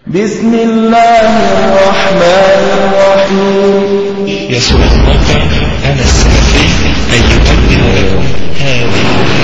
بسم الله الرحمن الرحيم. يسر الموقع أنا السلفي أن يقدم لكم هذه.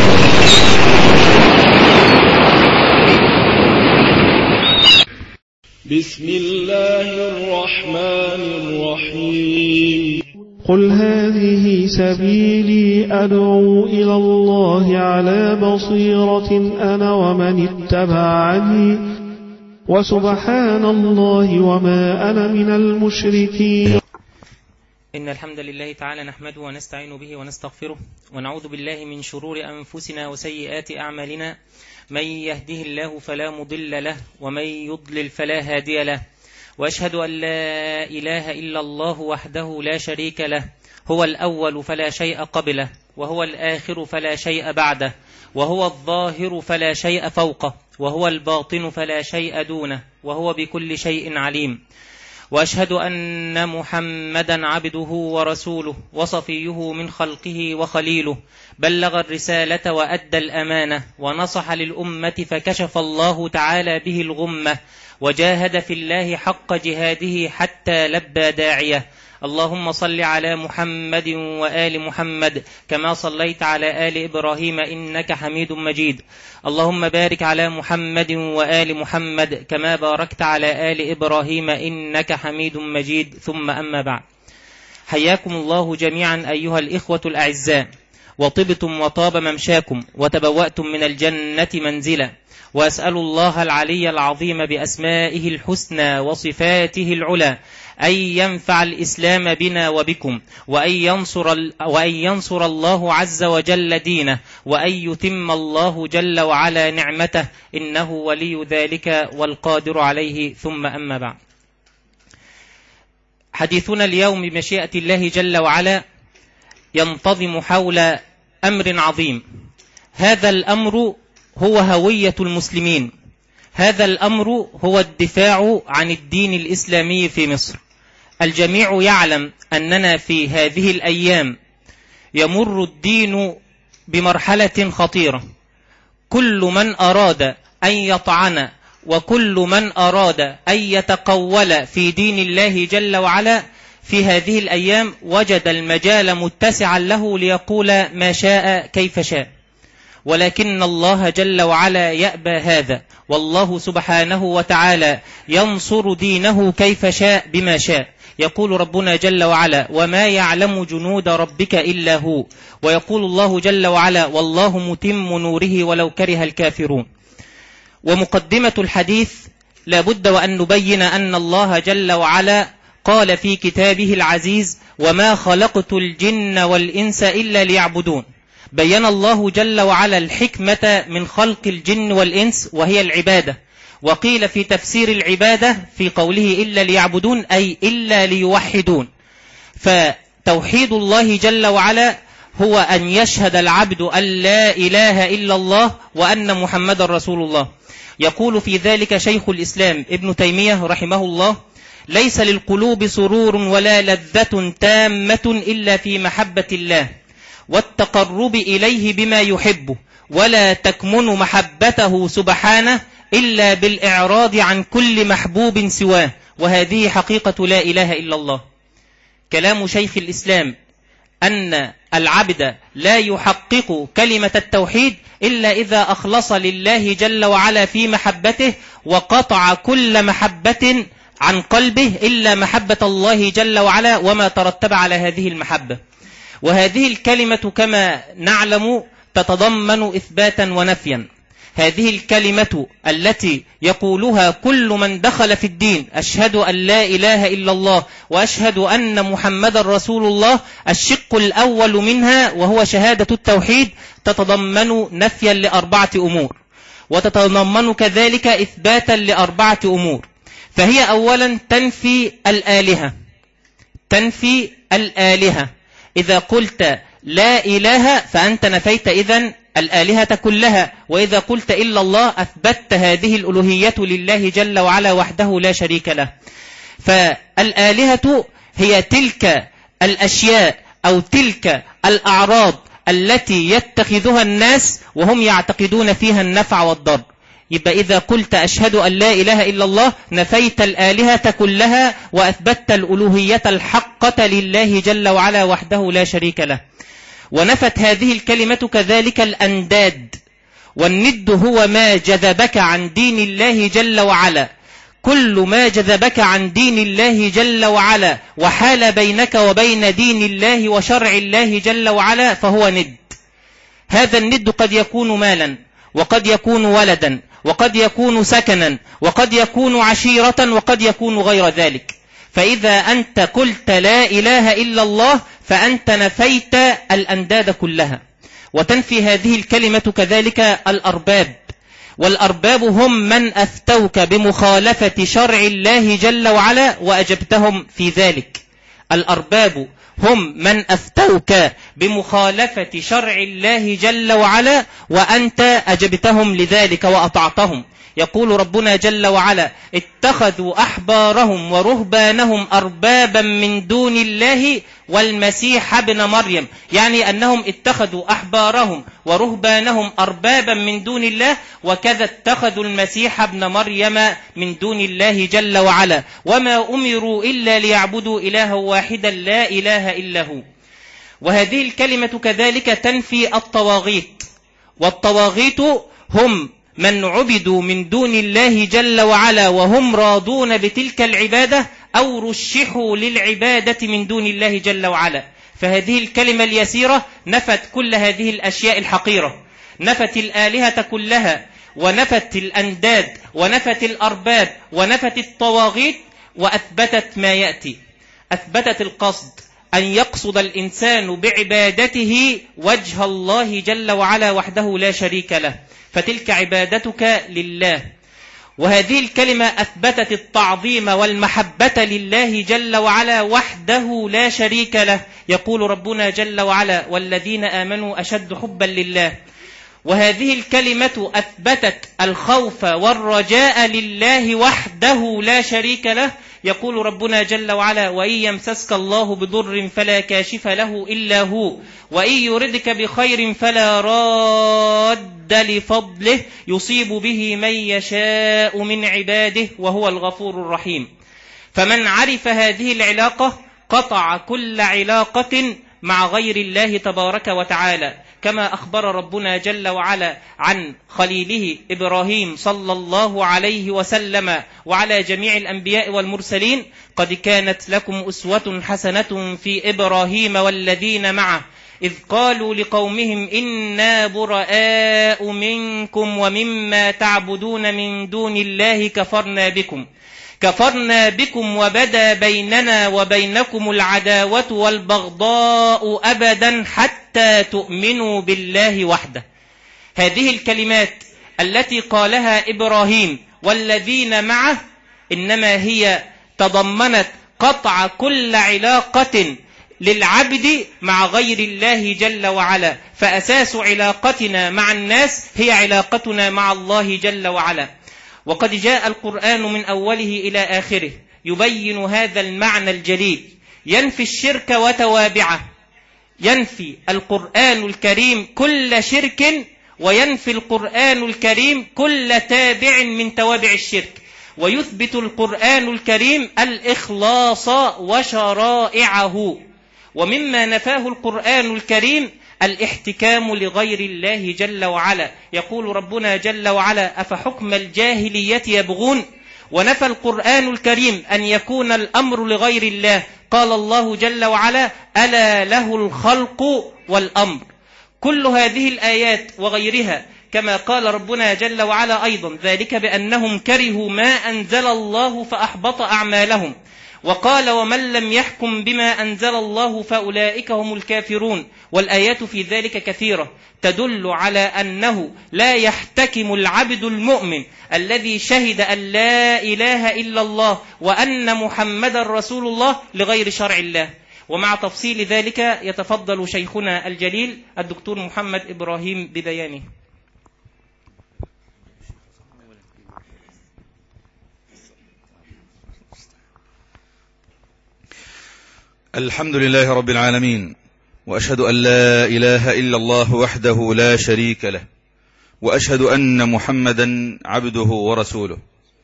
بسم الله الرحمن الرحيم. قل هذه سبيلي أدعو إلى الله على بصيرة أنا ومن اتبعني وسبحان الله وما أنا من المشركين. إن الحمد لله تعالى نحمده ونستعين به ونستغفره ونعوذ بالله من شرور أنفسنا وسيئات أعمالنا. من يهده الله فلا مضل له ومن يضلل فلا هادي له، وأشهد أن لا إله إلا الله وحده لا شريك له، هو الأول فلا شيء قبله، وهو الآخر فلا شيء بعده، وهو الظاهر فلا شيء فوقه، وهو الباطن فلا شيء دونه، وهو بكل شيء عليم. وأشهد أن محمدا عبده ورسوله وصفيه من خلقه وخليله، بلغ الرسالة وأدى الأمانة ونصح للأمة فكشف الله تعالى به الغمة، وجاهد في الله حق جهاده حتى لبى داعيه. اللهم صل على محمد وآل محمد كما صليت على آل إبراهيم إنك حميد مجيد. اللهم بارك على محمد وآل محمد كما باركت على آل إبراهيم إنك حميد مجيد. ثم أما بعد، حياكم الله جميعا أيها الإخوة الأعزاء، وطبتم وطاب ممشاكم وتبوأتم من الجنة منزلا، وأسأل الله العلي العظيم بأسمائه الحسنى وصفاته العلى أن ينفع الإسلام بنا وبكم، وأن ينصر الله عز وجل دينه، وأن يتم الله جل وعلا نعمته، إنه ولي ذلك والقادر عليه. ثم أما بعد، حديثنا اليوم بمشيئة الله جل وعلا ينتظم حول أمر عظيم. هذا الأمر هو هوية المسلمين، هذا الأمر هو الدفاع عن الدين الإسلامي في مصر. الجميع يعلم أننا في هذه الأيام يمر الدين بمرحلة خطيرة. كل من أراد أن يطعن وكل من أراد أن يتقول في دين الله جل وعلا في هذه الأيام وجد المجال متسعا له ليقول ما شاء كيف شاء، ولكن الله جل وعلا يأبى هذا، والله سبحانه وتعالى ينصر دينه كيف شاء بما شاء. يقول ربنا جل وعلا: وما يعلم جنود ربك إلا هو. ويقول الله جل وعلا: والله متم نوره ولو كره الكافرون. ومقدمة الحديث لابد وأن نبين أن الله جل وعلا قال في كتابه العزيز: وما خلقت الجن والإنس إلا ليعبدون. بين الله جل وعلا الحكمة من خلق الجن والإنس وهي العبادة. وقيل في تفسير العبادة في قوله إلا ليعبدون أي إلا ليوحدون. فتوحيد الله جل وعلا هو أن يشهد العبد أن لا إله إلا الله وأن محمد رسول الله. يقول في ذلك شيخ الإسلام ابن تيمية رحمه الله: ليس للقلوب سرور ولا لذة تامة إلا في محبة الله والتقرب إليه بما يحبه، ولا تكمن محبته سبحانه إلا بالإعراض عن كل محبوب سواه، وهذه حقيقة لا إله إلا الله. كلام شيخ الإسلام أن العبد لا يحقق كلمة التوحيد إلا إذا أخلص لله جل وعلا في محبته وقطع كل محبة عن قلبه إلا محبة الله جل وعلا وما ترتب على هذه المحبة. وهذه الكلمة كما نعلم تتضمن إثباتا ونفيا. هذه الكلمة التي يقولها كل من دخل في الدين: أشهد أن لا إله إلا الله وأشهد أن محمد رسول الله، الشق الأول منها وهو شهادة التوحيد تتضمن نفيا لأربعة أمور، وتتضمن كذلك إثباتا لأربعة أمور. فهي أولا تنفي الآلهة، تنفي الآلهة. إذا قلت لا إله فأنت نفيت إذن الآلهة كلها، وإذا قلت إلا الله أثبتت هذه الألوهية لله جل وعلا وحده لا شريك له. فالآلهة هي تلك الأشياء أو تلك الأعراض التي يتخذها الناس وهم يعتقدون فيها النفع والضر. يبقى إذا قلت أشهد أن لا إله إلا الله نفيت الآلهة كلها وأثبتت الألوهية الحقة لله جل وعلا وحده لا شريك له. ونفت هذه الكلمة كذلك الأنداد، والند هو ما جذبك عن دين الله جل وعلا. كل ما جذبك عن دين الله جل وعلا وحال بينك وبين دين الله وشرع الله جل وعلا فهو ند. هذا الند قد يكون مالا، وقد يكون ولدا، وقد يكون سكنا، وقد يكون عشيرة، وقد يكون غير ذلك. فإذا أنت قلت لا إله إلا الله فأنت نفيت الأنداد كلها. وتنفي هذه الكلمة كذلك الأرباب، والأرباب هم من أفتوك بمخالفة شرع الله جل وعلا وأجبتهم في ذلك. الأرباب هم من أفتوك بمخالفة شرع الله جل وعلا وأنت أجبتهم لذلك وأطعتهم. يقول ربنا جل وعلا: اتخذوا أحبارهم ورهبانهم أربابا من دون الله والمسيح ابن مريم، يعني أنهم اتخذوا أحبارهم ورهبانهم أربابا من دون الله، وكذا اتخذوا المسيح ابن مريم من دون الله جل وعلا، وما أمروا إلا ليعبدوا إلها واحدا لا إله إلا هو. وهذه الكلمة كذلك تنفي الطواغيت، والطواغيت هم من عبدوا من دون الله جل وعلا وهم راضون بتلك العبادة أو رشحوا للعبادة من دون الله جل وعلا. فهذه الكلمة اليسيرة نفت كل هذه الأشياء الحقيرة، نفت الآلهة كلها، ونفت الأنداد، ونفت الأرباب، ونفت الطواغيت، وأثبتت ما يأتي. أثبتت القصد، أن يقصد الإنسان بعبادته وجه الله جل وعلا وحده لا شريك له، فتلك عبادتك لله. وهذه الكلمة أثبتت التعظيم والمحبة لله جل وعلا وحده لا شريك له. يقول ربنا جل وعلا: والذين آمنوا أشد حبا لله. وهذه الكلمة أثبتت الخوف والرجاء لله وحده لا شريك له. يقول ربنا جل وعلا: وإن يمسسك الله بضر فلا كاشف له إلا هو، وإن يردك بخير فلا راد لفضله يصيب به من يشاء من عباده وهو الغفور الرحيم. فمن عرف هذه العلاقة قطع كل علاقة مع غير الله تبارك وتعالى، كما أخبر ربنا جل وعلا عن خليله إبراهيم صلى الله عليه وسلم وعلى جميع الأنبياء والمرسلين: قد كانت لكم أسوة حسنة في إبراهيم والذين معه إذ قالوا لقومهم إنا براء منكم ومما تعبدون من دون الله كفرنا بكم وبدا بيننا وبينكم العداوة والبغضاء أبدا حتى تؤمنوا بالله وحده. هذه الكلمات التي قالها إبراهيم والذين معه إنما هي تضمنت قطع كل علاقة للعبد مع غير الله جل وعلا، فأساس علاقتنا مع الناس هي علاقتنا مع الله جل وعلا. وقد جاء القرآن من أوله إلى آخره يبين هذا المعنى الجليل، ينفي الشرك وتوابعه. ينفي القرآن الكريم كل شرك، وينفي القرآن الكريم كل تابع من توابع الشرك، ويثبت القرآن الكريم الإخلاص وشرائعه. ومما نفاه القرآن الكريم الاحتكام لغير الله جل وعلا. يقول ربنا جل وعلا: أفحكم الجاهلية يبغون. ونفى القرآن الكريم أن يكون الأمر لغير الله. قال الله جل وعلا: ألا له الخلق والأمر. كل هذه الآيات وغيرها كما قال ربنا جل وعلا أيضا: ذلك بأنهم كرهوا ما أنزل الله فأحبط أعمالهم. وقال: ومن لم يحكم بما أنزل الله فأولئك هم الكافرون. والآيات في ذلك كثيرة تدل على أنه لا يحتكم العبد المؤمن الذي شهد أن لا إله إلا الله وأن محمد رسول الله لغير شرع الله. ومع تفصيل ذلك يتفضل شيخنا الجليل الدكتور محمد إبراهيم ببيانه. الحمد لله رب العالمين، وأشهد أن لا إله إلا الله وحده لا شريك له، وأشهد أن محمدا عبده ورسوله.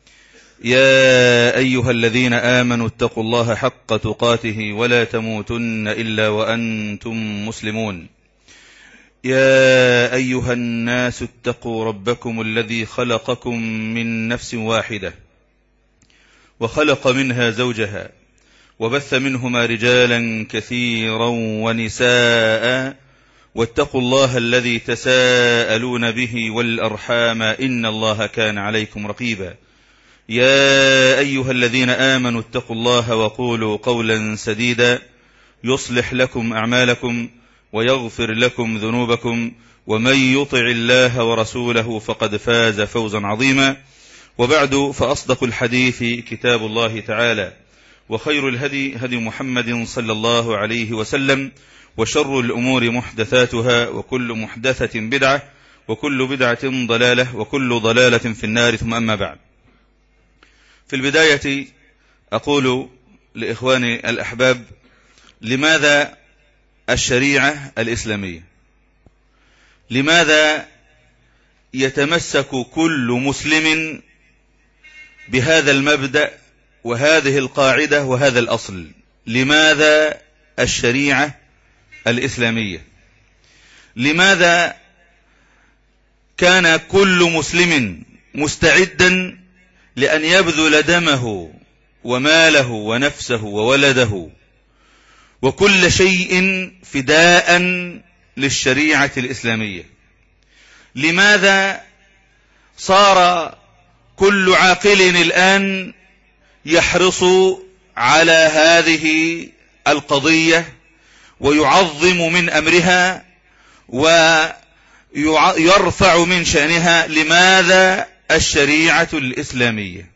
يا أيها الذين آمنوا اتقوا الله حق تقاته ولا تموتن إلا وأنتم مسلمون. يا أيها الناس اتقوا ربكم الذي خلقكم من نفس واحدة وخلق منها زوجها وبث منهما رجالا كثيرا ونساء واتقوا الله الذي تساءلون به والأرحام إن الله كان عليكم رقيبا. يا أيها الذين آمنوا اتقوا الله وقولوا قولا سديدا يصلح لكم أعمالكم ويغفر لكم ذنوبكم ومن يطع الله ورسوله فقد فاز فوزا عظيما. وبعد، فأصدق الحديث كتاب الله تعالى، وخير الهدي هدي محمد صلى الله عليه وسلم، وشر الأمور محدثاتها، وكل محدثة بدعة، وكل بدعة ضلالة، وكل ضلالة في النار. ثم أما بعد، في البداية أقول لإخواني الأحباب: لماذا الشريعة الإسلامية؟ لماذا يتمسك كل مسلم بهذا المبدأ وهذه القاعدة وهذا الأصل؟ لماذا الشريعة الإسلامية؟ لماذا كان كل مسلم مستعدا لأن يبذل دمه وماله ونفسه وولده وكل شيء فداء للشريعة الإسلامية؟ لماذا صار كل عاقل الآن يحرص على هذه القضية ويعظم من أمرها ويرفع من شأنها؟ لماذا الشريعة الإسلامية؟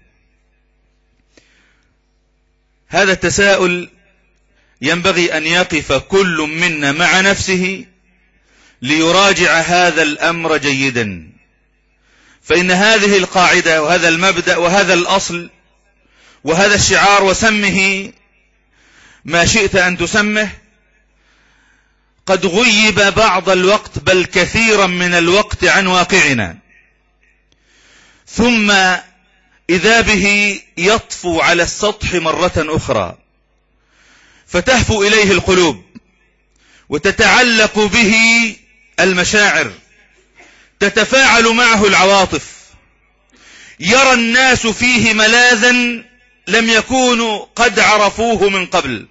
هذا التساؤل ينبغي أن يقف كل منا مع نفسه ليراجع هذا الأمر جيدا، فإن هذه القاعدة وهذا المبدأ وهذا الأصل وهذا الشعار، وسمه ما شئت أن تسمه، قد غيب بعض الوقت بل كثيرا من الوقت عن واقعنا، ثم إذا به يطفو على السطح مرة أخرى، فتهفو إليه القلوب وتتعلق به المشاعر، تتفاعل معه العواطف، يرى الناس فيه ملاذا لم يكونوا قد عرفوه من قبل.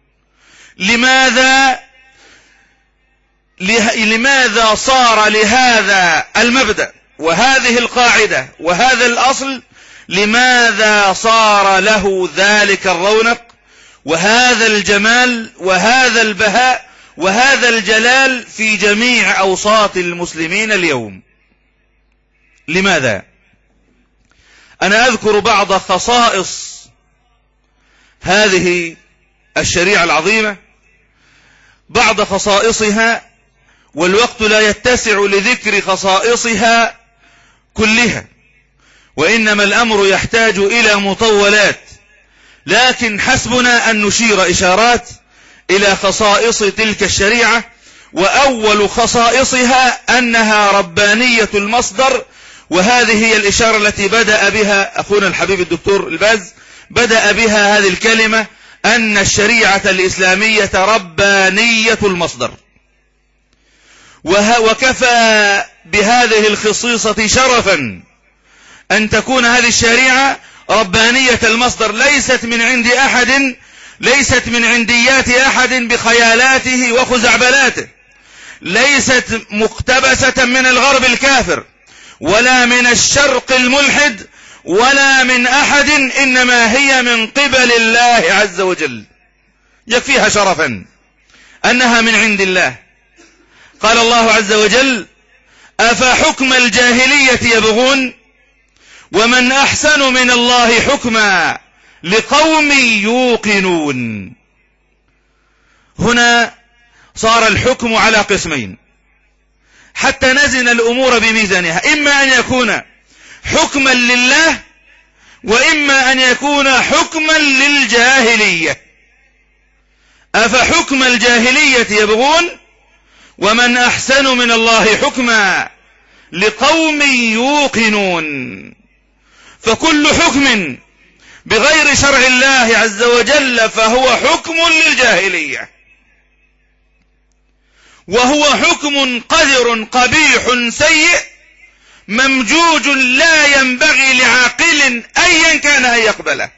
لماذا صار لهذا المبدأ وهذه القاعدة وهذا الأصل، لماذا صار له ذلك الرونق وهذا الجمال وهذا البهاء وهذا الجلال في جميع أوساط المسلمين اليوم؟ لماذا؟ أنا أذكر بعض خصائص هذه الشريعة العظيمة، بعض خصائصها، والوقت لا يتسع لذكر خصائصها كلها، وإنما الأمر يحتاج إلى مطولات، لكن حسبنا أن نشير إشارات إلى خصائص تلك الشريعة. وأول خصائصها أنها ربانية المصدر، وهذه هي الإشارة التي بدأ بها أخونا الحبيب الدكتور الباز، بدأ بها هذه الكلمة، أن الشريعة الإسلامية ربانية المصدر. وكفى بهذه الخصيصة شرفا أن تكون هذه الشريعة ربانية المصدر، ليست من عند أحد، ليست من عنديات أحد بخيالاته وخزعبلاته، ليست مقتبسة من الغرب الكافر ولا من الشرق الملحد ولا من أحد، إنما هي من قبل الله عز وجل. يكفيها شرفا أنها من عند الله. قال الله عز وجل: أفحكم الجاهلية يبغون ومن أحسن من الله حكما لقوم يوقنون. هنا صار الحكم على قسمين حتى نزن الأمور بميزانها، إما أن يكون حكما لله وإما أن يكون حكما للجاهلية. أفحكم الجاهلية يبغون ومن أحسن من الله حكما لقوم يوقنون. فكل حكم بغير شرع الله عز وجل فهو حكم للجاهلية، وهو حكم قذر قبيح سيء ممجوج لا ينبغي لعاقل أيا كان أن يقبله.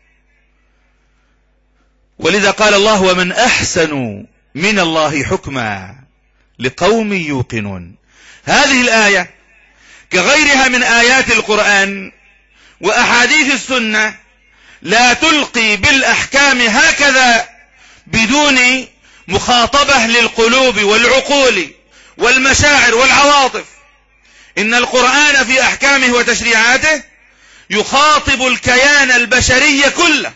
ولذا قال الله: ومن أحسن من الله حكما لقوم يوقنون. هذه الآية كغيرها من آيات القرآن وأحاديث السنة لا تلقي بالأحكام هكذا بدون مخاطبة للقلوب والعقول والمشاعر والعواطف. إن القرآن في أحكامه وتشريعاته يخاطب الكيان البشري كله،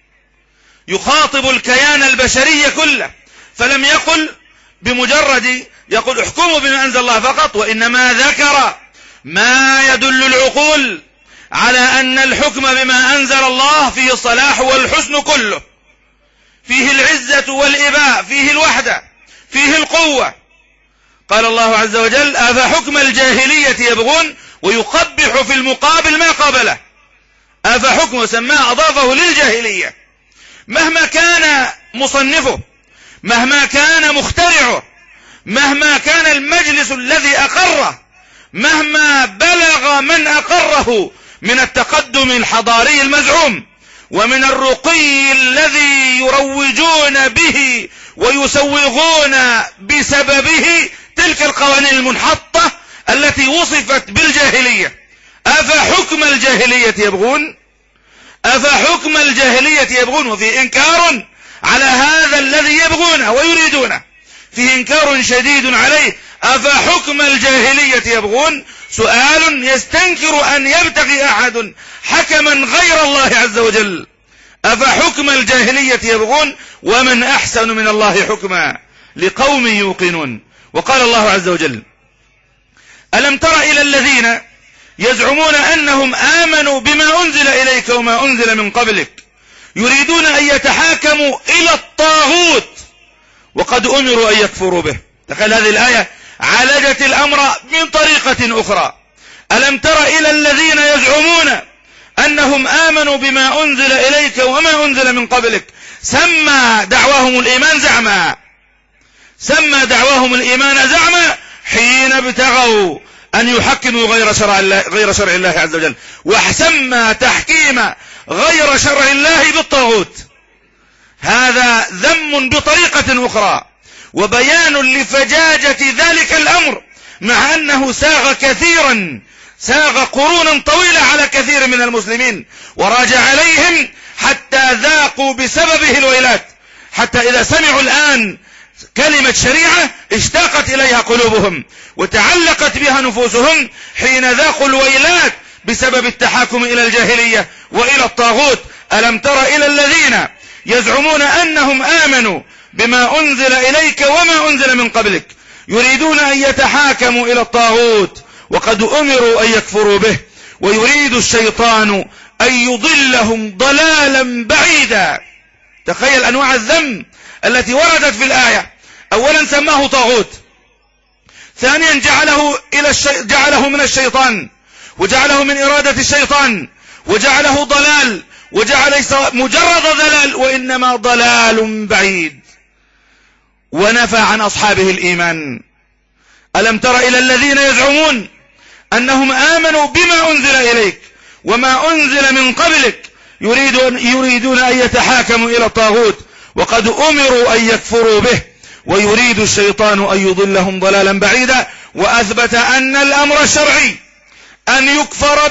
يخاطب الكيان البشري كله، فلم يقل بمجرد يقول احكموا بما أنزل الله فقط، وإنما ذكر ما يدل العقول على أن الحكم بما أنزل الله فيه الصلاح والحسن كله، فيه العزة والإباء، فيه الوحدة، فيه القوة. قال الله عز وجل: أفحكم الجاهلية يبغون، ويقبح في المقابل ما قابله. أفحكم وسماه أضافه للجاهلية. مهما كان مصنفه، مهما كان مخترعه، مهما كان المجلس الذي أقره، مهما بلغ من أقره من التقدم الحضاري المزعوم ومن الرقي الذي يروجون به ويسوغون بسببه تلك القوانين المنحطة التي وصفت بالجاهلية. أفحكم الجاهلية يبغون، أفحكم الجاهلية يبغون، وفي إنكار على هذا الذي يبغونه ويريدونه، فيه إنكار شديد عليه. أفحكم الجاهلية يبغون، سؤال يستنكر أن يبتغي أحد حكما غير الله عز وجل. أفحكم الجاهلية يبغون ومن أحسن من الله حكما لقوم يوقنون. وقال الله عز وجل: ألم تر إلى الذين يزعمون أنهم آمنوا بما أنزل إليك وما أنزل من قبلك يريدون أن يتحاكموا إلى الطاغوت وقد أمروا أن يكفروا به. تخيل هذه الآية عالجت الأمر من طريقة أخرى. ألم تر إلى الذين يزعمون أنهم آمنوا بما أنزل إليك وما أنزل من قبلك، سمى دعواهم الإيمان زعما، سمى دعواهم الإيمان زعما حين ابتغوا أن يحكموا غير شرع الله عز وجل، وسمى تحكيم غير شرع الله بالطاغوت. هذا ذم بطريقة أخرى وبيان لفجاجة ذلك الأمر، مع أنه ساغ كثيرا، ساغ قرونا طويلة على كثير من المسلمين وراجع عليهم حتى ذاقوا بسببه الويلات، حتى إذا سمعوا الآن كلمة شريعة اشتاقت إليها قلوبهم وتعلقت بها نفوسهم حين ذاقوا الويلات بسبب التحاكم إلى الجاهلية وإلى الطاغوت. ألم تر إلى الذين يزعمون أنهم آمنوا بما أنزل إليك وما أنزل من قبلك يريدون أن يتحاكموا إلى الطاغوت وقد أمروا أن يكفروا به ويريد الشيطان أن يضلهم ضلالا بعيدا. تخيل أنواع الذم التي وردت في الآية. أولا سماه طاغوت، ثانيا جعله من الشيطان، وجعله من إرادة الشيطان، وجعله ضلال، وجعل ليس مجرد ضلال وإنما ضلال بعيد، ونفى عن أصحابه الإيمان. ألم تر إلى الذين يزعمون أنهم آمنوا بما أنزل إليك وما أنزل من قبلك يريدون أن يتحاكموا إلى الطاغوت وقد أمروا أن يكفروا به ويريد الشيطان أن يضلهم ضلالا بعيدا. وأثبت أن الأمر الشرعي أن يكفر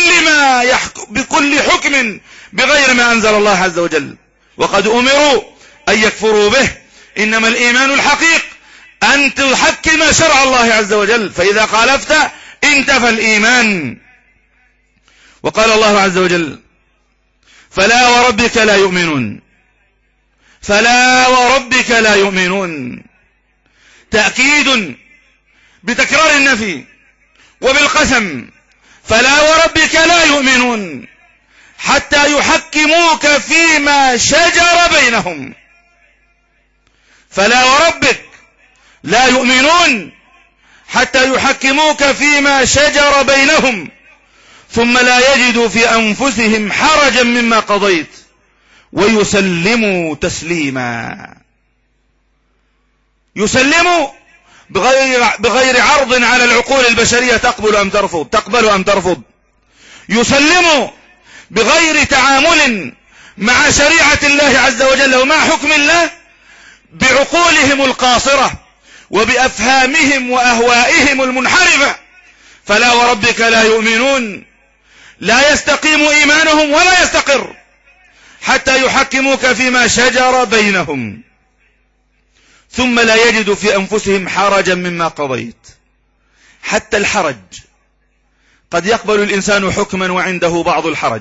بكل حكم بغير ما أنزل الله عز وجل، وقد أمروا أن يكفروا به. إنما الإيمان الحقيق أن تحكم شرع الله عز وجل، فإذا خالفت انتفى الإيمان. وقال الله عز وجل: فلا وربك لا يؤمنون، فلا وربك لا يؤمنون، تأكيد بتكرار النفي وبالقسم. فلا وربك لا يؤمنون حتى يحكموك فيما شجر بينهم. فلا وربك لا يؤمنون حتى يحكموك فيما شجر بينهم ثم لا يجدوا في أنفسهم حرجا مما قضيت ويسلموا تسليما. يسلموا بغير عرض على العقول البشرية تقبل أم ترفض. يسلموا بغير تعامل مع شريعة الله عز وجل ومع حكم الله بعقولهم القاصرة وبأفهامهم وأهوائهم المنحرفة. فلا وربك لا يؤمنون لا يستقيم إيمانهم ولا يستقر حتى يحكموك فيما شجر بينهم ثم لا يجدوا في أنفسهم حرجا مما قضيت. حتى الحرج قد يقبل الإنسان حكما وعنده بعض الحرج،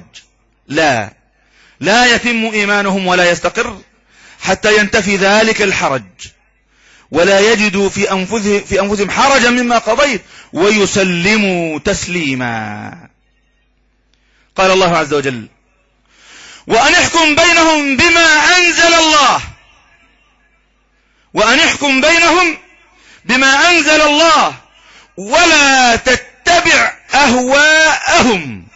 لا يتم إيمانهم ولا يستقر حتى ينتفي ذلك الحرج ولا يجدوا في أنفسهم حرجا مما قضيت ويسلموا تسليما. قال الله عز وجل: وأن احكم بينهم بما أنزل الله، وأن احكم بينهم بما أنزل الله ولا تتبع أهواءهم،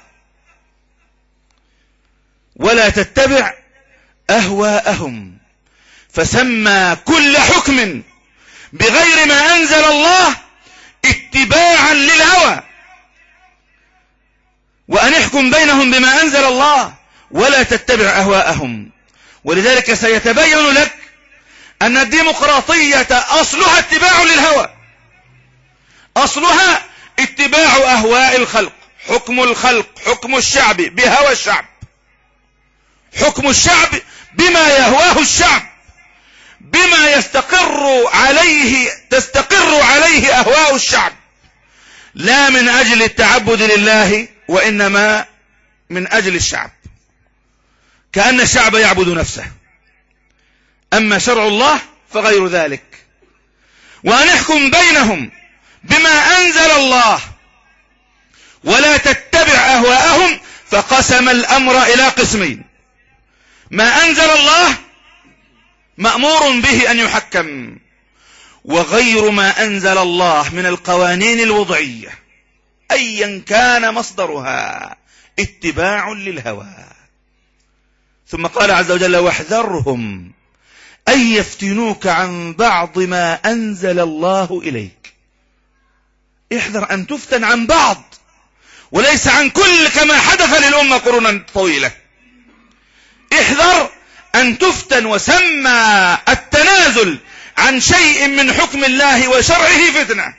ولا تتبع أهواءهم. فسمى كل حكم بغير ما أنزل الله اتباعا للهوى. وأن احكم بينهم بما أنزل الله ولا تتبع أهواءهم. ولذلك سيتبين لك أن الديمقراطية أصلها اتباع للهوى، أصلها اتباع أهواء الخلق. حكم الخلق حكم الشعب بهوى الشعب، حكم الشعب بما يهواه الشعب، بما تستقر عليه أهواء الشعب، لا من أجل التعبد لله وإنما من أجل الشعب، كأن الشعب يعبد نفسه. أما شرع الله فغير ذلك. وأن احكم بينهم بما أنزل الله ولا تتبع أهواءهم. فقسم الأمر إلى قسمين: ما أنزل الله مأمور به أن يحكم، وغير ما أنزل الله من القوانين الوضعية أيا كان مصدرها اتباع للهوى. ثم قال عز وجل: واحذرهم أن يفتنوك عن بعض ما أنزل الله إليك. احذر أن تفتن عن بعض وليس عن كل، كما حدث للأمة قرونا طويلة. احذر أن تفتن. وسمى التنازل عن شيء من حكم الله وشرعه فتنة.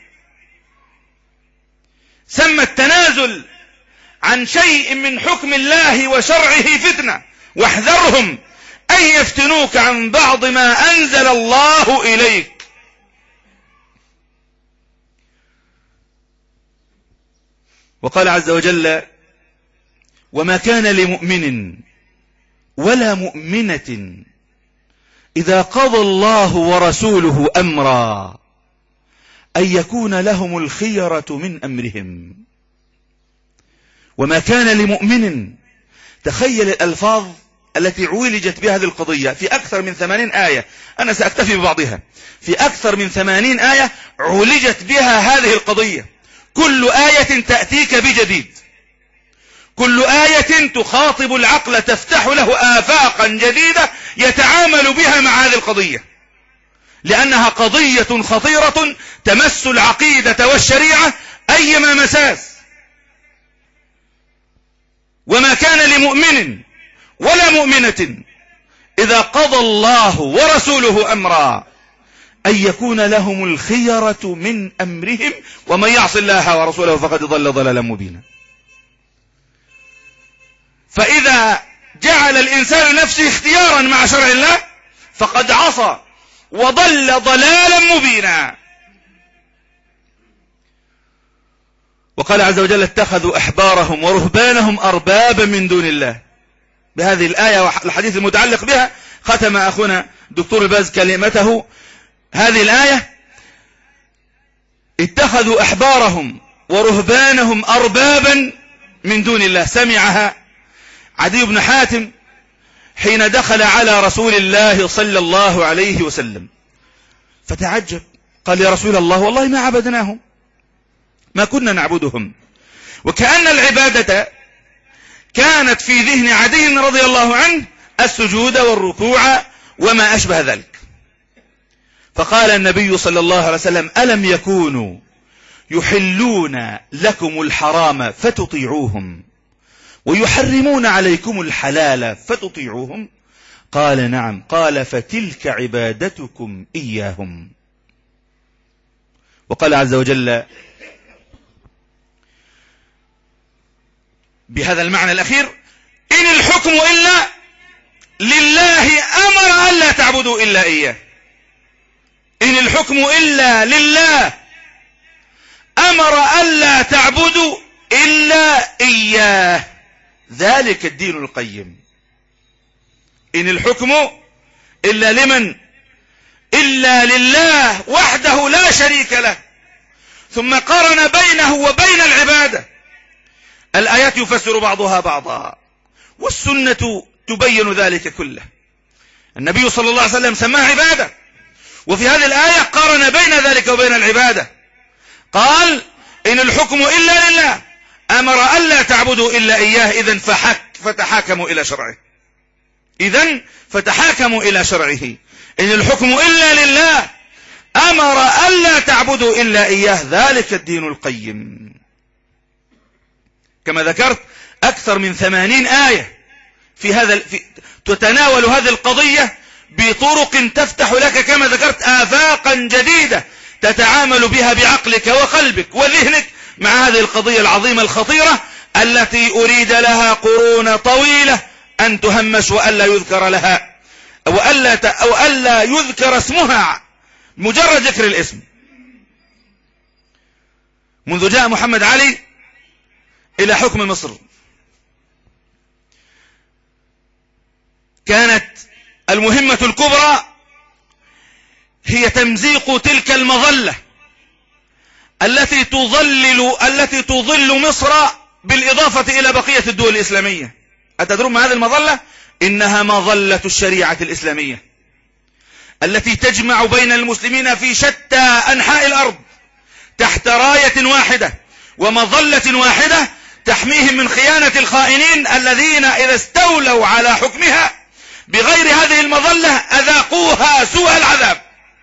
سمى التنازل عن شيء من حكم الله وشرعه فتنة. واحذرهم أن يفتنوك عن بعض ما أنزل الله إليك. وقال عز وجل: وما كان لمؤمن ولا مؤمنة إذا قضى الله ورسوله أمرا أن يكون لهم الخيرة من أمرهم. وما كان لمؤمن، تخيل الألفاظ التي عولجت بهذه القضية في أكثر من 80 آية. أنا سأكتفي ببعضها. في أكثر من 80 آية عولجت بها هذه القضية. كل آية تأتيك بجديد، كل آية تخاطب العقل، تفتح له آفاقا جديدة يتعامل بها مع هذه القضية، لأنها قضية خطيرة تمس العقيدة والشريعة أيما مساس. وما كان لمؤمن ولا مؤمنة إذا قضى الله ورسوله أمرا أن يكون لهم الخيرة من أمرهم ومن يعص الله ورسوله فقد ضل ضلالا مبينا. فإذا جعل الإنسان نفسه اختيارا مع شرع الله فقد عصى وضل ضلالا مبينا. وقال عز وجل: اتخذوا أحبارهم ورهبانهم أربابا من دون الله. بهذه الآية والحديث المتعلق بها ختم أخونا دكتور الباز كلمته. هذه الآية: اتخذوا أحبارهم ورهبانهم أربابا من دون الله، سمعها عدي بن حاتم حين دخل على رسول الله صلى الله عليه وسلم فتعجب، قال: يا رسول الله والله ما عبدناهم، ما كنا نعبدهم. وكأن العبادة كانت في ذهن عدي رضي الله عنه السجود والركوع وما أشبه ذلك. فقال النبي صلى الله عليه وسلم: ألم يكونوا يحلون لكم الحرام فتطيعوهم ويحرمون عليكم الحلال فتطيعوهم؟ قال: نعم. قال: فتلك عبادتكم إياهم. وقال عز وجل بهذا المعنى الأخير: إن الحكم إلا لله أمر ألا تعبدوا إلا إياه. إن الحكم إلا لله أمر ألا تعبدوا إلا إياه ذلك الدين القيم. إن الحكم إلا لمن؟ إلا لله وحده لا شريك له. ثم قارن بينه وبين العبادة. الآيات يفسر بعضها بعضا والسنة تبين ذلك كله. النبي صلى الله عليه وسلم سماه عبادة، وفي هذه الآية قارن بين ذلك وبين العبادة. قال: إن الحكم إلا لله أمر ألا تعبدوا إلا إياه. إذن فتحاكموا إلى شرعه. إذن فتحاكموا إلى شرعه. إن الحكم إلا لله أمر ألا تعبدوا إلا إياه ذلك الدين القيم. كما ذكرت أكثر من 80 آية تتناول هذه القضية بطرق تفتح لك كما ذكرت آفاقا جديدة تتعامل بها بعقلك وقلبك وذهنك مع هذه القضية العظيمة الخطيرة التي أريد لها قرون طويلة أن تهمش وألا يذكر لها ألا يذكر اسمها، مجرد ذكر الاسم. منذ جاء محمد علي إلى حكم مصر كانت المهمة الكبرى هي تمزيق تلك المظلة التي تظل مصر بالإضافة إلى بقية الدول الإسلامية. أتدرون ما هذه المظلة؟ إنها مظلة الشريعة الإسلامية التي تجمع بين المسلمين في شتى أنحاء الأرض تحت راية واحدة ومظلة واحدة تحميهم من خيانة الخائنين الذين إذا استولوا على حكمها بغير هذه المظلة أذاقوها سوء العذاب.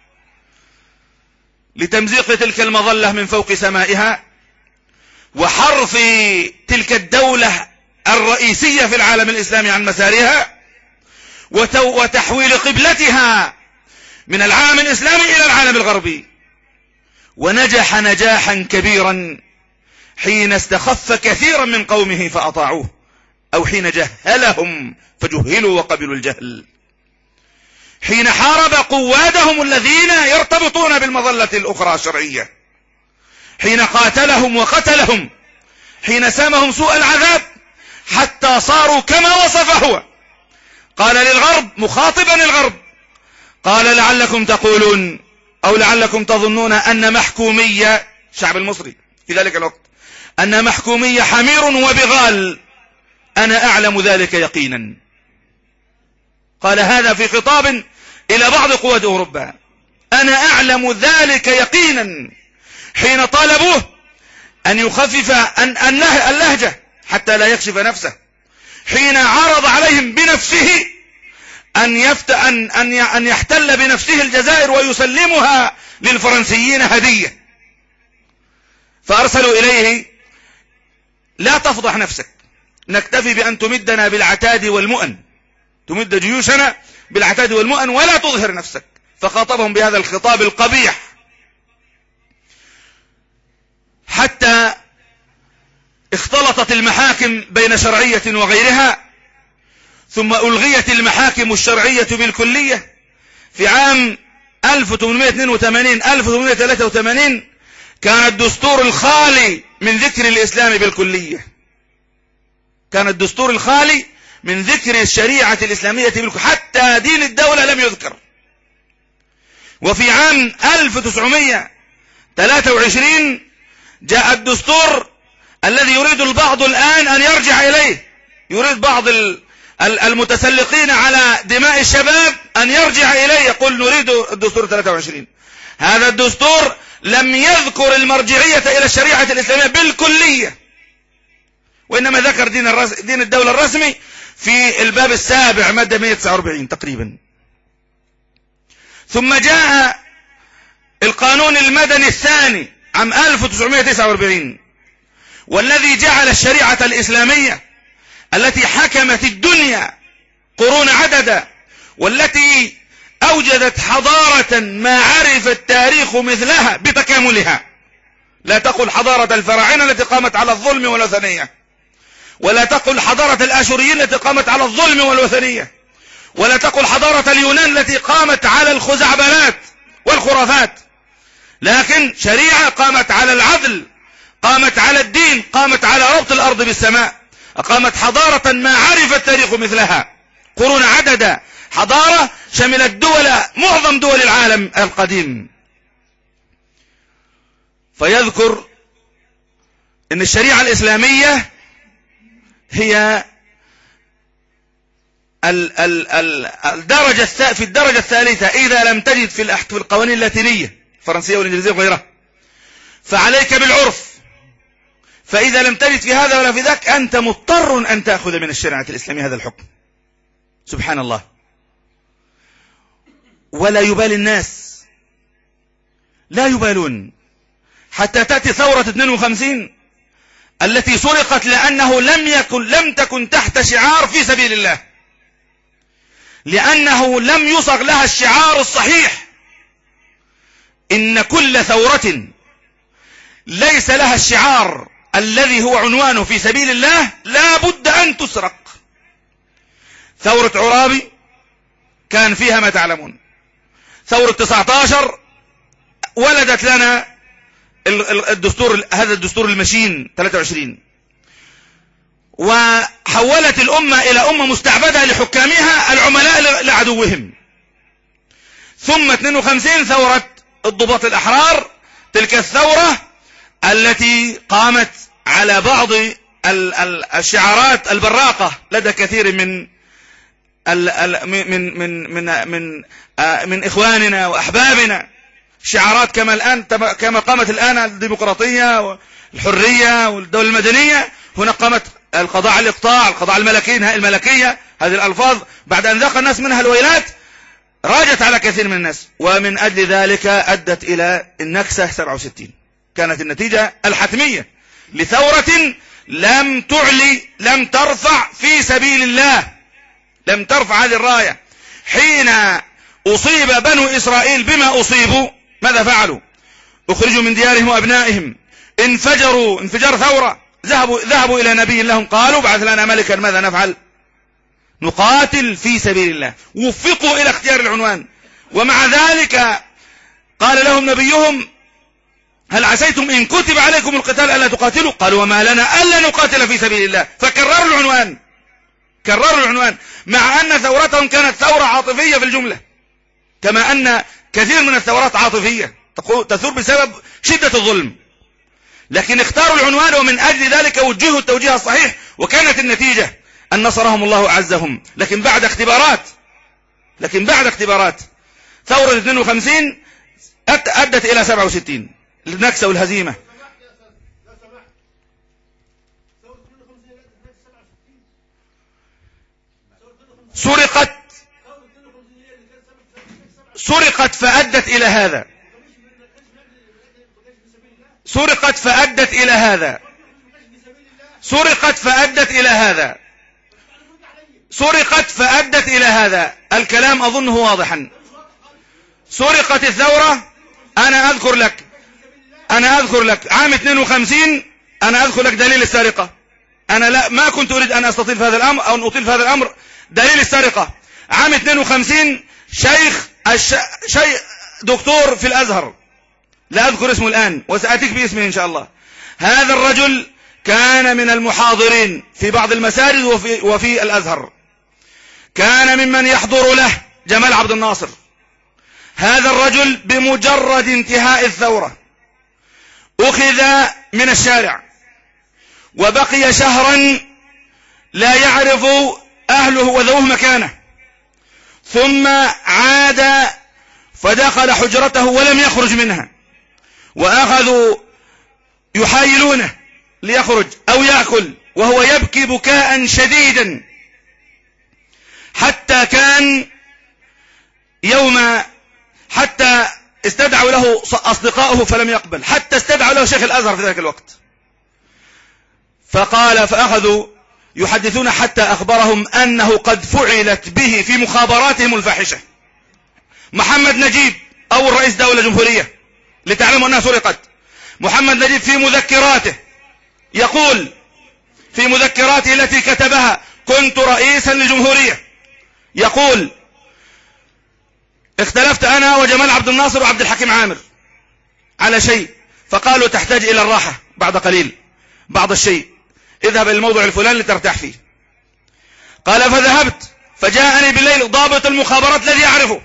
لتمزيق تلك المظلة من فوق سمائها وحرف تلك الدولة الرئيسية في العالم الإسلامي عن مسارها وتحويل قبلتها من العالم الإسلامي إلى العالم الغربي. ونجح نجاحا كبيرا حين استخف كثيرا من قومه فأطاعوه، أو حين جهلهم فجهلوا وقبلوا الجهل، حين حارب قوادهم الذين يرتبطون بالمظلة الأخرى الشرعية، حين قاتلهم وقتلهم، حين سامهم سوء العذاب حتى صاروا كما وصف هو. قال للغرب مخاطبا الغرب، قال: لعلكم تقولون أو لعلكم تظنون أن محكومية الشعب المصري في ذلك الوقت أن محكومية حمير وبغال، أنا أعلم ذلك يقينا. قال هذا في خطاب إلى بعض قوات أوروبا، أنا أعلم ذلك يقينا، حين طالبوه أن يخفف اللهجة حتى لا يكشف نفسه، حين عرض عليهم بنفسه أن يحتل بنفسه الجزائر ويسلمها للفرنسيين هدية، فأرسلوا إليه: لا تفضح نفسك، نكتفي بأن تمدنا بالعتاد والمؤن، تمد جيوشنا بالعتاد والمؤن ولا تظهر نفسك. فخاطبهم بهذا الخطاب القبيح حتى اختلطت المحاكم بين شرعية وغيرها، ثم ألغيت المحاكم الشرعية بالكلية. في عام 1882-1883 كان الدستور الخالي من ذكر الإسلام بالكلية، كان الدستور الخالي من ذكر الشريعة الإسلامية بالكلية، حتى دين الدولة لم يذكر. وفي عام 1923 جاء الدستور الذي يريد البعض الآن أن يرجع إليه، يريد بعض المتسلقين على دماء الشباب أن يرجع إليه، يقول نريد الدستور 23. هذا الدستور لم يذكر المرجعية إلى الشريعة الإسلامية بالكلية، وإنما ذكر دين الدولة الرسمي في الباب السابع مادة 149 تقريبا. ثم جاء القانون المدني الثاني عام 1949، والذي جعل الشريعة الإسلامية التي حكمت الدنيا قرون عددا، والتي أوجدت حضارة ما عرف التاريخ مثلها بتكاملها. لا تقل حضارة الفراعنة التي قامت على الظلم والوثنية، ولا تقل حضارة الآشوريين التي قامت على الظلم والوثنية، ولا تقل حضارة اليونان التي قامت على الخزعبلات والخرافات، لكن شريعة قامت على العدل، قامت على الدين، قامت على ربط الأرض بالسماء، أقامت حضارة ما عرف التاريخ مثلها قرون عددا، حضارة شملت معظم دول العالم القديم. فيذكر أن الشريعة الإسلامية هي في الدرجة الثالثة، إذا لم تجد في القوانين اللاتينية الفرنسية والإنجليزية وغيرها فعليك بالعرف، فإذا لم تجد في هذا ولا في ذاك أنت مضطر أن تأخذ من الشريعة الإسلامية هذا الحكم. سبحان الله. ولا يبالي الناس، لا يبالون، حتى تأتي ثورة 52 التي سرقت لأنه لم تكن تحت شعار في سبيل الله، لأنه لم يصغ لها الشعار الصحيح. إن كل ثورة ليس لها الشعار الذي هو عنوانه في سبيل الله لا بد أن تسرق. ثورة عرابي كان فيها ما تعلمون. ثورة 19 ولدت لنا هذا الدستور المشين 23، وحولت الأمة إلى أمة مستعبدة لحكامها العملاء لعدوهم. ثم 52 ثورة الضباط الأحرار، تلك الثورة التي قامت على بعض الشعارات البراقة لدى كثير من إخواننا وأحبابنا، شعارات كما قامت الآن الديمقراطية والحرية والدولة المدنية، هنا قامت القضاء على الإقطاع، القضاء على الملكية، انهاء الملكية. هذه الألفاظ بعد أن ذاق الناس منها الويلات راجت على كثير من الناس، ومن أجل ذلك أدت إلى النكسة 67. كانت النتيجة الحتمية لثورة لم ترفع في سبيل الله، لم ترفع هذه الراية. حين أصيب بنو إسرائيل بما أصيبوا ماذا فعلوا؟ أخرجوا من ديارهم وأبنائهم، انفجروا انفجار ثورة، ذهبوا إلى نبي لهم قالوا بعث لنا ملكا ماذا نفعل؟ نقاتل في سبيل الله. وفقوا إلى اختيار العنوان، ومع ذلك قال لهم نبيهم هل عسيتم إن كتب عليكم القتال ألا تقاتلوا؟ قالوا وما لنا ألا نقاتل في سبيل الله. فكرروا العنوان، كرروا العنوان، مع أن ثورتهم كانت ثورة عاطفية في الجملة، كما أن كثير من الثورات عاطفية تثور بسبب شدة الظلم، لكن اختاروا العنوان، ومن أجل ذلك وجهوا التوجيه الصحيح، وكانت النتيجة أن نصرهم الله وأعزهم. لكن بعد اختبارات ثورة 52 أدت إلى 67 النكسة والهزيمة. سرقت فأدت إلى هذا، سرقت فأدت إلى هذا، سرقت فأدت إلى هذا، سرقت فأدت إلى هذا. الكلام أظنه واضحا. سرقت الثورة. أنا أذكر لك عام 52، أنا أذكر لك دليل السرقة. أنا ما كنت أريد أن أستطيل في هذا الأمر أو أن أطيل في هذا الأمر. دليل السرقة عام 52 شيخ دكتور في الأزهر، لا أذكر اسمه الآن وسأتيك باسمه إن شاء الله. هذا الرجل كان من المحاضرين في بعض المساجد وفي الأزهر، كان ممن يحضر له جمال عبد الناصر. هذا الرجل بمجرد انتهاء الثورة أخذ من الشارع، وبقي شهرا لا يعرف أهله وذوه مكانه، ثم عاد فدخل حجرته ولم يخرج منها، وأخذوا يحايلونه ليخرج أو يأكل وهو يبكي بكاء شديدا، حتى كان حتى استدعوا له أصدقائه فلم يقبل، حتى استدعوا له شيخ الأزهر في ذلك الوقت. فأخذوا يحدثون حتى أخبرهم أنه قد فعلت به في مخابراتهم الفاحشة. محمد نجيب أول رئيس دولة جمهورية، لتعلموا أنها سرقت. محمد نجيب في مذكراته يقول، في مذكراته التي كتبها: كنت رئيسا للجمهورية، يقول: اختلفت أنا وجمال عبد الناصر وعبد الحكيم عامر على شيء، فقالوا تحتاج إلى الراحة بعد قليل، بعض الشيء، اذهب إلى الموضوع الفلاني لترتاح فيه. قال: فذهبت، فجاءني بالليل ضابط المخابرات الذي يعرفه،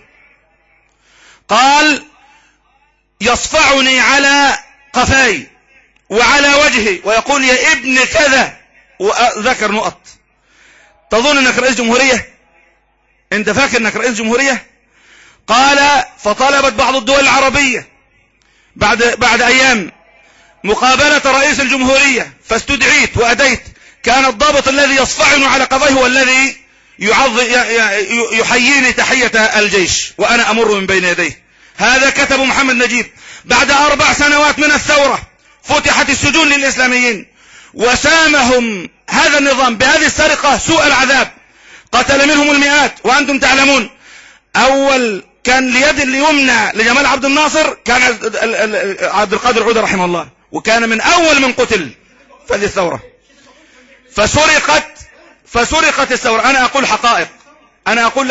قال: يصفعني على قفاي وعلى وجهي ويقول: يا ابن كذا، وذكر نقط. تظن انك رئيس جمهورية؟ انت فاكر انك رئيس جمهورية؟ قال: فطلبت بعض الدول العربية بعد ايام مقابلة رئيس الجمهورية، فاستدعيت وأتيت. كان الضابط الذي يصفعني على قفاه هو الذي يحييني تحية الجيش وأنا أمر من بين يديه. هذا كتب محمد نجيب. بعد 4 سنوات من الثورة فتحت السجون للإسلاميين، وسامهم هذا النظام بهذه السرقة سوء العذاب، قتل منهم المئات. وأنتم تعلمون أول كان اليد اليمنى لجمال عبد الناصر كان عبد القادر عودة رحمه الله، وكان من أول من قتل في هذه الثورة. فسرقت الثورة. أنا أقول حقائق، أنا أقول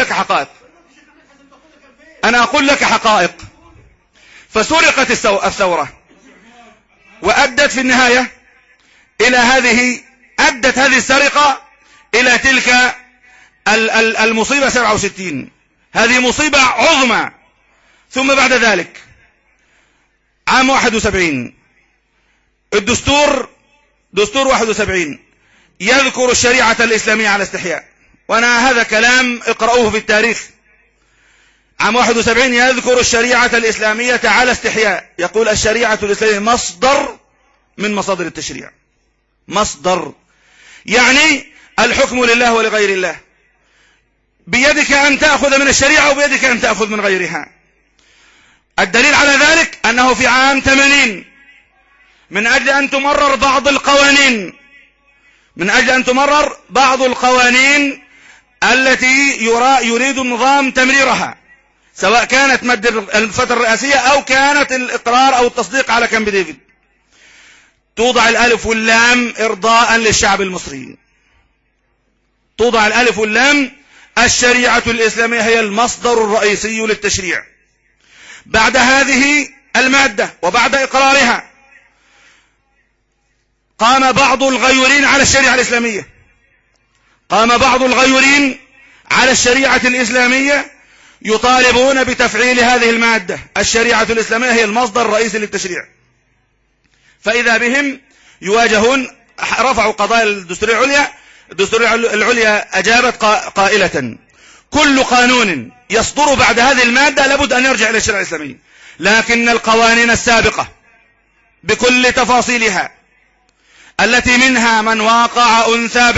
لك حقائق. فسرقت الثورة، وأدت في النهاية إلى أدت هذه السرقة إلى تلك المصيبة 67. هذه مصيبة عظمى. ثم بعد ذلك عام 71 دستور 71 يذكر الشريعة الإسلامية على استحياء، وأنا هذا كلام اقرأوه في التاريخ. عام 71 يذكر الشريعة الإسلامية على استحياء، يقول: الشريعة الإسلامية مصدر من مصادر التشريع. مصدر يعني الحكم لله ولغير الله، بيدك أن تأخذ من الشريعة وبيدك أن تأخذ من غيرها. الدليل على ذلك أنه في عام 80 من أجل أن تمرر بعض القوانين التي يريد النظام تمريرها، سواء كانت مد الفترة الرئاسية أو كانت الإقرار أو التصديق على كامب ديفيد، توضع الألف واللام إرضاء للشعب المصري. توضع الألف واللام: الشريعة الإسلامية هي المصدر الرئيسي للتشريع. بعد هذه المادة وبعد إقرارها قام بعض الغيورين على الشريعة الإسلامية، يطالبون بتفعيل هذه المادة: الشريعة الإسلامية هي المصدر الرئيسي للتشريع. فإذا بهم يواجهون، رفعوا قضايا الدستورية العليا. الدستورية العليا أجابت قائلة: كل قانون يصدر بعد هذه المادة لابد أن يرجع إلى الشريعة الإسلامية، لكن القوانين السابقة بكل تفاصيلها التي منها من واقع أنثى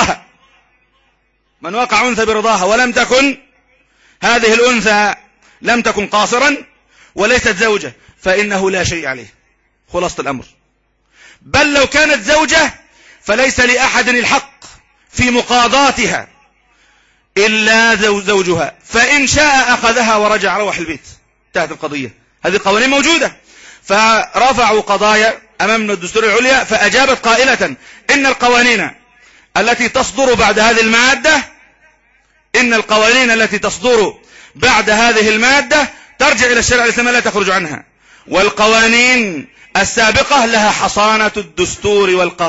برضاها ولم تكن هذه الأنثى لم تكن قاصرا وليست زوجة، فإنه لا شيء عليه. خلاصة الأمر. بل لو كانت زوجة فليس لأحد الحق في مقاضاتها إلا زوجها، فإن شاء أخذها ورجع روح البيت، انتهت القضية. هذه القوانين موجودة. فرفعوا قضايا أمام الدستور العليا، فأجابت قائلة: إن القوانين التي تصدر بعد هذه المادة ترجع إلى الشريعة الإسلامية لا تخرج عنها، والقوانين السابقة لها حصانة الدستور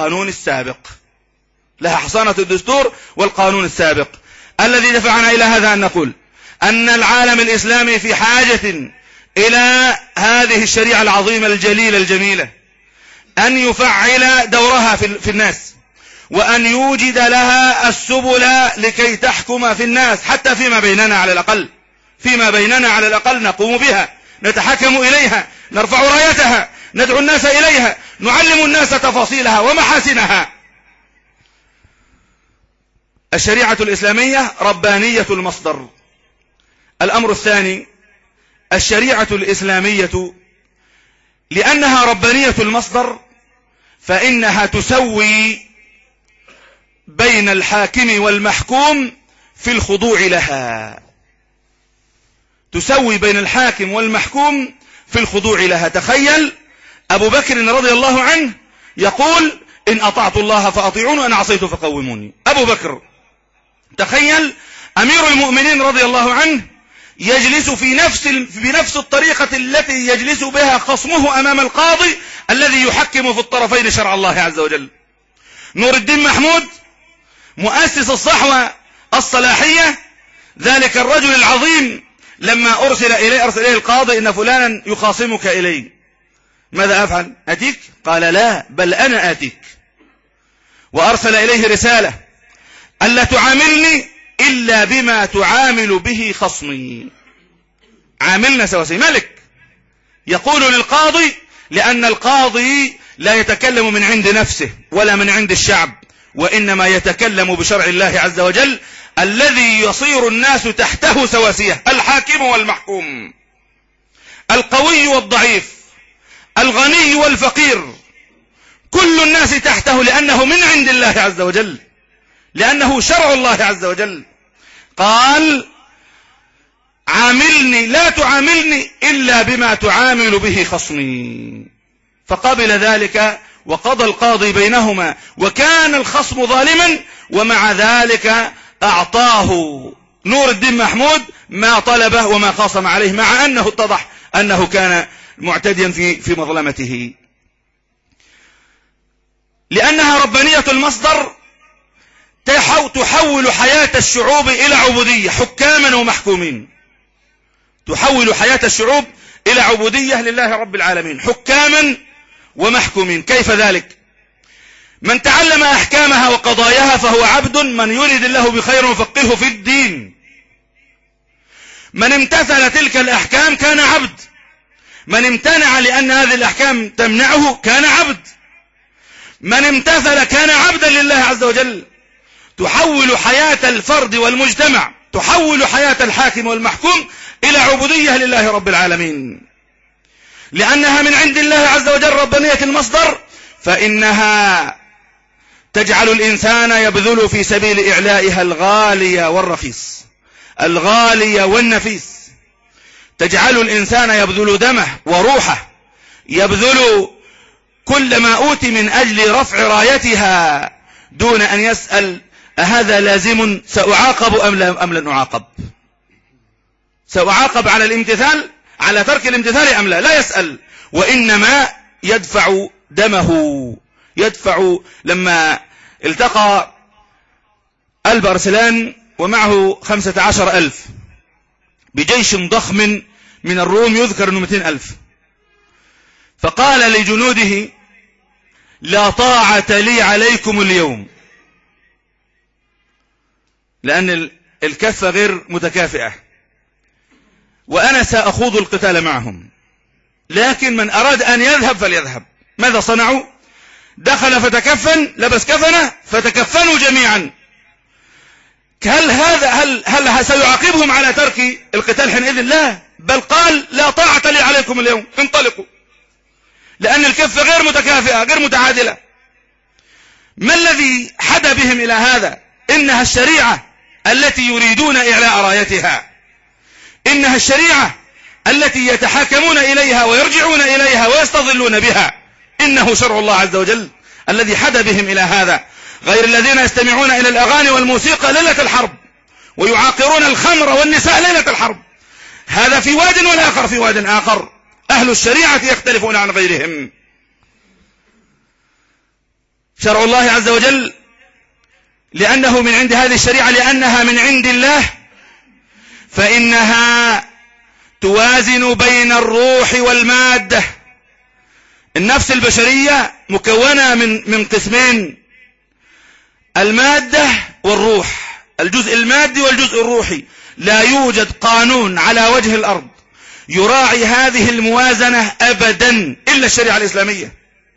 والقانون السابق. الذي دفعنا إلى هذا أن نقول أن العالم الإسلامي في حاجة إلى هذه الشريعة العظيمة الجليلة الجميلة، أن يفعل دورها في الناس، وأن يوجد لها السبل لكي تحكم في الناس، حتى فيما بيننا على الأقل نقوم بها، نتحكم إليها، نرفع رايتها، ندعو الناس إليها، نعلم الناس تفاصيلها ومحاسنها. الشريعة الإسلامية ربانية المصدر. الأمر الثاني، الشريعة الإسلامية لأنها ربانية المصدر فإنها تسوي بين الحاكم والمحكوم في الخضوع لها. تسوي بين الحاكم والمحكوم في الخضوع لها. تخيل أبو بكر رضي الله عنه يقول: إن أطعت الله فأطيعوني وإن عصيت فقوموني. أبو بكر. تخيل أمير المؤمنين رضي الله عنه يجلس بنفس الطريقة التي يجلس بها خصمه أمام القاضي الذي يحكم في الطرفين شرع الله عز وجل. نور الدين محمود مؤسس الصحوة الصلاحية، ذلك الرجل العظيم، لما أرسل إليه القاضي: إن فلانا يخاصمك إلي، ماذا أفعل؟ أتيك؟ قال: لا، بل أنا آتيك. وأرسل إليه رسالة: ألا تعاملني إلا بما تعامل به خصمي. عاملنا سواسي. ملك يقول للقاضي، لأن القاضي لا يتكلم من عند نفسه ولا من عند الشعب، وإنما يتكلم بشرع الله عز وجل الذي يصير الناس تحته سواسية، الحاكم والمحكوم، القوي والضعيف، الغني والفقير، كل الناس تحته، لأنه من عند الله عز وجل، لأنه شرع الله عز وجل. قال: عاملني، لا تعاملني إلا بما تعامل به خصمي. فقبل ذلك وقضى القاضي بينهما، وكان الخصم ظالما، ومع ذلك أعطاه نور الدين محمود ما طلبه وما خاصم عليه، مع أنه اتضح أنه كان معتديا في مظلمته. لأنها ربانية المصدر تحول حياة الشعوب إلى عبودية، حكاما ومحكومين. تحول حياة الشعوب إلى عبودية لله رب العالمين، حكاما ومحكومين. كيف ذلك؟ من تعلم أحكامها وقضاياها فهو عبد، من يريد الله بخير يفقهه في الدين. من امتثل تلك الأحكام كان عبد، من امتنع لأن هذه الأحكام تمنعه كان عبد، من امتثل كان عبدا لله عز وجل. تحول حياة الفرد والمجتمع، تحول حياة الحاكم والمحكوم إلى عبودية لله رب العالمين. لأنها من عند الله عز وجل ربانية المصدر، فإنها تجعل الإنسان يبذل في سبيل إعلائها الغالي والرخيص، الغالي والنفيس. تجعل الإنسان يبذل دمه وروحه، يبذل كل ما أوتي من أجل رفع رايتها، دون أن يسأل: أهذا لازم؟ سأعاقب أم لن أعاقب؟ سأعاقب على الامتثال، على ترك الامتثال أم لا؟ لا يسأل، وإنما يدفع دمه. يدفع. لما التقى البرسلان ومعه 15,000 بجيش ضخم من الروم، يذكر أنه 200,000، فقال لجنوده: لا طاعة لي عليكم اليوم، لأن الكفة غير متكافئة، وأنا سأخوض القتال معهم، لكن من أراد أن يذهب فليذهب. ماذا صنعوا؟ دخل فتكفن، لبس كفنه فتكفنوا جميعا. هل سيعاقبهم على ترك القتال حينئذ؟ لا، بل قال: لا طاعة لي عليكم اليوم، انطلقوا، لأن الكفة غير متكافئة، غير متعادلة. ما الذي حدا بهم إلى هذا؟ إنها الشريعة التي يريدون إعلاء رايتها، إنها الشريعة التي يتحاكمون إليها ويرجعون إليها ويستظلون بها. إنه شرع الله عز وجل الذي حدا بهم إلى هذا، غير الذين يستمعون إلى الأغاني والموسيقى ليلة الحرب، ويعاقرون الخمر والنساء ليلة الحرب. هذا في واد، والآخر في واد آخر. أهل الشريعة يختلفون عن غيرهم. شرع الله عز وجل لأنه من عند هذه الشريعة، لأنها من عند الله، فإنها توازن بين الروح والمادة. النفس البشرية مكونة من قسمين: المادة والروح، الجزء المادي والجزء الروحي. لا يوجد قانون على وجه الأرض يراعي هذه الموازنة أبدا إلا الشريعة الإسلامية.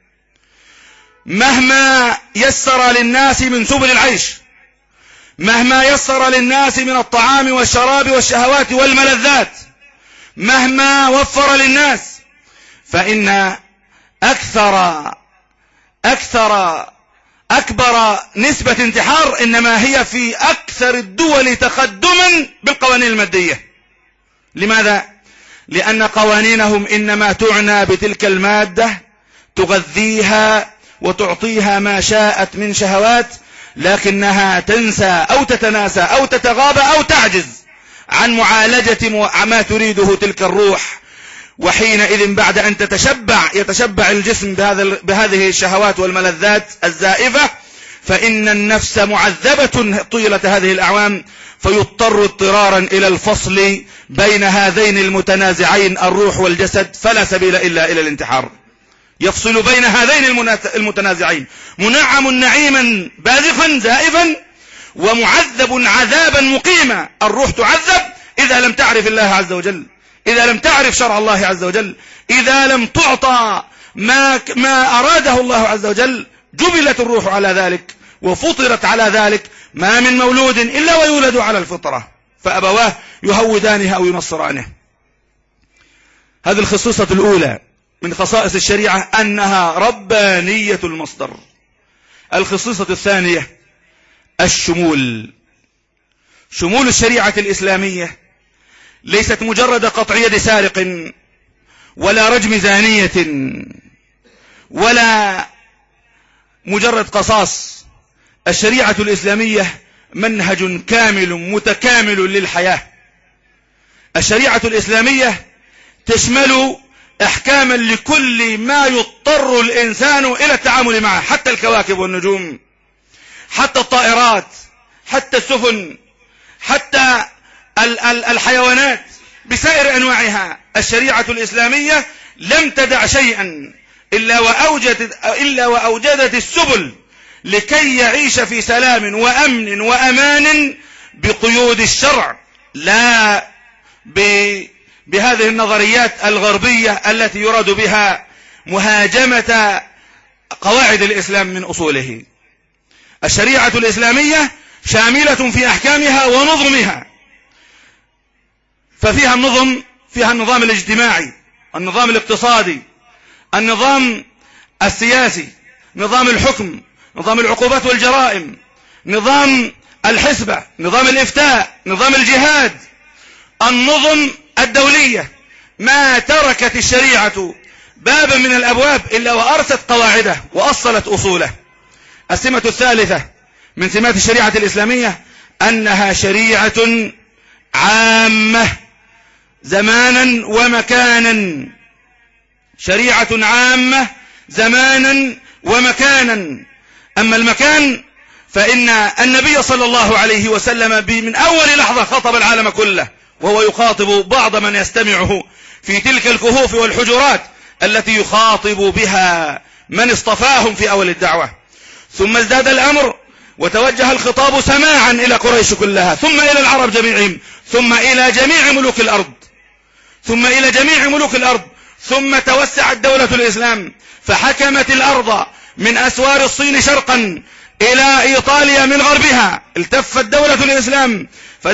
مهما يسر للناس من سبل العيش، مهما يسر للناس من الطعام والشراب والشهوات والملذات، مهما وفر للناس، فإن أكبر نسبة انتحار إنما هي في أكثر الدول تقدما بالقوانين المادية. لماذا؟ لأن قوانينهم إنما تعنى بتلك المادة، تغذيها وتعطيها ما شاءت من شهوات، لكنها تنسى أو تتناسى أو تتغاضى أو تعجز عن معالجة ما تريده تلك الروح. وحينئذ بعد أن يتشبع الجسم بهذه الشهوات والملذات الزائفة، فإن النفس معذبة طيلة هذه الأعوام، فيضطر اضطرارا إلى الفصل بين هذين المتنازعين الروح والجسد، فلا سبيل إلا إلى الانتحار. يفصل بين هذين المتنازعين، منعم نعيما باذخا زائفا، ومعذب عذابا مقيما. الروح تعذب إذا لم تعرف الله عز وجل، إذا لم تعرف شرع الله عز وجل، إذا لم تعطى ما أراده الله عز وجل. جبلت الروح على ذلك وفطرت على ذلك. ما من مولود إلا ويولد على الفطرة، فأبواه يهودانه أو ينصرانه. هذه الخصوصة الأولى من خصائص الشريعة، أنها ربانية المصدر. الخصوصة الثانية الشمول. شمول الشريعة الإسلامية ليست مجرد قطع يد سارق ولا رجم زانية ولا مجرد قصاص. الشريعة الإسلامية منهج كامل متكامل للحياة. الشريعة الإسلامية تشمل احكاما لكل ما يضطر الانسان الى التعامل معه، حتى الكواكب والنجوم، حتى الطائرات، حتى السفن، حتى الحيوانات بسائر انواعها. الشريعة الاسلامية لم تدع شيئا الا واوجدت السبل لكي يعيش في سلام وامن وامان بقيود الشرع، لا بهذه النظريات الغربية التي يراد بها مهاجمة قواعد الإسلام من أصوله. الشريعة الإسلامية شاملة في أحكامها ونظمها، ففيها النظام الاجتماعي، النظام الاقتصادي، النظام السياسي، نظام الحكم، نظام العقوبات والجرائم، نظام الحسبة، نظام الإفتاء، نظام الجهاد، النظم الدولية. ما تركت الشريعة بابا من الأبواب إلا وأرست قواعده وأصلت أصوله. السمة الثالثة من سمات الشريعة الإسلامية أنها شريعة عامة زمانا ومكانا. شريعة عامة زمانا ومكانا. أما المكان فإن النبي صلى الله عليه وسلم من أول لحظة خطب العالم كله، وهو يخاطب بعض من يستمعه في تلك الكهوف والحجرات التي يخاطب بها من اصطفاهم في أول الدعوة. ثم ازداد الأمر وتوجه الخطاب سماعا إلى قريش كلها، ثم إلى العرب جميعهم، ثم إلى جميع ملوك الأرض، ثم توسعت دولة الإسلام فحكمت الأرض من أسوار الصين شرقا إلى إيطاليا من غربها. التفت دولة الإسلام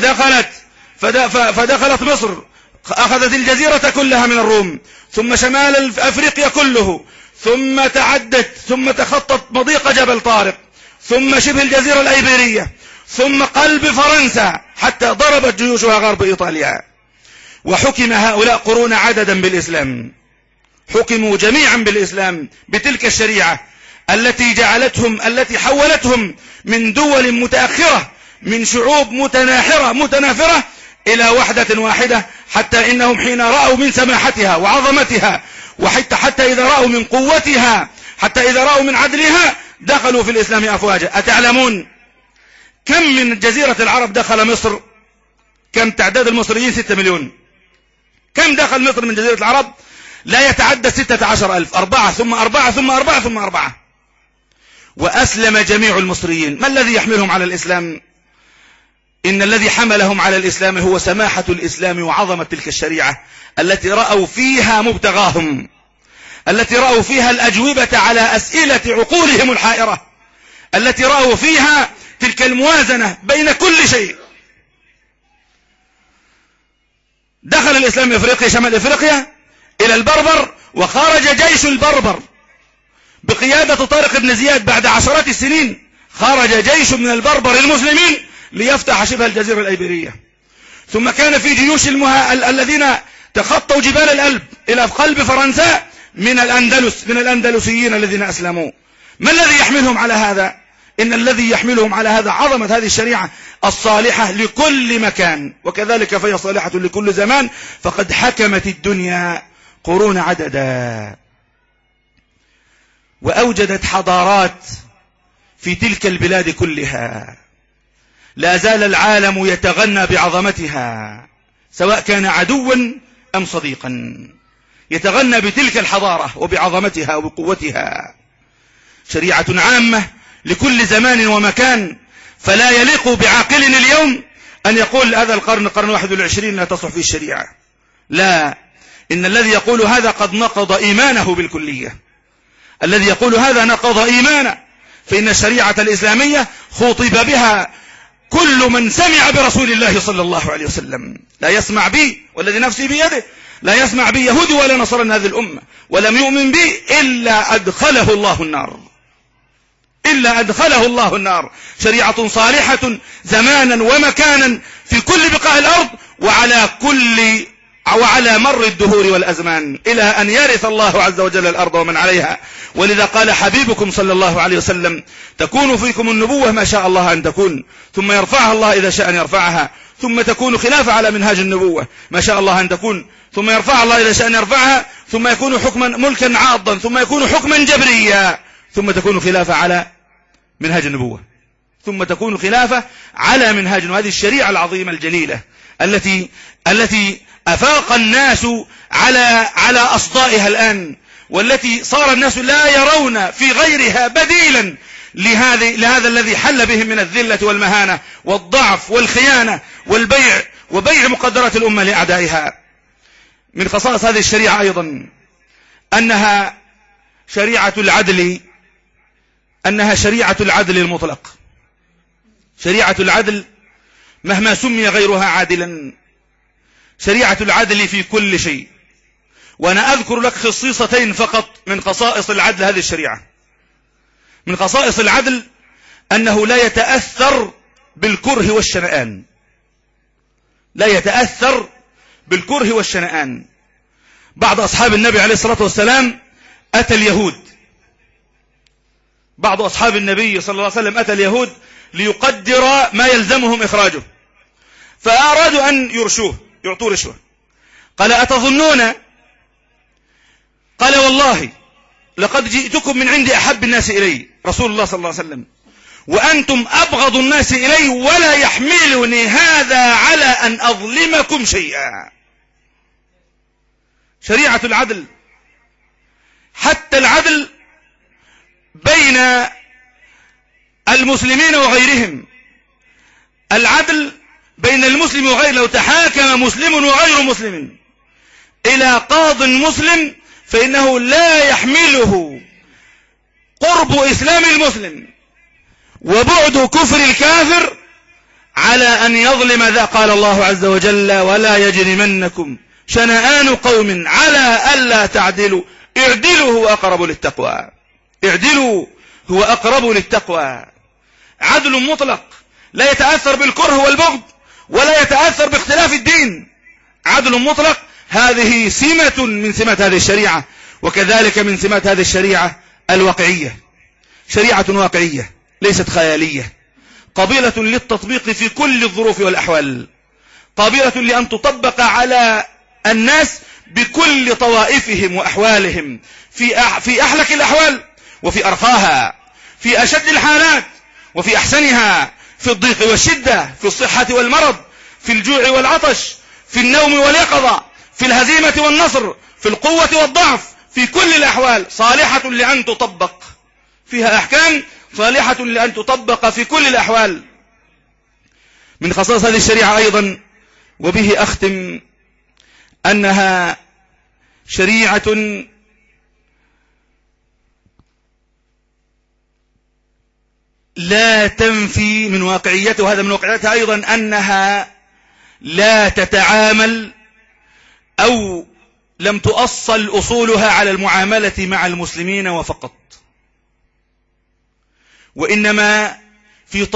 فدخلت مصر، أخذت الجزيرة كلها من الروم، ثم شمال أفريقيا كله، ثم تعدت، ثم تخطت مضيق جبل طارق، ثم شبه الجزيرة الأيبيرية، ثم قلب فرنسا، حتى ضربت جيوشها غرب إيطاليا. وحكم هؤلاء قرون عددا بالإسلام، حكموا جميعا بالإسلام بتلك الشريعة التي حولتهم من دول متأخرة، من شعوب متنافرة إلى وحدة واحدة، حتى إنهم حين رأوا من سماحتها وعظمتها، حتى إذا رأوا من قوتها، حتى إذا رأوا من عدلها، دخلوا في الإسلام أفواجا. أتعلمون كم من جزيرة العرب دخل مصر؟ كم تعداد المصريين؟ 6 مليون. كم دخل مصر من جزيرة العرب؟ لا يتعدى 16,000. 4 ثم 4 ثم 4 ثم 4. وأسلم جميع المصريين. ما الذي يحملهم على الإسلام؟ إن الذي حملهم على الإسلام هو سماحة الإسلام وعظمة تلك الشريعة التي رأوا فيها مبتغاهم، التي رأوا فيها الأجوبة على أسئلة عقولهم الحائرة، التي رأوا فيها تلك الموازنة بين كل شيء. دخل الإسلام إفريقيا، شمال إفريقيا، إلى البربر، وخرج جيش البربر بقيادة طارق بن زياد بعد عشرات السنين. خرج جيش من البربر المسلمين ليفتح شبه الجزيرة الأيبيرية. ثم كان في جيوش الذين تخطوا جبال الألب إلى قلب فرنسا من الأندلس، من الأندلسيين الذين أسلموا. ما الذي يحملهم على هذا؟ إن الذي يحملهم على هذا عظمة هذه الشريعة الصالحة لكل مكان، وكذلك فهي صالحة لكل زمان، فقد حكمت الدنيا قرون عددا، وأوجدت حضارات في تلك البلاد كلها. لا زال العالم يتغنى بعظمتها، سواء كان عدوا أم صديقا، يتغنى بتلك الحضارة وبعظمتها وبقوتها. شريعة عامة لكل زمان ومكان، فلا يليق بعاقل اليوم أن يقول هذا القرن 21 لا تصح فيه الشريعة. لا، إن الذي يقول هذا قد نقض إيمانه بالكلية. الذي يقول هذا نقض إيمانه، فإن الشريعة الإسلامية خطب بها كل من سمع برسول الله صلى الله عليه وسلم. لا يسمع بي والذي نفسي بيده، لا يسمع بي يهودي ولا نصرى من هذه الأمة ولم يؤمن بي إلا أدخله الله النار، إلا أدخله الله النار. شريعة صالحة زمانا ومكانا في كل بقاع الأرض وعلى مر الدهور والأزمان، إلى أن يرث الله عز وجل الأرض ومن عليها. ولذا قال حبيبكم صلى الله عليه وسلم: تكون فيكم النبوة ما شاء الله أن تكون، ثم يرفعها الله إذا شاء أن يرفعها، ثم تكون خلافة على منهاج النبوة ما شاء الله أن تكون، ثم يرفعها الله إذا شاء أن يرفعها، ثم يكون حكما ملكا عاضا، ثم يكون حكما جبريا، ثم تكون خلافة على منهاج النبوة، ثم تكون خلافة على منهاج. وهذه الشريعة العظيمة الجليلة التي أفاق الناس على أصدائها الآن، والتي صار الناس لا يرون في غيرها بديلا لهذا الذي حل بهم من الذلة والمهانة والضعف والخيانة وبيع مقدرات الأمة لأعدائها. من خصائص هذه الشريعة أيضا أنها شريعة العدل المطلق. شريعة العدل مهما سمي غيرها عادلا، شريعة العدل في كل شيء. وأنا أذكر لك خصيصتين فقط من خصائص العدل هذه الشريعة. من خصائص العدل أنه لا يتأثر بالكره والشنآن، لا يتأثر بالكره والشنآن. بعض أصحاب النبي عليه الصلاة والسلام أتى اليهود، بعض أصحاب النبي صلى الله عليه وسلم أتى اليهود ليقدر ما يلزمهم إخراجه، فأرادوا أن يعطوا رشوة. قال: أتظنون؟ قال: والله لقد جئتكم من عند أحب الناس إلي رسول الله صلى الله عليه وسلم، وأنتم أبغض الناس إلي، ولا يحملني هذا على أن أظلمكم شيئا. شريعة العدل، حتى العدل بين المسلمين وغيرهم، العدل بين المسلم وغيره. لو تحاكم مسلم وغير مسلم إلى قاض مسلم فإنه لا يحمله قرب إسلام المسلم وبعد كفر الكافر على أن يظلم ذا. قال الله عز وجل: ولا يجرمنكم شنآن قوم على ألا تعدلوا اعدلوا هو أقرب للتقوى. اعدلوا هو أقرب للتقوى. عدل مطلق لا يتأثر بالكره والبغض ولا يتأثر باختلاف الدين. عدل مطلق، هذه سمة من سمات هذه الشريعة. وكذلك من سمات هذه الشريعة الواقعية، شريعة واقعية ليست خيالية، قابلة للتطبيق في كل الظروف والأحوال، قابلة لأن تطبق على الناس بكل طوائفهم وأحوالهم، في أحلك الأحوال وفي أرخاها، في أشد الحالات وفي أحسنها، في الضيق والشدة، في الصحة والمرض، في الجوع والعطش، في النوم واليقظة، في الهزيمة والنصر، في القوة والضعف، في كل الأحوال صالحة لأن تطبق. فيها أحكام صالحة لأن تطبق في كل الأحوال. من خصائص هذه الشريعة أيضا، وبه أختم، أنها شريعة لا تنفي من واقعيتها، وهذا من واقعيتها أيضا أنها لا تتعامل أو لم تؤصل أصولها على المعاملة مع المسلمين وفقط، وإنما في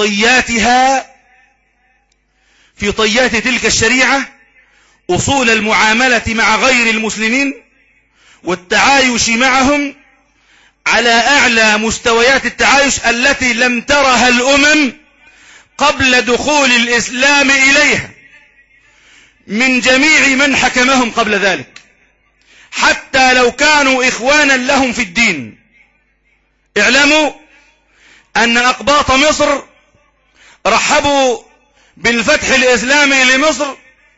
طيات تلك الشريعة أصول المعاملة مع غير المسلمين والتعايش معهم على أعلى مستويات التعايش التي لم ترها الأمم قبل دخول الإسلام إليها من جميع من حكمهم قبل ذلك، حتى لو كانوا إخوانا لهم في الدين. اعلموا أن أقباط مصر رحبوا بالفتح الإسلامي لمصر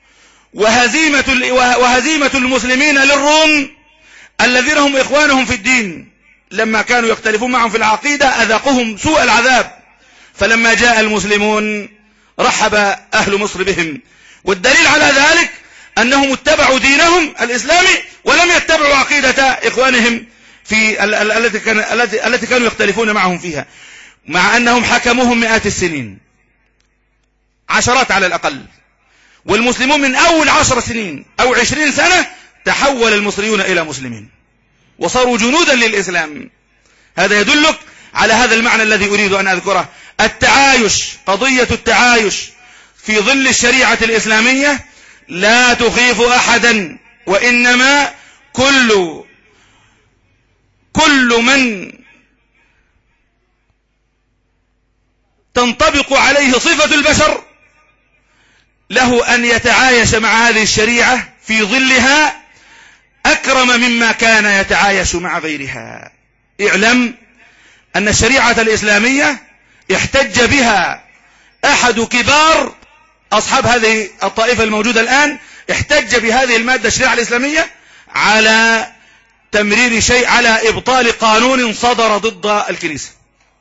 وهزيمة المسلمين للروم الذين هم إخوانهم في الدين، لما كانوا يختلفون معهم في العقيدة أذاقهم سوء العذاب، فلما جاء المسلمون رحب أهل مصر بهم. والدليل على ذلك أنهم اتبعوا دينهم الإسلامي ولم يتبعوا عقيدة إخوانهم في التي كانوا يختلفون معهم فيها، مع أنهم حكموهم مئات السنين، عشرات على الأقل. والمسلمون من أول 10 سنين أو 20 سنة تحول المصريون إلى مسلمين وصاروا جنودا للإسلام. هذا يدلك على هذا المعنى الذي أريد أن أذكره. التعايش، قضية التعايش في ظل الشريعة الإسلامية لا تخيف أحدا، وإنما كل من تنطبق عليه صفة البشر له أن يتعايش مع هذه الشريعة في ظلها أكرم مما كان يتعايش مع غيرها. اعلم أن الشريعة الإسلامية احتج بها أحد كبار أصحاب هذه الطائفة الموجودة الآن، احتج بهذه المادة الشريعة الإسلامية على تمرير شيء، على إبطال قانون صدر ضد الكنيسة.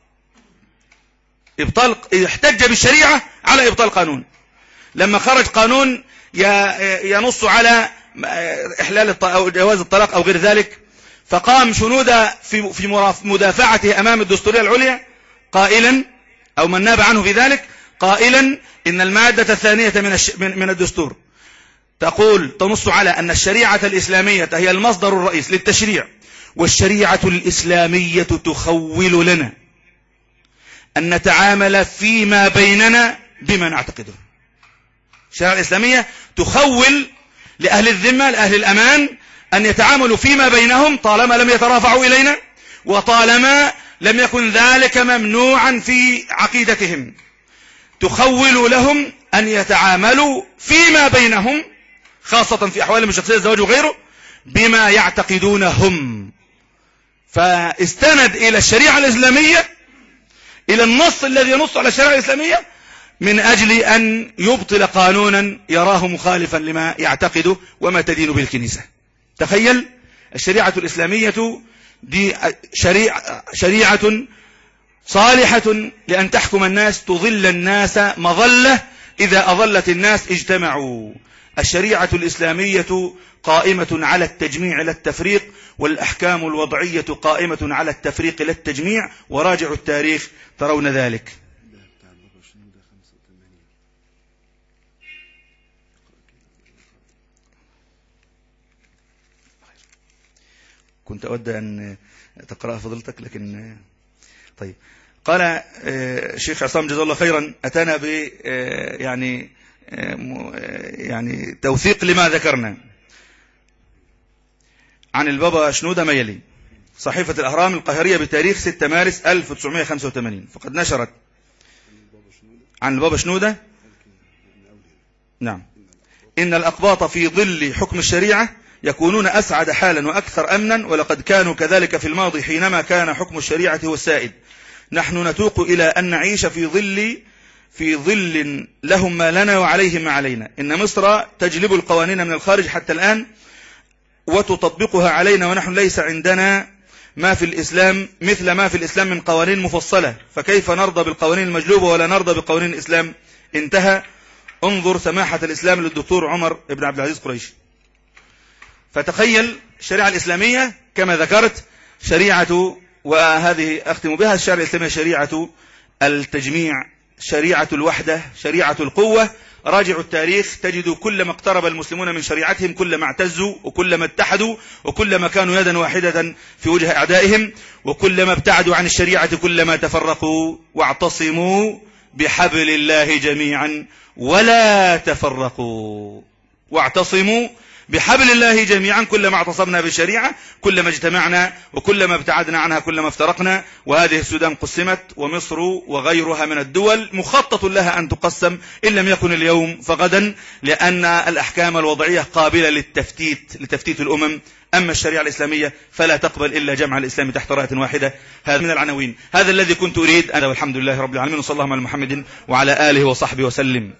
احتج بالشريعة على إبطال قانون، لما خرج قانون ينص على إحلال أو جواز الطلاق أو غير ذلك، فقام شنودة في مدافعته أمام الدستورية العليا قائلا، أو من ناب عنه في ذلك، قائلا إن المادة الثانية من الدستور تنص على أن الشريعة الإسلامية هي المصدر الرئيس للتشريع، والشريعة الإسلامية تخول لنا أن نتعامل فيما بيننا بما نعتقده. الشريعة الإسلامية تخول لأهل الذمة، لأهل الأمان، أن يتعاملوا فيما بينهم طالما لم يترافعوا إلينا، وطالما لم يكن ذلك ممنوعا في عقيدتهم. تخول لهم أن يتعاملوا فيما بينهم، خاصة في أحوالهم الشخصية، الزواج وغيره، بما يعتقدونهم. فاستند إلى الشريعة الإسلامية، إلى النص الذي ينص على الشريعة الإسلامية، من أجل أن يبطل قانونا يراه مخالفا لما يعتقده وما تدين به الكنيسة. تخيل، الشريعة الإسلامية دي شريعة صالحة لأن تحكم الناس، تظل الناس مظلة، إذا أظلت الناس اجتمعوا. الشريعة الإسلامية قائمة على التجميع لا التفريق، والأحكام الوضعية قائمة على التفريق لا التجميع، وراجعوا التاريخ ترون ذلك. كنت أود أن تقرأ فضلتك، لكن طيب. قال الشيخ عصام جزاه الله خيرا أتانا ب يعني توثيق لما ذكرنا عن البابا شنودة ما يلي: صحيفة الأهرام القاهرية بتاريخ 6 مارس 1985، فقد نشرت عن البابا شنودة، نعم، إن الأقباط في ظل حكم الشريعة يكونون أسعد حالا وأكثر أمنا، ولقد كانوا كذلك في الماضي حينما كان حكم الشريعة هو السائد. نحن نتوق إلى أن نعيش في ظل لهم ما لنا وعليهم ما علينا. إن مصر تجلب القوانين من الخارج حتى الآن وتطبقها علينا، ونحن ليس عندنا ما في الإسلام مثل ما في الإسلام من قوانين مفصلة، فكيف نرضى بالقوانين المجلوبة ولا نرضى بقوانين الإسلام؟ انتهى. انظر سماحة الإسلام للدكتور عمر بن عبد العزيز قريشي. فتخيل الشريعة الإسلامية كما ذكرت شريعة، وهذه أختم بها، الشريعة الإسلامية شريعة التجميع، شريعة الوحدة، شريعة القوة. راجعوا التاريخ تجدوا كلما اقترب المسلمون من شريعتهم كلما اعتزوا، وكلما اتحدوا، وكلما كانوا يدا واحدة في وجه أعدائهم، وكلما ابتعدوا عن الشريعة كلما تفرقوا. واعتصموا بحبل الله جميعا ولا تفرقوا. واعتصموا بحبل الله جميعا، كلما اعتصمنا بالشريعة كلما اجتمعنا، وكلما ابتعدنا عنها كلما افترقنا. وهذه السودان قسمت، ومصر وغيرها من الدول مخطط لها أن تقسم، إن لم يكن اليوم فغدا، لأن الأحكام الوضعية قابلة لتفتيت الأمم. أما الشريعة الإسلامية فلا تقبل إلا جمع الإسلام تحت راية واحدة. هذا من العناوين، هذا الذي كنت أريد أنا، والحمد لله رب العالمين، وصلى الله على محمد وعلى آله وصحبه وسلم.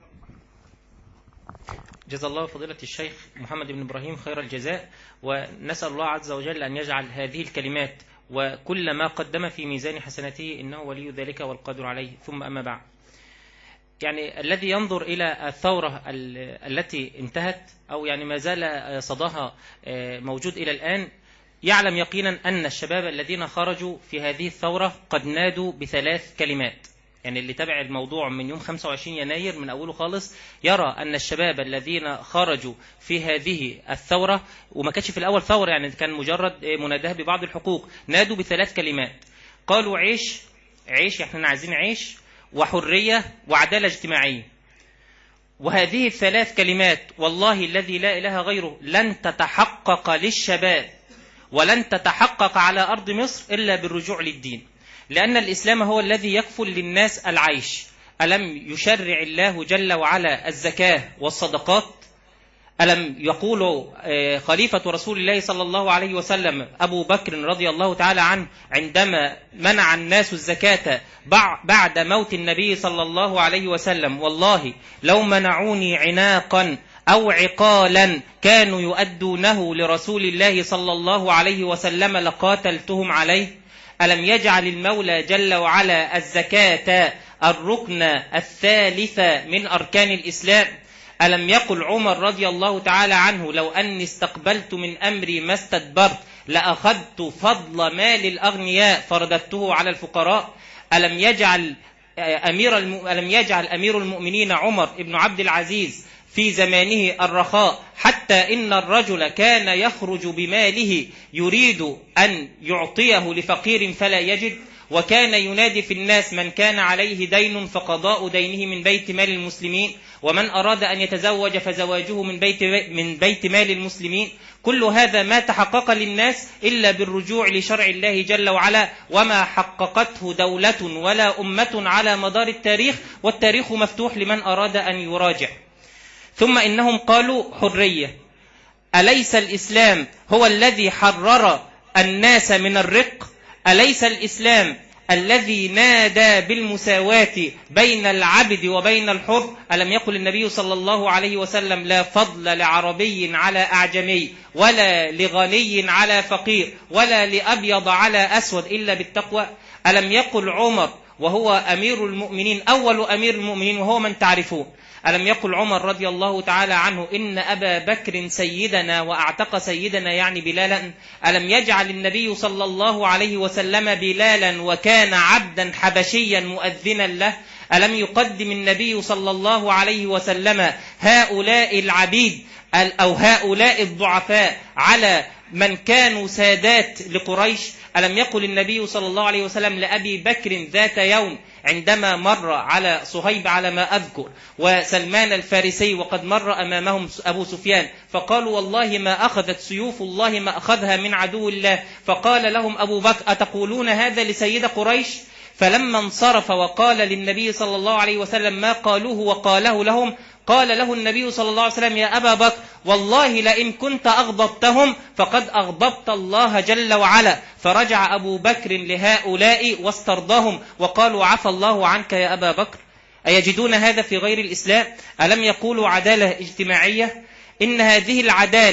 جزا الله فضيلة الشيخ محمد بن إبراهيم خير الجزاء، ونسأل الله عز وجل أن يجعل هذه الكلمات وكل ما قدم في ميزان حسناته، إنه ولي ذلك والقادر عليه. ثم أما بعد، يعني الذي ينظر إلى الثورة التي انتهت، أو يعني ما زال صداها موجود إلى الآن، يعلم يقينا أن الشباب الذين خرجوا في هذه الثورة قد نادوا بثلاث كلمات. يعني اللي تابع الموضوع من يوم 25 يناير من أوله خالص يرى أن الشباب الذين خرجوا في هذه الثورة، وما كانش في الأول ثورة، يعني كان مجرد مناداه ببعض الحقوق، نادوا بثلاث كلمات. قالوا عيش، احنا عايزين عيش، وحرية، وعدالة اجتماعية. وهذه الثلاث كلمات والله الذي لا إله غيره لن تتحقق للشباب ولن تتحقق على أرض مصر إلا بالرجوع للدين، لأن الإسلام هو الذي يكفل للناس العيش. ألم يشرع الله جل وعلا الزكاة والصدقات؟ ألم يقول خليفة رسول الله صلى الله عليه وسلم أبو بكر رضي الله تعالى عنه عندما منع الناس الزكاة بعد موت النبي صلى الله عليه وسلم: والله لو منعوني عناقا أو عقالا كانوا يؤدونه لرسول الله صلى الله عليه وسلم لقاتلتهم عليه. ألم يجعل المولى جل وعلا الزكاة الركن الثالث من أركان الإسلام؟ ألم يقل عمر رضي الله تعالى عنه: لو أني استقبلت من أمري ما استدبرت لأخذت فضل مال الأغنياء فرددته على الفقراء؟ ألم يجعل أمير المؤمنين عمر بن عبد العزيز في زمانه الرخاء حتى إن الرجل كان يخرج بماله يريد أن يعطيه لفقير فلا يجد، وكان ينادي في الناس: من كان عليه دين فقضاء دينه من بيت مال المسلمين، ومن أراد أن يتزوج فزواجه من بيت مال المسلمين. كل هذا ما تحقق للناس إلا بالرجوع لشرع الله جل وعلا، وما حققته دولة ولا أمة على مدار التاريخ، والتاريخ مفتوح لمن أراد أن يراجع. ثم إنهم قالوا حرية. أليس الإسلام هو الذي حرر الناس من الرق؟ أليس الإسلام الذي نادى بالمساواة بين العبد وبين الحر؟ ألم يقل النبي صلى الله عليه وسلم: لا فضل لعربي على أعجمي، ولا لغني على فقير، ولا لأبيض على أسود إلا بالتقوى؟ ألم يقل عمر وهو أمير المؤمنين، أول أمير المؤمنين، وهو من تعرفون، ألم يقل عمر رضي الله تعالى عنه: إن أبا بكر سيدنا وأعتق سيدنا، يعني بلالا؟ ألم يجعل النبي صلى الله عليه وسلم بلالا وكان عبدا حبشيا مؤذنا له؟ ألم يقدم النبي صلى الله عليه وسلم هؤلاء العبيد أو هؤلاء الضعفاء على من كانوا سادات لقريش؟ ألم يقل النبي صلى الله عليه وسلم لأبي بكر ذات يوم عندما مر على صهيب على ما أذكر وسلمان الفارسي وقد مر أمامهم أبو سفيان، فقالوا: والله ما أخذت سيوف الله ما أخذها من عدو الله. فقال لهم أبو بكر: أتقولون هذا لسيد قريش؟ فلما انصرف وقال للنبي صلى الله عليه وسلم ما قالوه وقاله لهم، قال له النبي صلى الله عليه وسلم: يا أبا بكر، والله لئن كنت أغضبتهم فقد أغضبت الله جل وعلا. فرجع أبو بكر لهؤلاء واسترضاهم وقالوا: عفى الله عنك يا أبا بكر. أيجدون هذا في غير الإسلام؟ ألم يقولوا عدالة اجتماعية؟ إن هذه العدالة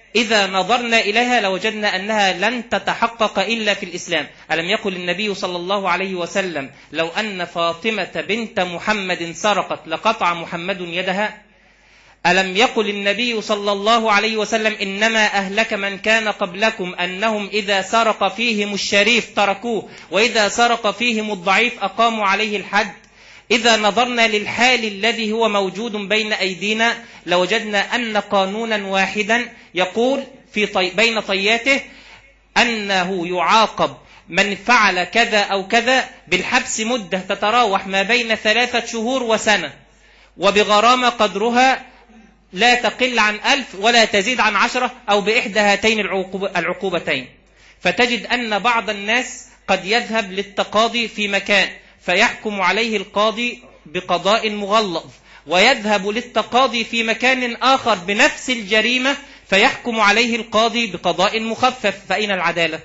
إذا نظرنا إليها لوجدنا أنها لن تتحقق إلا في الإسلام. ألم يقل النبي صلى الله عليه وسلم لو أن فاطمة بنت محمد سرقت لقطع محمد يدها؟ ألم يقل النبي صلى الله عليه وسلم إنما أهلك من كان قبلكم أنهم إذا سرق فيهم الشريف تركوه وإذا سرق فيهم الضعيف أقاموا عليه الحد؟ إذا نظرنا للحال الذي هو موجود بين أيدينا لوجدنا أن قانونا واحدا يقول بين طياته أنه يعاقب من فعل كذا أو كذا بالحبس مدة تتراوح ما بين 3 شهور وسنة، وبغرامة قدرها لا تقل عن 1000 ولا تزيد عن 10 أو بإحدى هاتين العقوبتين. فتجد أن بعض الناس قد يذهب للتقاضي في مكان فيحكم عليه القاضي بقضاء مغلظ، ويذهب للتقاضي في مكان آخر بنفس الجريمة فيحكم عليه القاضي بقضاء مخفف. فأين العدالة؟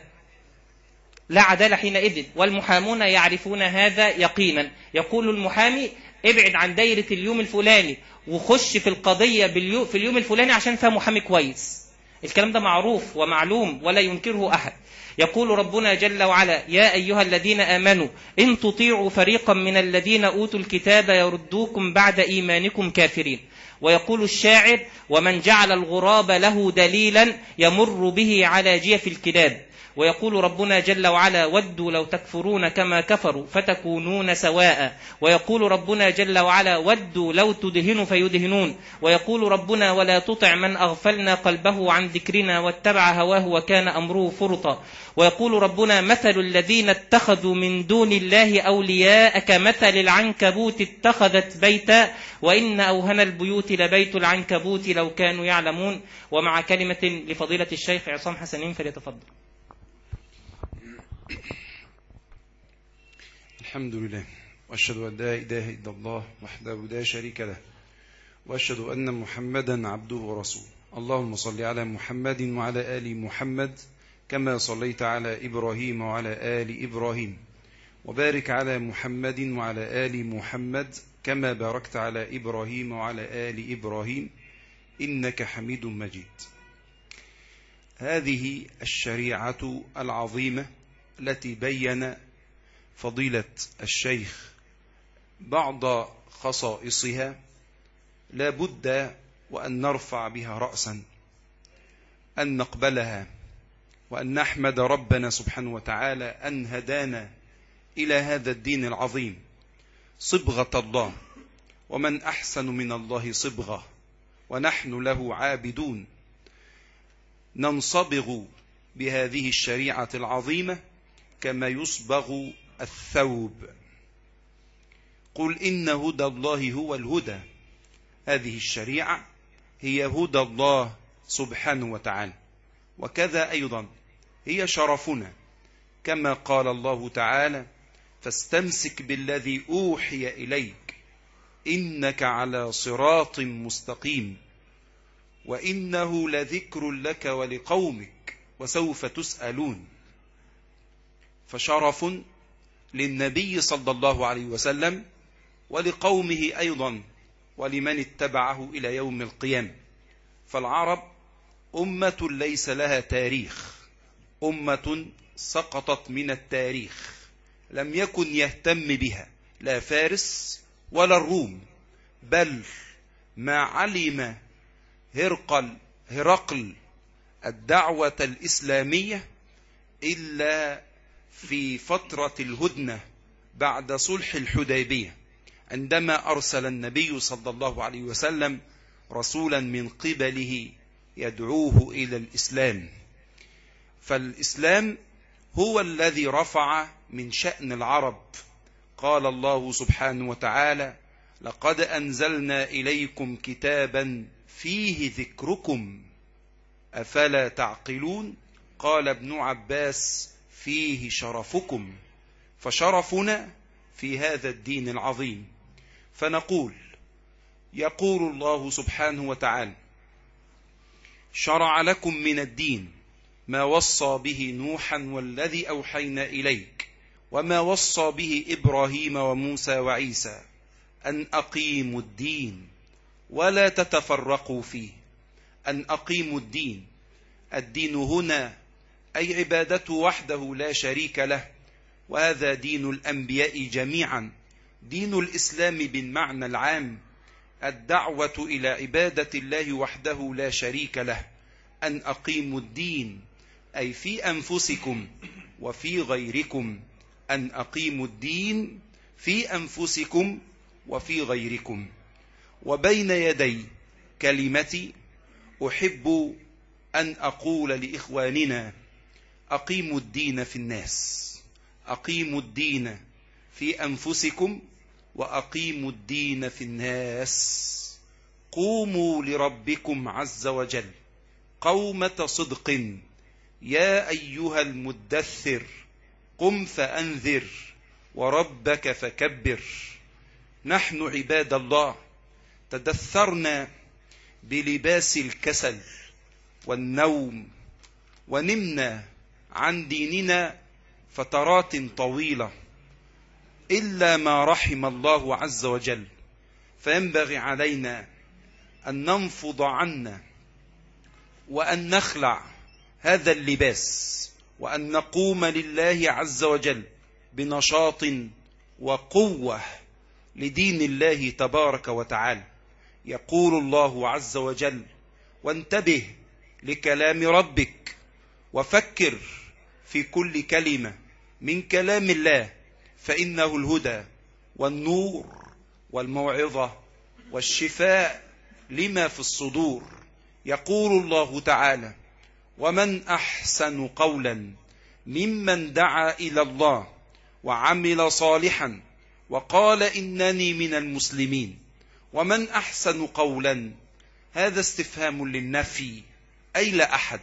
لا عدالة حينئذ، والمحامون يعرفون هذا يقينا. يقول المحامي ابعد عن دايرة اليوم الفلاني وخش في القضية في اليوم الفلاني عشان فيها محامي كويس. الكلام ده معروف ومعلوم ولا ينكره أحد. يقول ربنا جل وعلا يا أيها الذين آمنوا إن تطيعوا فريقا من الذين أوتوا الكتاب يردوكم بعد إيمانكم كافرين. ويقول الشاعر ومن جعل الغراب له دليلا يمر به على جيف الكلاب. ويقول ربنا جل وعلا ودوا لو تكفرون كما كفروا فتكونون سواء. ويقول ربنا جل وعلا ودوا لو تدهنوا فيدهنون. ويقول ربنا ولا تطع من أغفلنا قلبه عن ذكرنا واتبع هواه وكان أمره فرطا. ويقول ربنا مثل الذين اتخذوا من دون الله أولياء كمثل العنكبوت اتخذت بيتا وإن أوهن البيوت لبيت العنكبوت لو كانوا يعلمون. ومع كلمة لفضيلة الشيخ عصام حسنين فليتفضل. الحمد لله، وأشهد أن لا إله إلا الله وحده لا شريك له، وأشهد أن محمدا عبده ورسوله. اللهم صل على محمد وعلى آل محمد كما صليت على إبراهيم وعلى آل إبراهيم، وبارك على محمد وعلى آل محمد كما باركت على إبراهيم وعلى آل إبراهيم إنك حميد مجيد. هذه الشريعة العظيمة التي بين فضيلة الشيخ بعض خصائصها لا بد وأن نرفع بها رأسا، أن نقبلها، وأن نحمد ربنا سبحانه وتعالى أن هدانا إلى هذا الدين العظيم صبغة الله، ومن أحسن من الله صبغة، ونحن له عابدون. ننصبغ بهذه الشريعة العظيمة كما يصبغ الثوب. قل إن هدى الله هو الهدى. هذه الشريعة هي هدى الله سبحانه وتعالى، وكذا أيضا هي شرفنا، كما قال الله تعالى فاستمسك بالذي أوحي إليك إنك على صراط مستقيم وإنه لذكر لك ولقومك وسوف تسألون. فشرف للنبي صلى الله عليه وسلم ولقومه أيضا ولمن اتبعه إلى يوم القيامة. فالعرب أمة ليس لها تاريخ، أمة سقطت من التاريخ، لم يكن يهتم بها لا فارس ولا الروم، بل ما علم هرقل الدعوة الإسلامية إلا في فترة الهدنة بعد صلح الحديبية، عندما أرسل النبي صلى الله عليه وسلم رسولا من قبله يدعوه إلى الإسلام. فالإسلام هو الذي رفع من شأن العرب. قال الله سبحانه وتعالى لقد أنزلنا إليكم كتابا فيه ذكركم أفلا تعقلون. قال ابن عباس فيه شرفكم. فشرفنا في هذا الدين العظيم. فنقول يقول الله سبحانه وتعالى شرع لكم من الدين ما وصى به نوحا والذي أوحينا إليك وما وصى به إبراهيم وموسى وعيسى أن أقيموا الدين ولا تتفرقوا فيه. أن أقيموا الدين الدين هنا أي عبادته وحده لا شريك له، وهذا دين الأنبياء جميعا، دين الإسلام بالمعنى العام، الدعوة إلى عبادة الله وحده لا شريك له، أن أقيموا الدين أي في أنفسكم وفي غيركم، أن أقيموا الدين في أنفسكم وفي غيركم. وبين يدي كلمتي أحب أن أقول لإخواننا: أقيموا الدين في الناس، أقيموا الدين في أنفسكم وأقيموا الدين في الناس. قوموا لربكم عز وجل قومة صدق يا أيها المدثر قم فأنذر وربك فكبر. نحن عباد الله تدثرنا بلباس الكسل والنوم، ونمنا عن ديننا فترات طويلة إلا ما رحم الله عز وجل، فينبغي علينا أن ننفض عنا وأن نخلع هذا اللباس، وأن نقوم لله عز وجل بنشاط وقوة لدين الله تبارك وتعالى. يقول الله عز وجل: وانتبه لكلام ربك وفكر في كل كلمة من كلام الله، فإنه الهدى والنور والموعظة والشفاء لما في الصدور. يقول الله تعالى: ومن أحسن قولا ممن دعا إلى الله وعمل صالحا وقال إنني من المسلمين. ومن أحسن قولا، هذا استفهام للنفي، أي لا أحد،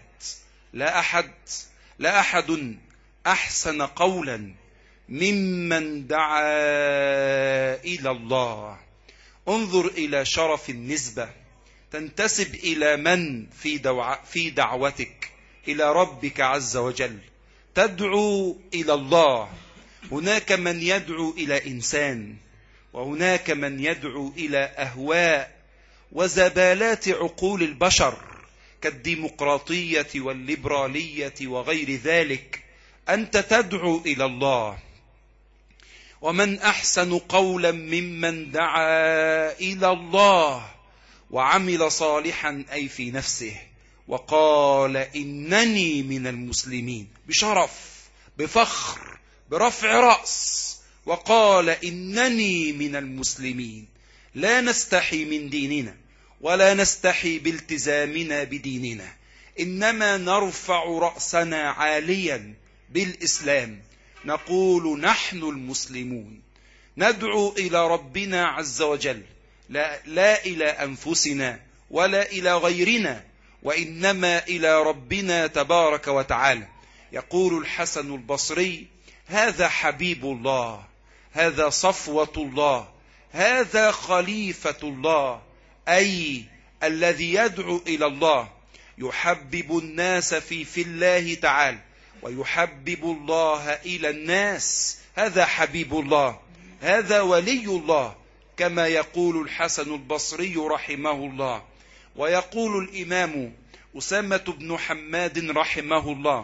لا أحد أحسن قولا ممن دعا إلى الله. انظر إلى شرف النسبة، تنتسب إلى من في دعوتك إلى ربك عز وجل، تدعو إلى الله. هناك من يدعو إلى إنسان، وهناك من يدعو إلى أهواء وزبالات عقول البشر كالديمقراطية والليبرالية وغير ذلك. أنت تدعو إلى الله. ومن أحسن قولا ممن دعا إلى الله وعمل صالحا، أي في نفسه، وقال إنني من المسلمين، بشرف، بفخر، برفع رأس، وقال إنني من المسلمين. لا نستحي من ديننا ولا نستحي بالتزامنا بديننا، إنما نرفع رأسنا عاليا بالإسلام، نقول نحن المسلمون، ندعو إلى ربنا عز وجل، لا إلى أنفسنا ولا إلى غيرنا، وإنما إلى ربنا تبارك وتعالى. يقول الحسن البصري: هذا حبيب الله، هذا صفوة الله، هذا خليفة الله، أي الذي يدعو إلى الله، يحبب الناس في الله تعالى، ويحبب الله إلى الناس. هذا حبيب الله، هذا ولي الله، كما يقول الحسن البصري رحمه الله. ويقول الإمام أسامة بن حماد رحمه الله: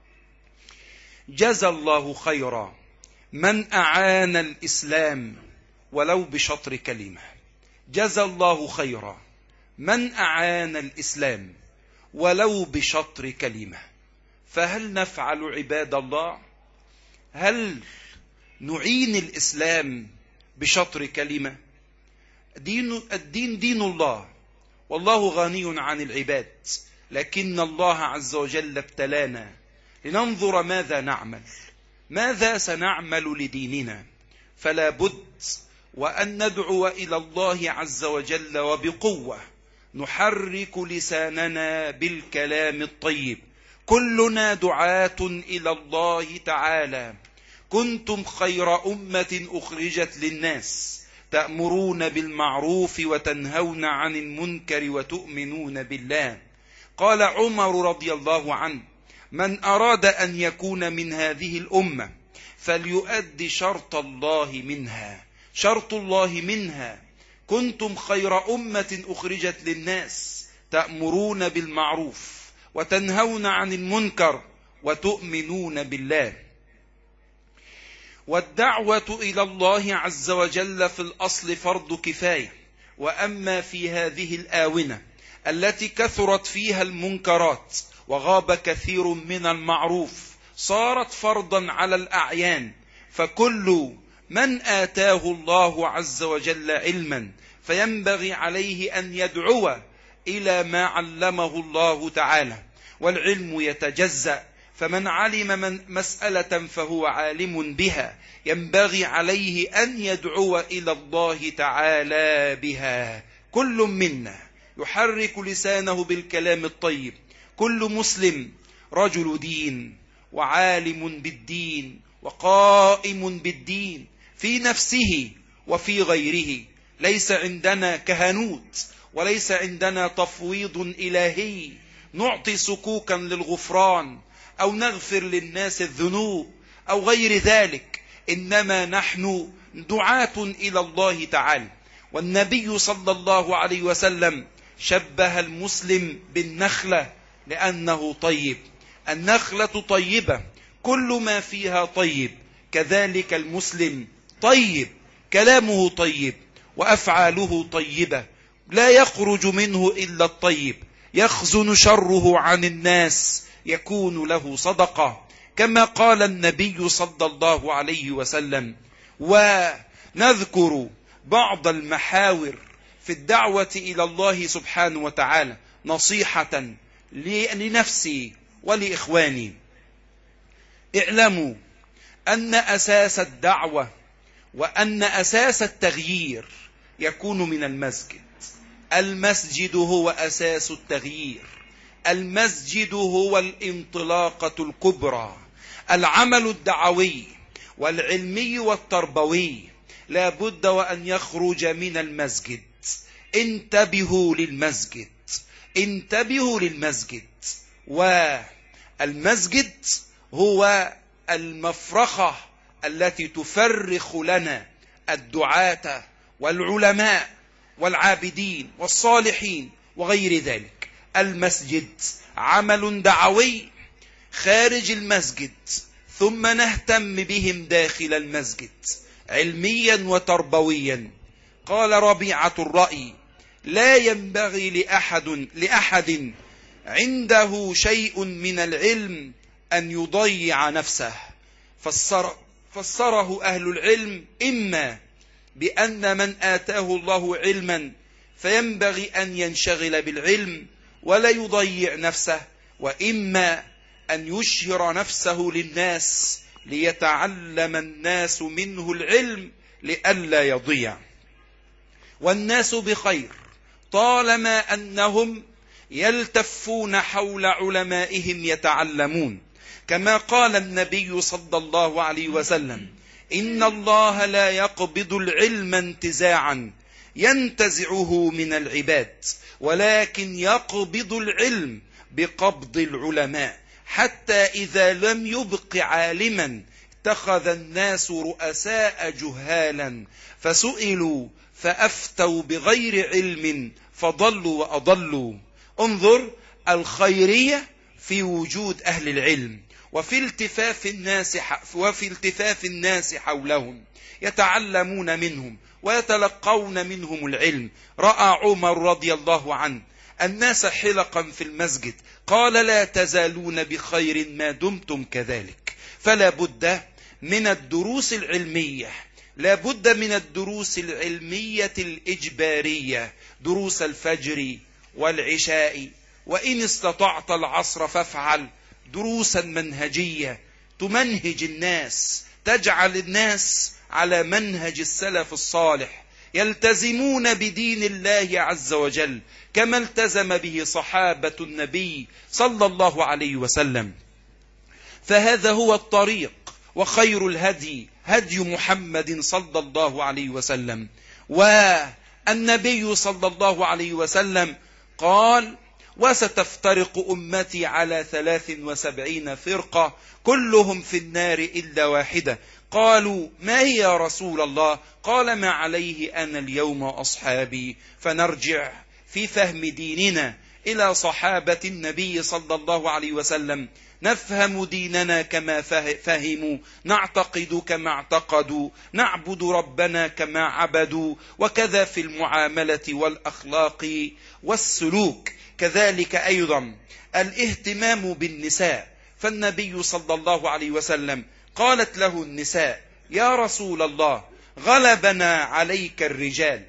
جزى الله خيرا من أعان الإسلام ولو بشطر كلمة. جزى الله خيرا من أعان الإسلام ولو بشطر كلمة. فهل نفعل عباد الله؟ هل نعين الإسلام بشطر كلمة؟ الدين دين الله، والله غني عن العباد، لكن الله عز وجل ابتلانا لننظر ماذا نعمل، ماذا سنعمل لديننا. فلا بد وأن ندعو إلى الله عز وجل وبقوة، نحرك لساننا بالكلام الطيب. كلنا دعاة إلى الله تعالى. كنتم خير أمة أخرجت للناس، تأمرون بالمعروف وتنهون عن المنكر وتؤمنون بالله. قال عمر رضي الله عنه: من أراد أن يكون من هذه الأمة فليؤدي شرط الله منها. شرط الله منها. كنتم خير أمة أخرجت للناس، تأمرون بالمعروف وتنهون عن المنكر وتؤمنون بالله. والدعوة إلى الله عز وجل في الأصل فرض كفاية، وأما في هذه الآونة التي كثرت فيها المنكرات وغاب كثير من المعروف صارت فرضا على الأعيان، فكل من آتاه الله عز وجل علما فينبغي عليه أن يدعو إلى ما علمه الله تعالى. والعلم يتجزأ، فمن علم مسألة فهو عالم بها ينبغي عليه أن يدعو إلى الله تعالى بها. كل منا يحرك لسانه بالكلام الطيب، كل مسلم رجل دين وعالم بالدين وقائم بالدين في نفسه وفي غيره. ليس عندنا كهنوت وليس عندنا تفويض إلهي نعطي سكوكا للغفران أو نغفر للناس الذنوب أو غير ذلك، إنما نحن دعاة إلى الله تعالى. والنبي صلى الله عليه وسلم شبه المسلم بالنخلة لأنه طيب. النخلة طيبة، كل ما فيها طيب، كذلك المسلم طيب، كلامه طيب وأفعاله طيبة، لا يخرج منه إلا الطيب، يخزن شره عن الناس، يكون له صدقة كما قال النبي صلى الله عليه وسلم. ونذكر بعض المحاور في الدعوة إلى الله سبحانه وتعالى نصيحة لنفسي ولإخواني. اعلموا أن أساس الدعوة وأن أساس التغيير يكون من المسجد. المسجد هو أساس التغيير، المسجد هو الانطلاقة الكبرى. العمل الدعوي والعلمي والتربوي لا بد وأن يخرج من المسجد. انتبهوا للمسجد، انتبهوا للمسجد. والمسجد هو المفرخة التي تفرخ لنا الدعاة والعلماء والعابدين والصالحين وغير ذلك. المسجد عمل دعوي خارج المسجد، ثم نهتم بهم داخل المسجد علميا وتربويا. قال ربيعة الرأي: لا ينبغي لأحد عنده شيء من العلم أن يضيع نفسه. فسره أهل العلم إما بأن من آتاه الله علما فينبغي أن ينشغل بالعلم ولا يضيع نفسه، وإما أن يشهر نفسه للناس ليتعلم الناس منه العلم لئلا يضيع. والناس بخير طالما أنهم يلتفون حول علمائهم يتعلمون، كما قال النبي صلى الله عليه وسلم: إن الله لا يقبض العلم انتزاعا ينتزعه من العباد، ولكن يقبض العلم بقبض العلماء، حتى إذا لم يبق عالما اتخذ الناس رؤساء جهالا فسئلوا فأفتوا بغير علم فضلوا وأضلوا. انظر الخيرية في وجود أهل العلم وفي التفاف الناس حولهم، يتعلمون منهم ويتلقون منهم العلم. رأى عمر رضي الله عنه الناس حلقا في المسجد، قال: لا تزالون بخير ما دمتم كذلك. فلا بد من الدروس العلمية، لا بد من الدروس العلمية الإجبارية، دروس الفجر والعشاء، وإن استطعت العصر فافعل. دروسا منهجية تمنهج الناس، تجعل الناس على منهج السلف الصالح، يلتزمون بدين الله عز وجل كما التزم به صحابة النبي صلى الله عليه وسلم. فهذا هو الطريق، وخير الهدي هدي محمد صلى الله عليه وسلم. والنبي صلى الله عليه وسلم قال: وستفترق أمتي على 73 فرقة كلهم في النار إلا واحدة. قالوا: ما هي يا رسول الله؟ قال: ما عليه أنا اليوم أصحابي. فنرجع في فهم ديننا إلى صحابة النبي صلى الله عليه وسلم: نفهم ديننا كما فهموا، نعتقد كما اعتقدوا، نعبد ربنا كما عبدوا، وكذا في المعاملة والأخلاق والسلوك. كذلك أيضا الاهتمام بالنساء، فالنبي صلى الله عليه وسلم قالت له النساء: يا رسول الله، غلبنا عليك الرجال،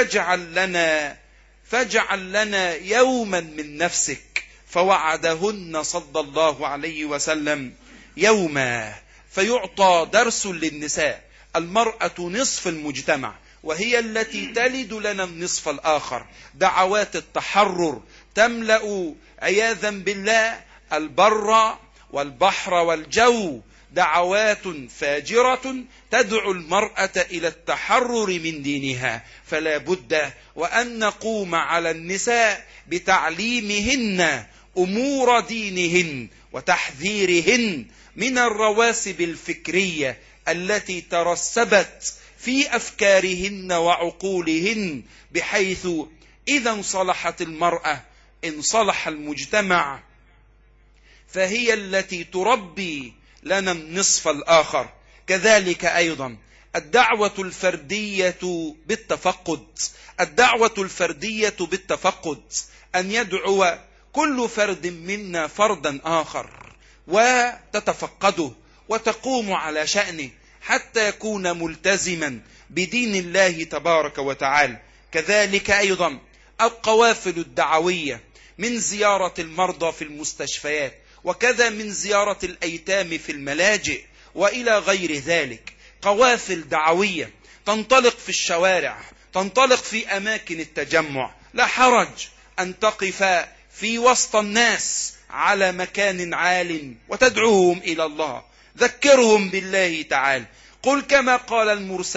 فاجعل لنا يوما من نفسك. فوعدهن صلى الله عليه وسلم يوما. فيعطى درس للنساء. المرأة نصف المجتمع، وهي التي تلد لنا النصف الآخر. دعوات التحرر تملأ عياذا بالله البر والبحر والجو، دعوات فاجرة تدعو المرأة إلى التحرر من دينها. فلا بد وأن نقوم على النساء بتعليمهن أمور دينهن وتحذيرهن من الرواسب الفكرية التي ترسبت في أفكارهن وعقولهن، بحيث إذا انصلحت المرأة انصلح المجتمع، فهي التي تربي لنا النصف الآخر. كذلك أيضا الدعوة الفردية بالتفقد. الدعوة الفردية بالتفقد أن يدعو كل فرد منا فردا آخر وتتفقده وتقوم على شأنه حتى يكون ملتزما بدين الله تبارك وتعالى. كذلك أيضا القوافل الدعوية من زيارة المرضى في المستشفيات، وكذا من زيارة الأيتام في الملاجئ وإلى غير ذلك. قوافل دعوية تنطلق في الشوارع، تنطلق في أماكن التجمع. لا حرج أن تقف في وسط الناس على مكان عال وتدعوهم إلى الله، ذكرهم بالله تعالى. قل كما قال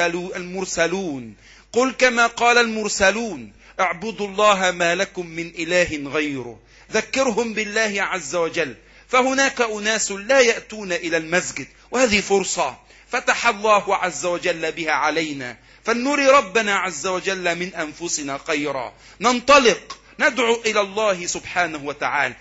المرسلون اعبدوا الله ما لكم من إله غيره. ذكرهم بالله عز وجل. فهناك أناس لا يأتون إلى المسجد، وهذه فرصة فتح الله عز وجل بها علينا، فلنري ربنا عز وجل من أنفسنا خيرا. ننطلق ندعو إلى الله سبحانه وتعالى.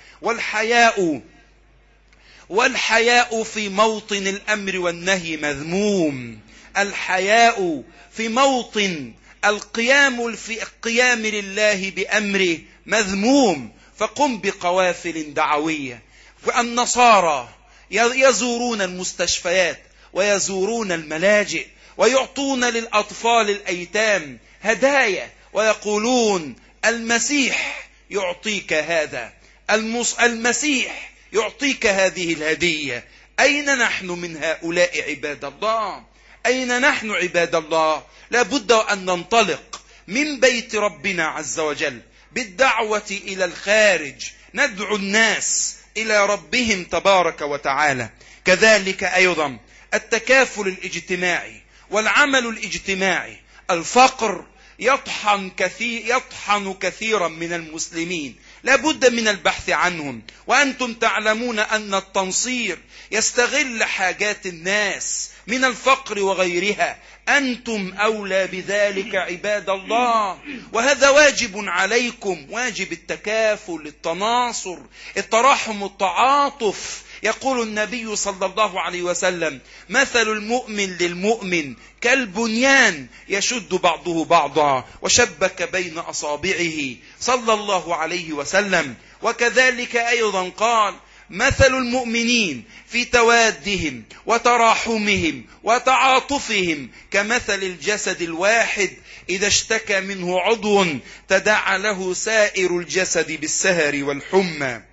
والحياء في موطن الأمر والنهي مذموم. الحياء في موطن القيام لله بأمره مذموم. فقم بقوافل دعوية. والنصارى يزورون المستشفيات ويزورون الملاجئ ويعطون للأطفال الأيتام هدايا، ويقولون المسيح يعطيك هذا، المسيح يعطيك هذه الهدية. أين نحن من هؤلاء عباد الله؟ أين نحن عباد الله؟ لا بد أن ننطلق من بيت ربنا عز وجل بالدعوة إلى الخارج، ندعو الناس إلى ربهم تبارك وتعالى. كذلك أيضا التكافل الاجتماعي والعمل الاجتماعي. الفقر يطحن كثيرا من المسلمين، لا بد من البحث عنهم. وأنتم تعلمون أن التنصير يستغل حاجات الناس من الفقر وغيرها. أنتم أولى بذلك عباد الله، وهذا واجب عليكم، واجب التكافل، التناصر، التراحم، التعاطف. يقول النبي صلى الله عليه وسلم: مثل المؤمن للمؤمن كالبنيان يشد بعضه بعضا وشبك بين أصابعه، صلى الله عليه وسلم. وكذلك أيضا قال: مثل المؤمنين في توادهم وتراحمهم وتعاطفهم كمثل الجسد الواحد إذا اشتكى منه عضو تداعى له سائر الجسد بالسهر والحمى.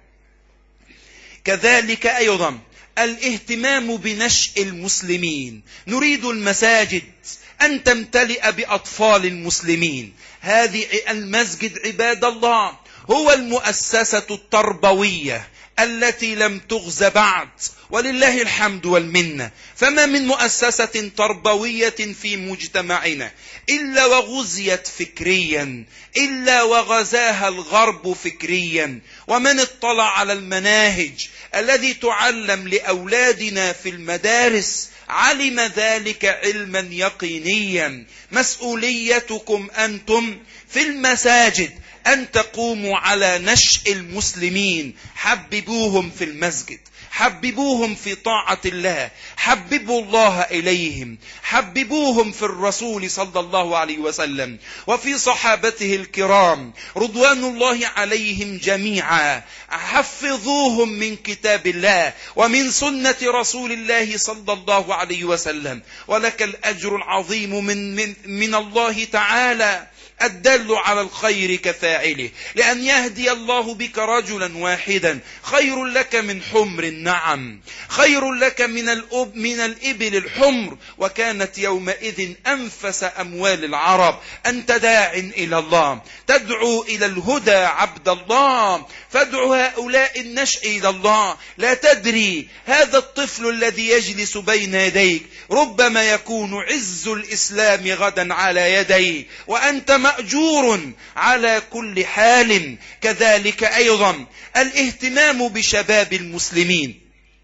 كذلك أيضا الاهتمام بنشء المسلمين. نريد المساجد أن تمتلئ بأطفال المسلمين. هذه المسجد عباد الله هو المؤسسة التربوية التي لم تغز بعد، ولله الحمد والمنة. فما من مؤسسة تربوية في مجتمعنا إلا وغزيت فكريا، إلا وغزاها الغرب فكريا. ومن اطلع على المناهج الذي تعلم لأولادنا في المدارس علم ذلك علما يقينيا. مسؤوليتكم أنتم في المساجد أن تقوموا على نشء المسلمين، حببوهم في المسجد، حببوهم في طاعة الله، حببوا الله إليهم، حببوهم في الرسول صلى الله عليه وسلم وفي صحابته الكرام رضوان الله عليهم جميعا. حفظوهم من كتاب الله ومن سنة رسول الله صلى الله عليه وسلم، ولك الأجر العظيم من الله تعالى الدل على الخير كفاعله، لأن يهدي الله بك رجلا واحدا خير لك من حمر النعم، خير لك من الإبل الحمر، وكانت يومئذ أنفس أموال العرب. أنت داع إلى الله، تدعو إلى الهدى عبد الله، فادعو هؤلاء النشء إلى الله. لا تدري هذا الطفل الذي يجلس بين يديك ربما يكون عز الإسلام غدا على يديه، وأنت مأجور على كل حال. كذلك أيضا الاهتمام بشباب المسلمين،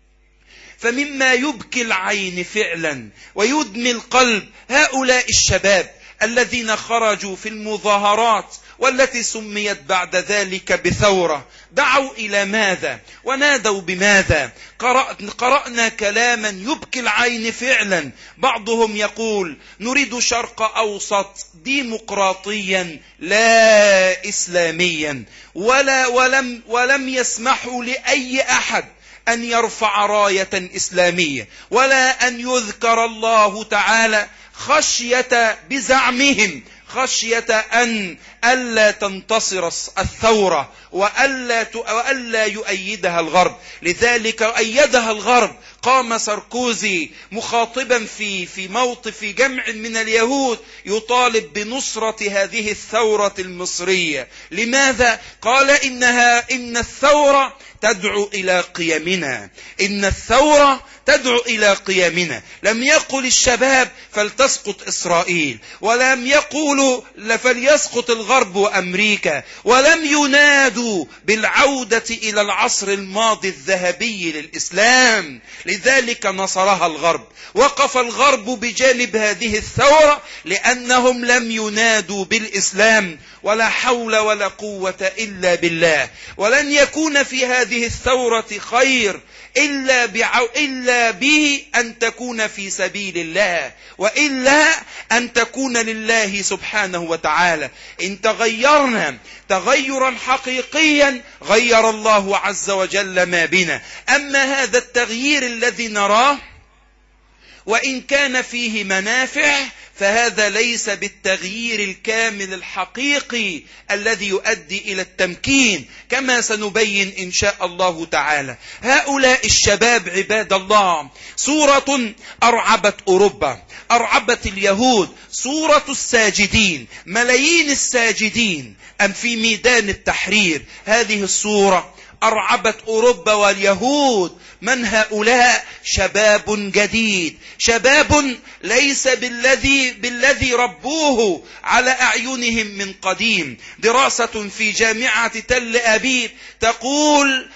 فمما يبكي العين فعلا ويدمي القلب هؤلاء الشباب الذين خرجوا في المظاهرات والتي سميت بعد ذلك بثورة. دعوا إلى ماذا ونادوا بماذا؟ قرأنا كلاما يبكي العين فعلا. بعضهم يقول نريد شرق أوسط ديمقراطيا لا إسلاميا، ولم يسمحوا لأي أحد أن يرفع راية إسلامية ولا أن يذكر الله تعالى، خشية بزعمهم خشية أن ألا تنتصر الثورة وألا يؤيدها الغرب. لذلك أيدها الغرب. قام ساركوزي مخاطبا في موقف جمع من اليهود يطالب بنصرة هذه الثورة المصرية. لماذا؟ قال إن الثورة تدعو إلى قيمنا، إن الثورة تدعو إلى قيمنا. لم يقل الشباب فلتسقط إسرائيل، ولم يقولوا فليسقط الغرب وأمريكا، ولم ينادوا بالعودة إلى العصر الماضي الذهبي للإسلام. لذلك نصرها الغرب، وقف الغرب بجانب هذه الثورة لأنهم لم ينادوا بالإسلام. ولا حول ولا قوة إلا بالله. ولن يكون في هذه الثورة خير إلا به أن تكون في سبيل الله، وإلا أن تكون لله سبحانه وتعالى. إن تغيرنا تغيرا حقيقيا غير الله عز وجل ما بنا. أما هذا التغيير الذي نراه وإن كان فيه منافع فهذا ليس بالتغيير الكامل الحقيقي الذي يؤدي إلى التمكين، كما سنبين إن شاء الله تعالى. هؤلاء الشباب عباد الله صورة أرعبت أوروبا، أرعبت اليهود، صورة الساجدين، ملايين الساجدين أم في ميدان التحرير. هذه الصورة أرعبت أوروبا واليهود. من هؤلاء؟ شباب جديد، شباب ليس بالذي ربوه على أعينهم من قديم. دراسة في جامعة تل أبيب تقول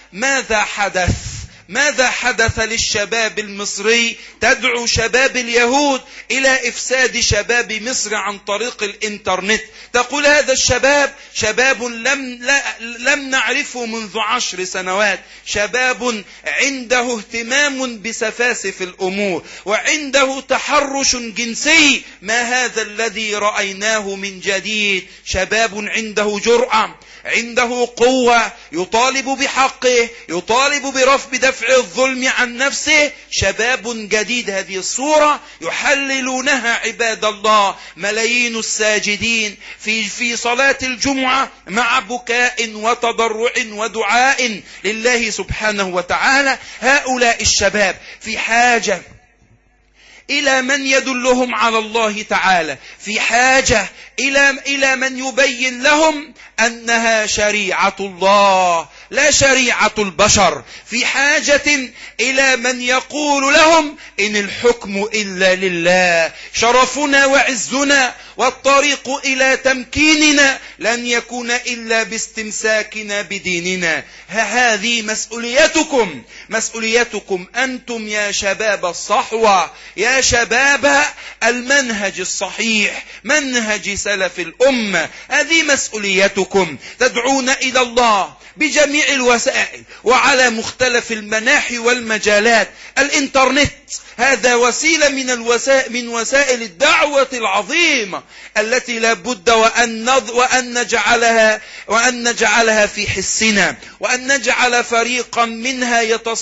ماذا حدث للشباب المصري؟ تدعو شباب اليهود إلى إفساد شباب مصر عن طريق الإنترنت. تقول هذا الشباب شباب لم نعرفه منذ 10 سنوات، شباب عنده اهتمام بسفاسف الأمور وعنده تحرش جنسي. ما هذا الذي رأيناه من جديد؟ شباب عنده جرأة، عنده قوة، يطالب بحقه، يطالب بدفع الظلم عن نفسه. شباب جديد. هذه الصورة يحللونها عباد الله ملايين الساجدين في صلاة الجمعة مع بكاء وتضرع ودعاء لله سبحانه وتعالى. هؤلاء الشباب في حاجة إلى من يدلهم على الله تعالى، في حاجة إلى من يبين لهم أنها شريعة الله، لا شريعة البشر، في حاجة إلى من يقول لهم إن الحكم إلا لله. شرفنا وعزنا والطريق إلى تمكيننا لن يكون إلا باستمساكنا بديننا. هذه مسؤوليتكم أنتم يا شباب الصحوة، يا شباب المنهج الصحيح، منهج سلف الأمة. هذه مسؤوليتكم، تدعون إلى الله بجميع الوسائل وعلى مختلف المناحي والمجالات. الإنترنت هذا وسيلة من وسائل الدعوة العظيمة التي لا بد وأن نجعلها في حسنا، وأن نجعل فريقا منا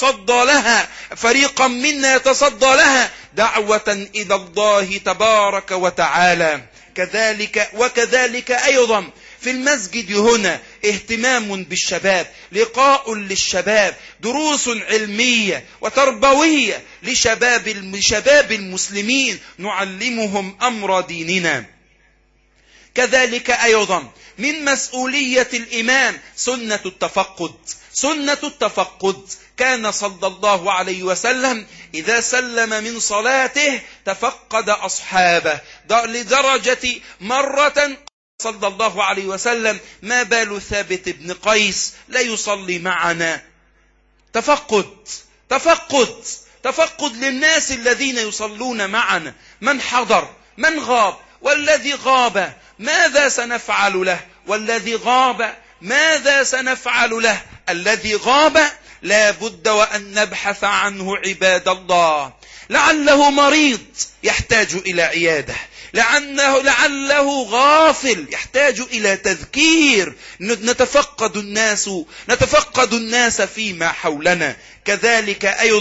يتصدى لها دعوة إلى الله تبارك وتعالى. وكذلك أيضا في المسجد هنا اهتمام بالشباب، لقاء للشباب، دروس علمية وتربوية لشباب المسلمين نعلمهم أمر ديننا. كذلك أيضا من مسؤولية الإمام سنة التفقد. كان صلى الله عليه وسلم إذا سلم من صلاته تفقد أصحابه، لدرجة مرة صلى الله عليه وسلم: ما بال ثابت بن قيس لا يصلي معنا؟ تفقد للناس الذين يصلون معنا، من حضر، من غاب، والذي غاب ماذا سنفعل له، والذي غاب ماذا سنفعل له. الذي غاب لا بد وأن نبحث عنه عباد الله. لعله مريض يحتاج إلى عيادة، لعله غافل يحتاج إلى تذكير. نتفقد الناس فيما حولنا. كذلك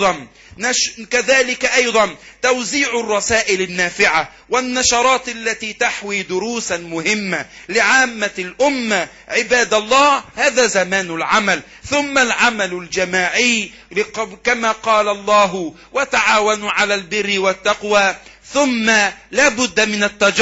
أيضا توزيع الرسائل النافعة والنشرات التي تحوي دروسا مهمة لعامة الأمة. عباد الله، هذا زمان العمل، ثم العمل الجماعي كما قال الله: وتعاونوا على البر والتقوى. ثم لا بد من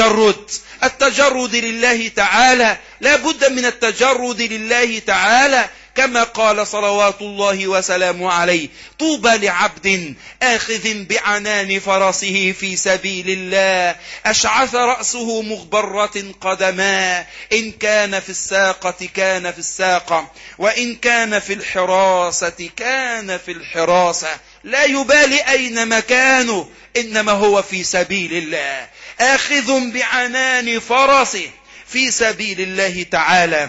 التجرد لله تعالى، لا بد من التجرد لله تعالى كما قال صلوات الله وسلامه عليه: طوبى لعبد آخذ بعنان فرسه في سبيل الله، أشعث رأسه مغبرة قدما، إن كان في الساقة كان في الساقة، وإن كان في الحراسة كان في الحراسة، لا يبالي أين مكانه، إنما هو في سبيل الله، آخذ بعنان فرسه في سبيل الله تعالى.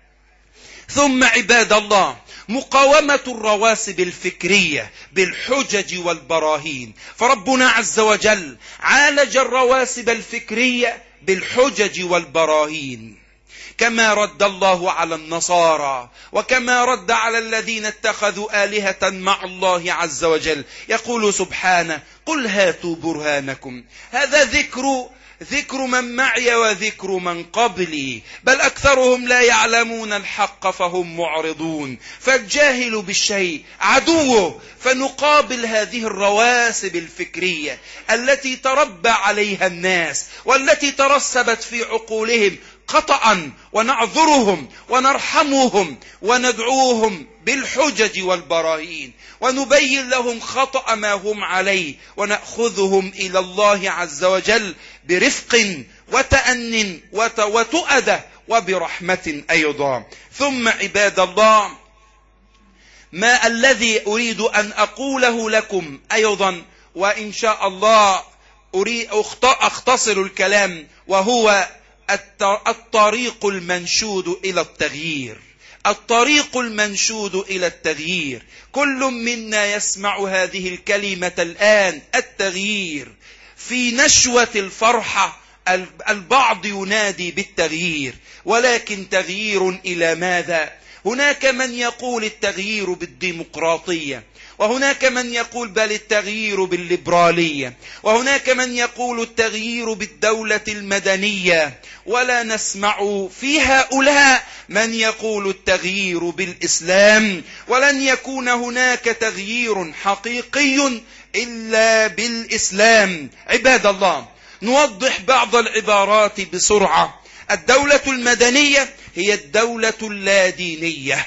ثم عباد الله، مقاومة الرواسب الفكرية بالحجج والبراهين. فربنا عز وجل عالج الرواسب الفكرية بالحجج والبراهين، كما رد الله على النصارى، وكما رد على الذين اتخذوا آلهة مع الله عز وجل. يقول سبحانه: قل هاتوا برهانكم. هذا ذكر من معي وذكر من قبلي، بل أكثرهم لا يعلمون الحق فهم معرضون. فالجاهل بالشيء عدوه. فنقابل هذه الرواسب الفكرية التي تربى عليها الناس والتي ترسبت في عقولهم خطأ، ونعذرهم ونرحمهم وندعوهم بالحجج والبراهين، ونبين لهم خطأ ما هم عليه، ونأخذهم إلى الله عز وجل برفق وتأن وتؤدة وبرحمة أيضا. ثم عباد الله، ما الذي أريد أن أقوله لكم أيضا، وإن شاء الله أختصر الكلام، وهو الطريق المنشود إلى التغيير. الطريق المنشود إلى التغيير. كل منا يسمع هذه الكلمة الآن، التغيير. في نشوة الفرحة البعض ينادي بالتغيير، ولكن تغيير إلى ماذا؟ هناك من يقول التغيير بالديمقراطية، وهناك من يقول بل التغيير بالليبرالية، وهناك من يقول التغيير بالدولة المدنية، ولا نسمع في هؤلاء من يقول التغيير بالإسلام. ولن يكون هناك تغيير حقيقي إلا بالإسلام. عباد الله، نوضح بعض العبارات بسرعة. الدولة المدنية هي الدولة اللادينية،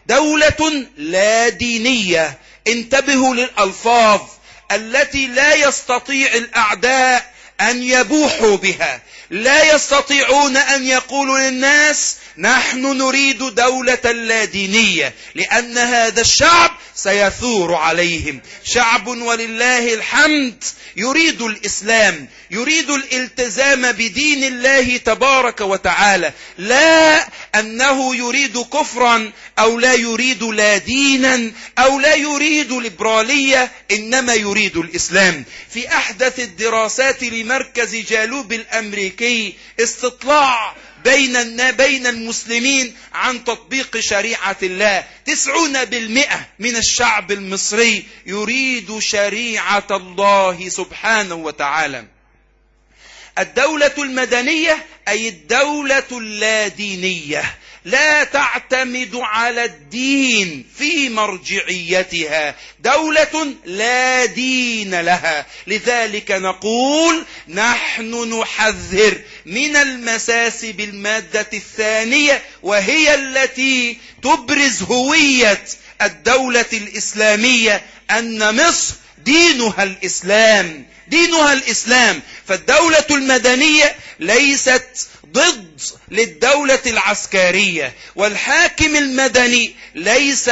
دولة لا دينية. انتبهوا للألفاظ التي لا يستطيع الأعداء أن يبوحوا بها. لا يستطيعون أن يقولوا للناس نحن نريد دولة لا دينية، لأن هذا الشعب سيثور عليهم. شعب ولله الحمد يريد الإسلام، يريد الالتزام بدين الله تبارك وتعالى، لا أنه يريد كفرا أو لا يريد لا دينا أو لا يريد ليبرالية، إنما يريد الإسلام. في أحدث الدراسات لمركز جالوب الأمريكي استطلاع بين المسلمين عن تطبيق شريعة الله، 90% من الشعب المصري يريد شريعة الله سبحانه وتعالى. الدولة المدنية أي الدولة اللادينية، لا تعتمد على الدين في مرجعيتها، دولة لا دين لها. لذلك نقول نحن نحذر من المساس بالمادة الثانية، وهي التي تبرز هوية الدولة الإسلامية، أن مصر دينها الإسلام، دينها الإسلام. فالدولة المدنية ليست ضد للدولة العسكرية، والحاكم المدني ليس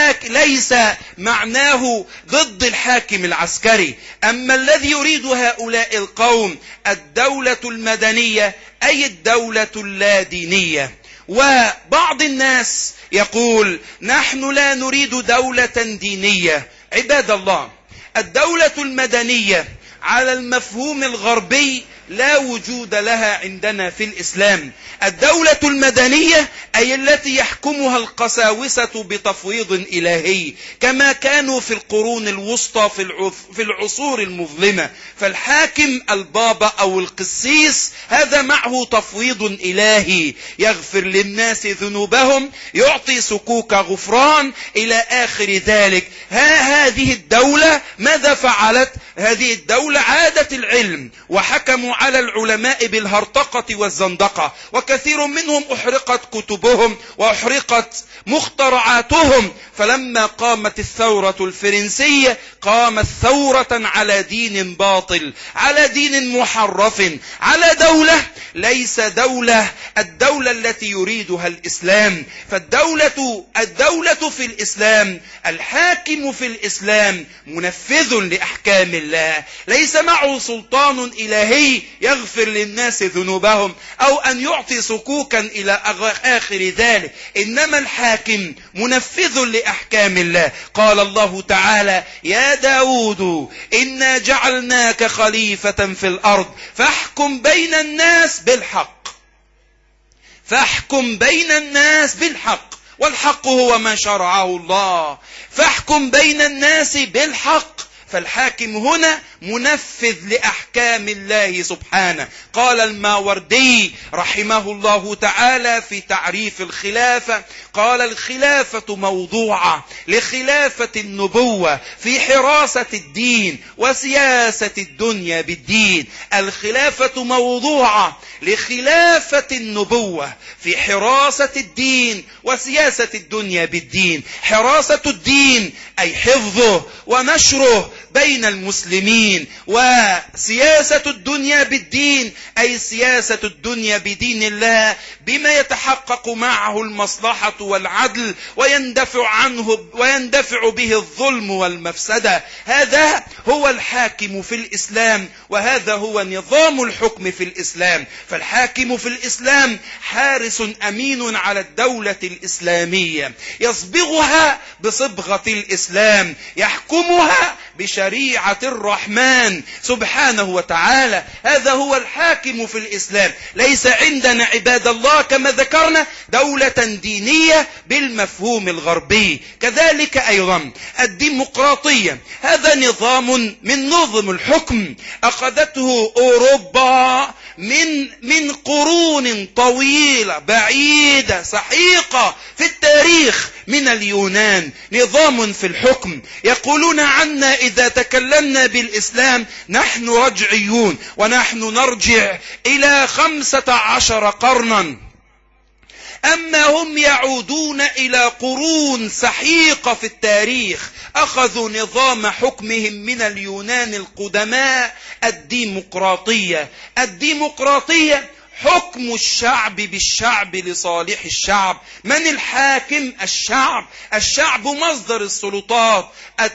معناه ضد الحاكم العسكري. أما الذي يريد هؤلاء القوم الدولة المدنية أي الدولة اللادينية. وبعض الناس يقول نحن لا نريد دولة دينية. عباد الله، الدولة المدنية على المفهوم الغربي لا وجود لها عندنا في الإسلام. الدولة المدنية أي التي يحكمها القساوسة بتفويض إلهي، كما كانوا في القرون الوسطى في العصور المظلمة. فالحاكم البابا أو القسيس هذا معه تفويض إلهي، يغفر للناس ذنوبهم، يعطي سكوك غفران إلى آخر ذلك. هذه الدولة ماذا فعلت؟ هذه الدولة عادت العلم، وحكموا على العلماء بالهرطقة والزندقة، وكثير منهم أحرقت كتبهم وأحرقت مخترعاتهم. فلما قامت الثورة الفرنسية قامت ثورة على دين باطل، على دين محرف، على دولة ليس الدولة التي يريدها الإسلام. فالدولة في الإسلام، الحاكم في الإسلام منفذ لأحكام الله، ليس معه سلطان إلهي يغفر للناس ذنوبهم أو أن يعطي سكوكا إلى آخر ذلك، إنما الحاكم منفذ لأحكام الله. قال الله تعالى يا داود إنا جعلناك خليفة في الأرض فاحكم بين الناس بالحق، فاحكم بين الناس بالحق، والحق هو ما شرعه الله، فاحكم بين الناس بالحق. فالحاكم هنا منفذ لأحكام الله سبحانه. قال الماوردي رحمه الله تعالى في تعريف الخلافة، قال الخلافة موضوعة لخلافة النبوة في حراسة الدين وسياسة الدنيا بالدين. الخلافة موضوعة لخلافة النبوة في حراسة الدين وسياسة الدنيا بالدين. حراسة الدين أي حفظه ونشره بين المسلمين، وسياسة الدنيا بالدين أي سياسة الدنيا بدين الله بما يتحقق معه المصلحة والعدل ويندفع به الظلم والمفسدة. هذا هو الحاكم في الإسلام، وهذا هو نظام الحكم في الإسلام. فالحاكم في الإسلام حارس أمين على الدولة الإسلامية، يصبغها بصبغة الإسلام، يحكمها بشريعة الرحمن سبحانه وتعالى. هذا هو الحاكم في الإسلام. ليس عندنا عباد الله كما ذكرنا دولة دينية بالمفهوم الغربي. كذلك أيضا الديمقراطية، هذا نظام من نظم الحكم أخذته أوروبا من قرون طويلة بعيدة سحيقة في التاريخ من اليونان. نظام في الحكم يقولون عنا إذا تكلمنا بالإسلام نحن رجعيون، ونحن نرجع إلى 15 قرنا. أما هم يعودون إلى قرون سحيقة في التاريخ، أخذوا نظام حكمهم من اليونان القدماء الديمقراطية. الديمقراطية حكم الشعب بالشعب لصالح الشعب. من الحاكم؟ الشعب. الشعب مصدر السلطات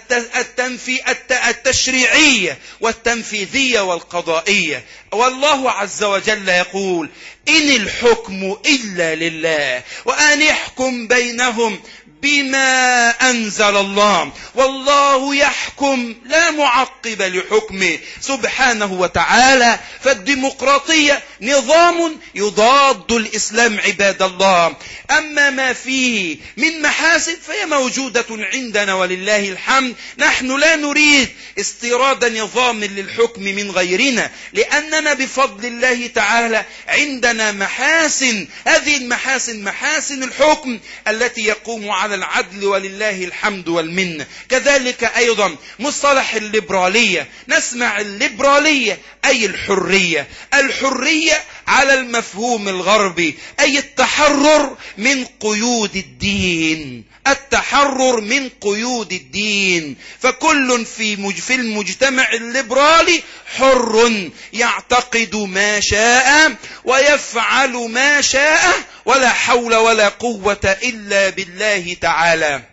التشريعية والتنفيذية والقضائية. والله عز وجل يقول: إن الحكم إلا لله وأن يحكم بينهم بما أنزل الله والله يحكم لا معقب لحكمه سبحانه وتعالى. فالديمقراطية نظام يضاد الإسلام عباد الله. أما ما فيه من محاسن فهي موجودة عندنا ولله الحمد. نحن لا نريد استيراد نظام للحكم من غيرنا، لأننا بفضل الله تعالى عندنا محاسن. هذه المحاسن محاسن الحكم التي يقوم على العدل ولله الحمد والمنة. كذلك أيضا مصطلح الليبرالية. نسمع الليبرالية أي الحرية. الحرية على المفهوم الغربي أي التحرر من قيود الدين. التحرر من قيود الدين. فكل في المجتمع الليبرالي حر يعتقد ما شاء ويفعل ما شاء ولا حول ولا قوة إلا بالله تعالى.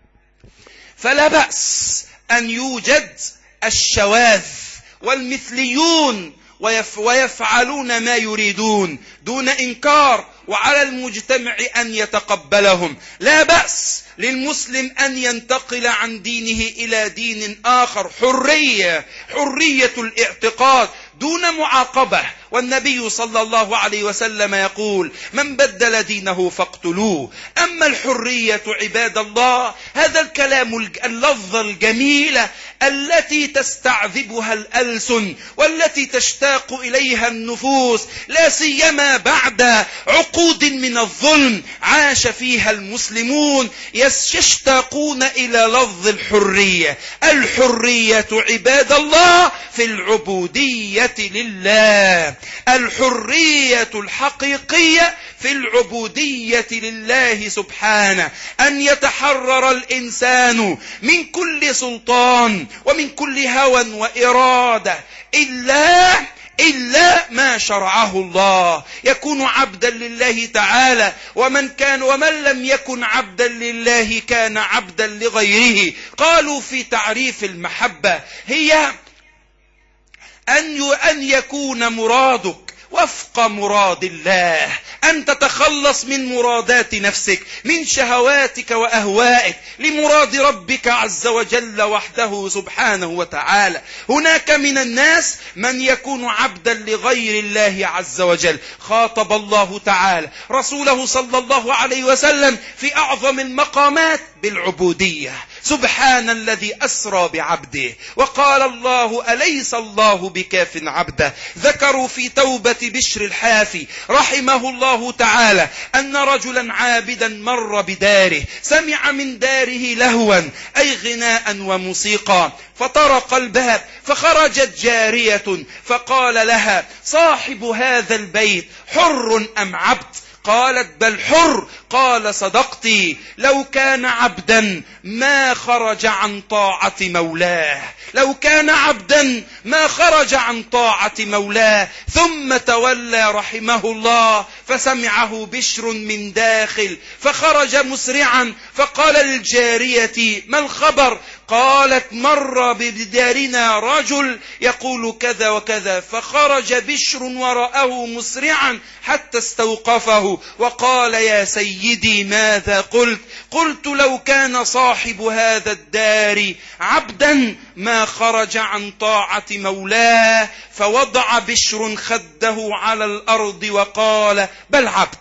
فلا بأس أن يوجد الشواذ والمثليون ويفعلون ما يريدون دون إنكار، وعلى المجتمع أن يتقبلهم. لا بأس للمسلم أن ينتقل عن دينه إلى دين آخر. حرية الاعتقاد دون معاقبة. والنبي صلى الله عليه وسلم يقول: من بدل دينه فاقتلوه. أما الحرية عباد الله هذا الكلام اللفظة الجميلة التي تستعذبها الألسن والتي تشتاق إليها النفوس، لا سيما بعد عقود من الظلم عاش فيها المسلمون، يشتاقون إلى لفظ الحرية. الحرية عباد الله في العبودية لله. الحرية الحقيقية في العبودية لله سبحانه، أن يتحرر الإنسان من كل سلطان ومن كل هوى وإرادة إلا ما شرعه الله. يكون عبدا لله تعالى. ومن لم يكن عبدا لله كان عبدا لغيره. قالوا في تعريف المحبة هي أن يكون مرادك وفق مراد الله، أن تتخلص من مرادات نفسك، من شهواتك وأهوائك، لمراد ربك عز وجل وحده سبحانه وتعالى. هناك من الناس من يكون عبدا لغير الله عز وجل. خاطب الله تعالى رسوله صلى الله عليه وسلم في أعظم المقامات بالعبودية. سبحان الذي أسرى بعبده. وقال الله: أليس الله بكاف عبده. ذكروا في توبة بشر الحافي رحمه الله تعالى أن رجلا عابدا مر بداره، سمع من داره لهوا أي غناء وموسيقى، فطرق الباب فخرجت جارية فقال لها: صاحب هذا البيت حر أم عبد؟ قالت: بل حر. قال: صدقتي، لو كان عبدا ما خرج عن طاعة مولاه. لو كان عبدا ما خرج عن طاعة مولاه. ثم تولى رحمه الله فسمعه بشر من داخل فخرج مسرعا فقال للجارية: ما الخبر؟ قالت: مر بدارنا رجل يقول كذا وكذا. فخرج بشر ورآه مسرعا حتى استوقفه وقال: يا سيدي ماذا قلت؟ قلت: لو كان صاحب هذا الدار عبدا ما خرج عن طاعة مولاه. فوضع بشر خده على الأرض وقال: بل عبد.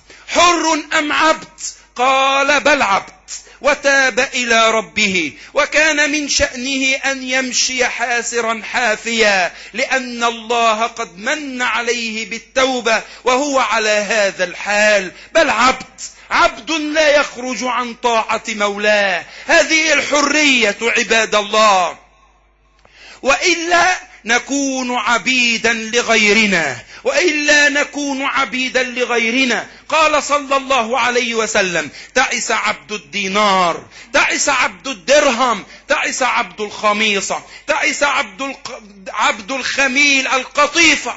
حر أم عبد؟ قال: بل عبد. وتاب إلى ربه، وكان من شأنه أن يمشي حاسرا حافيا، لأن الله قد من عليه بالتوبة وهو على هذا الحال. بل عبد لا يخرج عن طاعة مولاه. هذه الحرية عباد الله. وإلا نكون عبيدا لغيرنا، وإلا نكون عبيدا لغيرنا. قال صلى الله عليه وسلم: تعس عبد الدينار، تعس عبد الدرهم، تعس عبد الخميصة، تعس عبد الخميل القطيفة،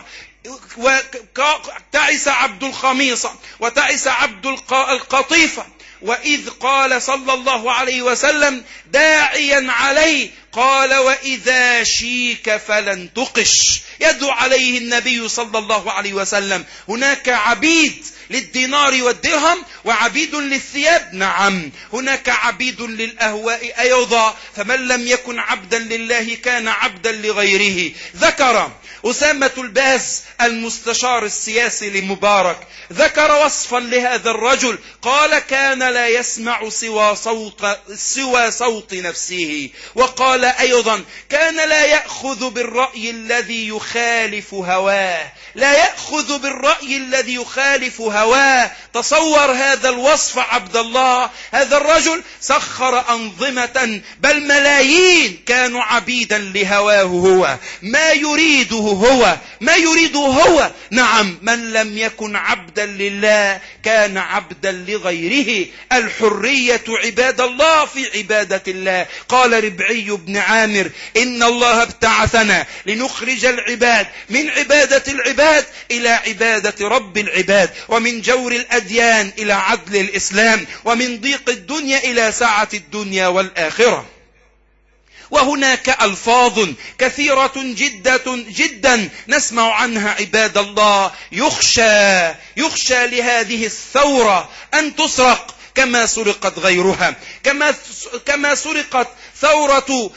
تعس عبد الخميصة، وتعس عبد القطيفة. وإذ قال صلى الله عليه وسلم داعيا عليه، قال: وإذا شيك فلن تقش. يدعو عليه النبي صلى الله عليه وسلم. هناك عبيد للدينار والدرهم وعبيد للثياب، نعم. هناك عبيد للأهواء أيضا، فمن لم يكن عبدا لله كان عبدا لغيره. ذكر أسامة الباز المستشار السياسي لمبارك، ذكر وصفا لهذا الرجل، قال: كان لا يسمع سوى صوت نفسه. وقال أيضا: كان لا يأخذ بالرأي الذي يخالف هواه، لا يأخذ بالرأي الذي يخالف هواه. تصور هذا الوصف عبد الله. هذا الرجل سخر أنظمة بل ملايين كانوا عبيدا لهواه هو، ما يريده هو. نعم، من لم يكن عبدا لله كان عبدا لغيره. الحرية عباد الله في عبادة الله. قال ربعي بن عامر: إن الله ابتعثنا لنخرج العباد من عبادة العباد إلى عبادة رب العباد، ومن جور الأديان إلى عدل الإسلام، ومن ضيق الدنيا إلى سعة الدنيا والآخرة. وهناك ألفاظ كثيرة جدا نسمع عنها عباد الله. يخشى لهذه الثورة أن تسرق كما سرقت غيرها، كما سرقت ثورة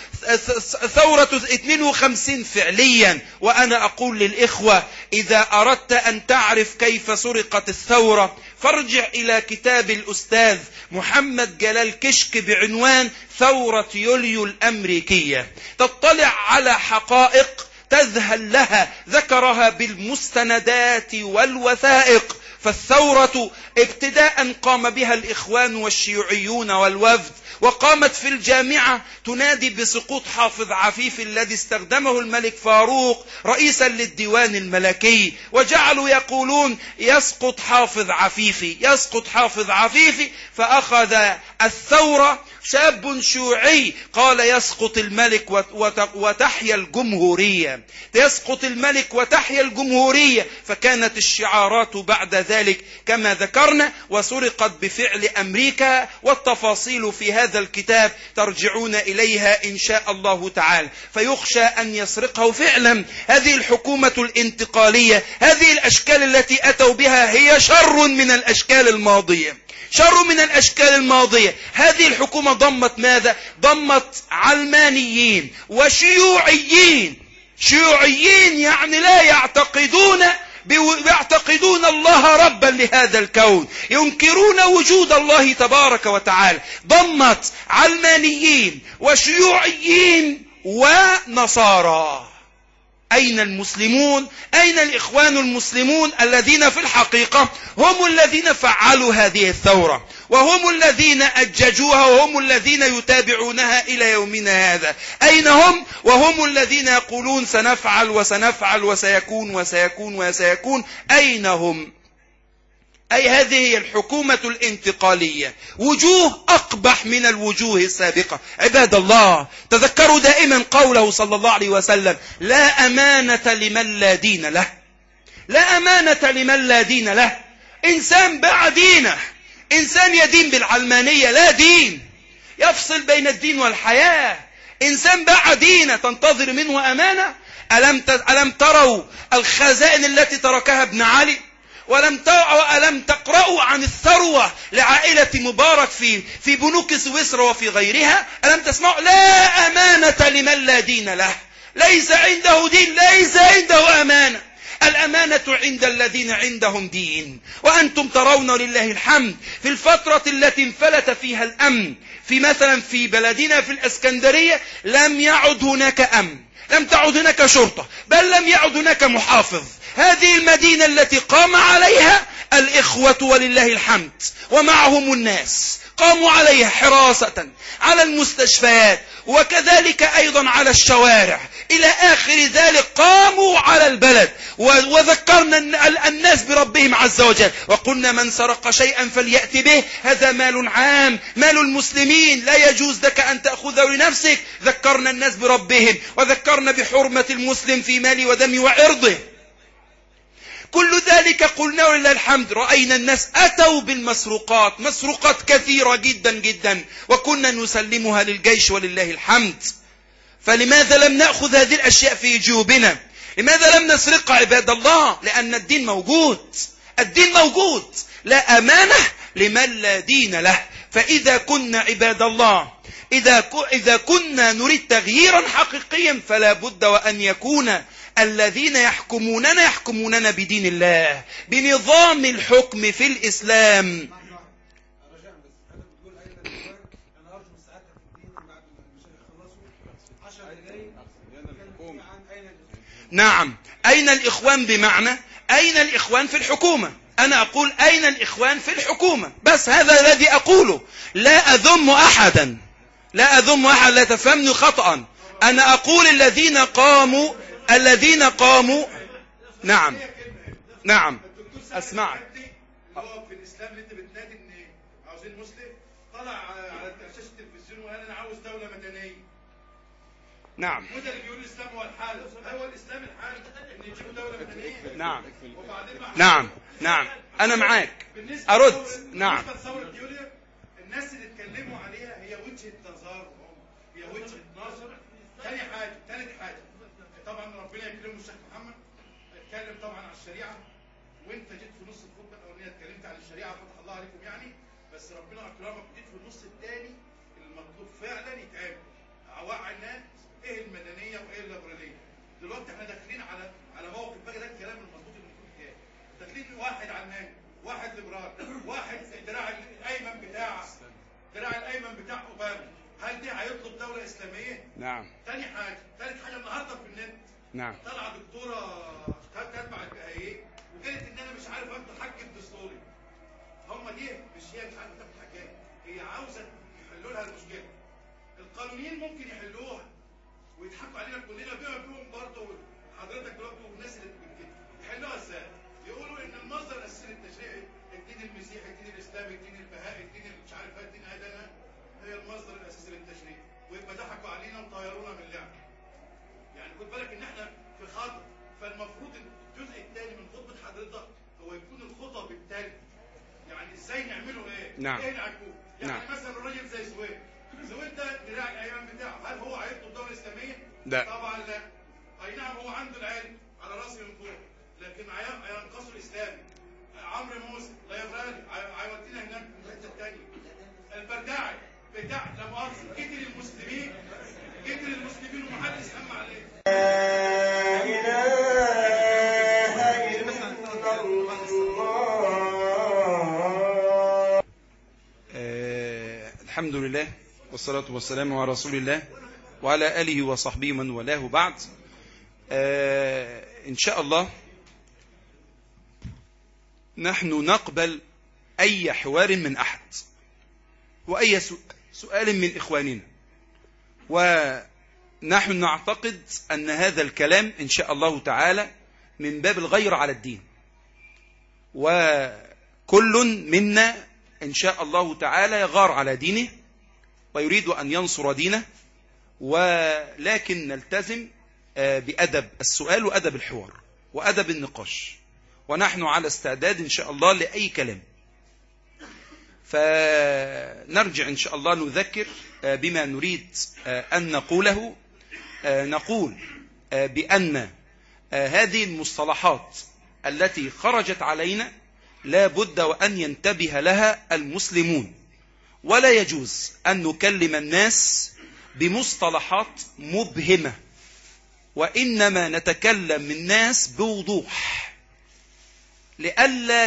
52 فعليا. وأنا أقول للإخوة: إذا أردت أن تعرف كيف سرقت الثورة فارجع إلى كتاب الأستاذ محمد جلال كشك بعنوان ثورة يوليو الأمريكية. تطلع على حقائق تذهل لها، ذكرها بالمستندات والوثائق. فالثورة ابتداء قام بها الإخوان والشيوعيون والوفد، وقامت في الجامعة تنادي بسقوط حافظ عفيفي الذي استخدمه الملك فاروق رئيسا للديوان الملكي، وجعلوا يقولون: يسقط حافظ عفيفي. فأخذ الثورة شاب شيوعي قال: يسقط الملك وتحيا الجمهورية، يسقط الملك وتحيا الجمهورية. فكانت الشعارات بعد ذلك كما ذكرنا، وسرقت بفعل أمريكا، والتفاصيل في هذا الكتاب ترجعون إليها إن شاء الله تعالى. فيخشى أن يسرقه فعلا. هذه الحكومة الانتقالية، هذه الأشكال التي أتوا بها هي شر من الأشكال الماضية. هذه الحكومة ضمت ماذا؟ ضمت علمانيين وشيوعيين. يعني لا يعتقدون الله ربا لهذا الكون، ينكرون وجود الله تبارك وتعالى. ضمت علمانيين وشيوعيين ونصارى. أين المسلمون؟ أين الإخوان المسلمون الذين في الحقيقة هم الذين فعلوا هذه الثورة، وهم الذين أججوها، وهم الذين يتابعونها إلى يومنا هذا؟ أين هم؟ وهم الذين يقولون سنفعل وسيكون. أين هم؟ أي هذه هي الحكومة الانتقالية، وجوه أقبح من الوجوه السابقة. عباد الله، تذكروا دائما قوله صلى الله عليه وسلم: لا أمانة لمن لا دين له. لا أمانة لمن لا دين له. إنسان باع دينه، إنسان يدين بالعلمانية، لا دين، يفصل بين الدين والحياة. إنسان باع دينه تنتظر منه أمانة؟ ألم تروا الخزائن التي تركها ابن علي؟ ألم تقرأوا عن الثروة لعائلة مبارك في بنوك سويسرا وفي غيرها؟ ألم تسمعوا؟ لا أمانة لمن لا دين له. ليس عنده دين، ليس عنده أمانة. الأمانة عند الذين عندهم دين. وأنتم ترون لله الحمد في الفترة التي انفلت فيها الأمن، مثلا في بلدنا في الإسكندرية لم يعد هناك أمن، لم تعد هناك شرطة، بل لم يعد هناك محافظ. هذه المدينة التي قام عليها الإخوة ولله الحمد ومعهم الناس، قاموا عليها حراسة على المستشفيات وكذلك أيضا على الشوارع إلى آخر ذلك. قاموا على البلد وذكرنا الناس بربهم عز وجل، وقلنا من سرق شيئا فليأت به، هذا مال عام، مال المسلمين، لا يجوز لك أن تأخذه لنفسك. ذكرنا الناس بربهم، وذكرنا بحرمة المسلم في ماله ودمه وعرضه. كل ذلك قلنا ولله الحمد. رأينا الناس أتوا بالمسروقات، مسروقات كثيرة جدا جدا، وكنا نسلمها للجيش ولله الحمد. فلماذا لم نأخذ هذه الأشياء في جيوبنا؟ لماذا لم نسرقها عباد الله؟ لأن الدين موجود، الدين موجود، لا أمانة لمن لا دين له. فإذا كنا عباد الله، إذا كنا نريد تغييرا حقيقيا، فلا بد وأن يكون الذين يحكموننا بدين الله، بنظام الحكم في الإسلام. نعم، أين الإخوان؟ بمعنى أين الإخوان في الحكومة؟ أنا أقول أين الإخوان في الحكومة، بس هذا الذي أقوله. لا أذم أحدا، لا أذم أحد، لا تفهمني خطأ. أنا أقول الذين قاموا. نعم نعم أسمعك. هو في الإسلام اللي انت بتنادي ان عاوزين مسلم، طلع على شاشة التلفزيون وقال انا عاوز دولة مدنية. نعم، وده اللي بيقول الإسلام هو الحل، هو الإسلام الحل ان يجيبوا دولة مدنية. نعم وبعدين نعم أنا معاك، أرد. نعم، بالنسبة لثورة يوليو، الناس اللي اتكلموا عليها هي وجهة نظر، هي وجهة نظر. ثالث حاجة طبعا ربنا يكرمه الشيخ محمد اتكلم طبعا عن الشريعة، وانت جيت في نص الخطبة الأولانية اتكلمت عن الشريعة، فتح الله عليكم يعني، بس ربنا أكرمك جيت في النص الثاني المطلوب فعلا يتعمل. اوعي الناس ايه المدنية وايه الليبرالية. دلوقتي احنا داخلين على موقف بقى، ده الكلام المظبوط اللي المفروض يتقال. داخلين واحد علماني، واحد ليبرال، واحد دراع الأيمن بتاع أوباما. هل دي هيطلب دولة إسلامية؟ نعم. ثالث حاجة النهارده في النت نعم، طلع دكتورة كاتبة على البهائية وقالت ان انا مش عارف افتح حج دستوري. هم دي مش هي مش عارفه تفتح حاجات، هي عاوزه يحلوا لها المشكله. القانونيين ممكن يحلوها ويضحكوا علينا كلنا بما فيهم برضه حضرتك دلوقتي والناس اللي بتكتب. يحلوها ازاي؟ يقولوا ان المصدر الاساسي للتشريع الدين المسيحي، الدين الاسلامي، الدين البهائي، الدين مش عارف ايه، الدين ادنى هي المصدر الاساسي للتشريع، ويبقى ضحكوا علينا وطيرونا من اللعبه. يعني خد بالك ان احنا في خطر. فالمفروض الجزء الثاني من خطبه حضرتك هو يكون الخطب الثاني، يعني ازاي نعمله ايه؟ نعم. ايه نعمله؟ يعني نعم. مثلا الراجل زي سويد ده دراع الايمان بتاعه، هل هو هيطلب دوله اسلاميه؟ لا طبعا لا. اي نعم هو عنده العلم على راسي من فوق، لكن هينقصه الاسلامي. عمرو موسى ليبرالي هيودينا هناك في الحته الثانيه. البرداعي بتاع لا مؤاخذه قتل المسلمين ومحدش سمع عليه. لا اله الا الله. الحمد لله والصلاة والسلام على رسول الله وعلى آله وصحبه من والاه. بعد إن شاء الله نحن نقبل أي حوار من أحد وأي سؤال من إخواننا، ونحن نعتقد أن هذا الكلام إن شاء الله تعالى من باب الغير على الدين، وكل منا إن شاء الله تعالى يغار على دينه ويريد أن ينصر دينه، ولكن نلتزم بأدب السؤال وأدب الحوار وأدب النقاش، ونحن على استعداد إن شاء الله لأي كلام. فنرجع إن شاء الله نذكر بما نريد أن نقوله. نقول بأن هذه المصطلحات التي خرجت علينا لا بد وأن ينتبه لها المسلمون، ولا يجوز أن نكلم الناس بمصطلحات مبهمة، وإنما نتكلم الناس بوضوح لئلا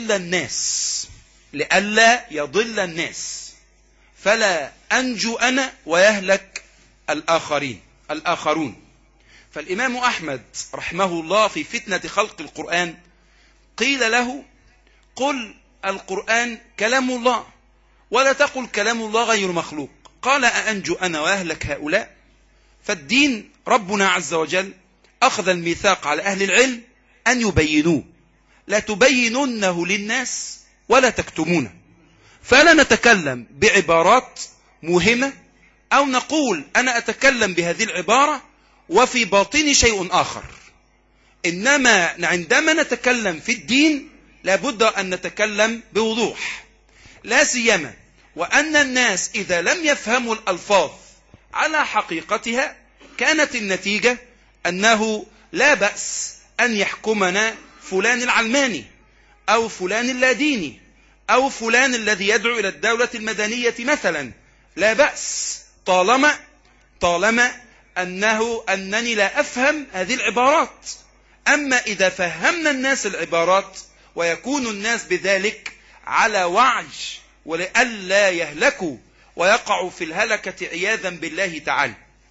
يضل الناس، فلا أنجو أنا ويهلك الآخرون. فالإمام أحمد رحمه الله في فتنة خلق القرآن قيل له: قل القرآن كلام الله، ولا تقل كلام الله غير مخلوق. قال أأنجو أنا وأهلك هؤلاء؟ فالدين ربنا عز وجل أخذ الميثاق على أهل العلم أن يبينوه، لا تبينونه للناس ولا تكتمونه. فلا نتكلم بعبارات موهمة أو نقول أنا أتكلم بهذه العبارة وفي باطن شيء آخر، إنما عندما نتكلم في الدين لابد أن نتكلم بوضوح، لا سيما وأن الناس إذا لم يفهموا الألفاظ على حقيقتها كانت النتيجة أنه لا بأس أن يحكمنا فلان العلماني أو فلان اللاديني أو فلان الذي يدعو إلى الدولة المدنية مثلا، لا بأس طالما أنني لا أفهم هذه العبارات. أما إذا فهمنا الناس العبارات ويكون الناس بذلك على وعي ولئلا يهلكوا ويقعوا في الهلكة عياذا بالله تعالى.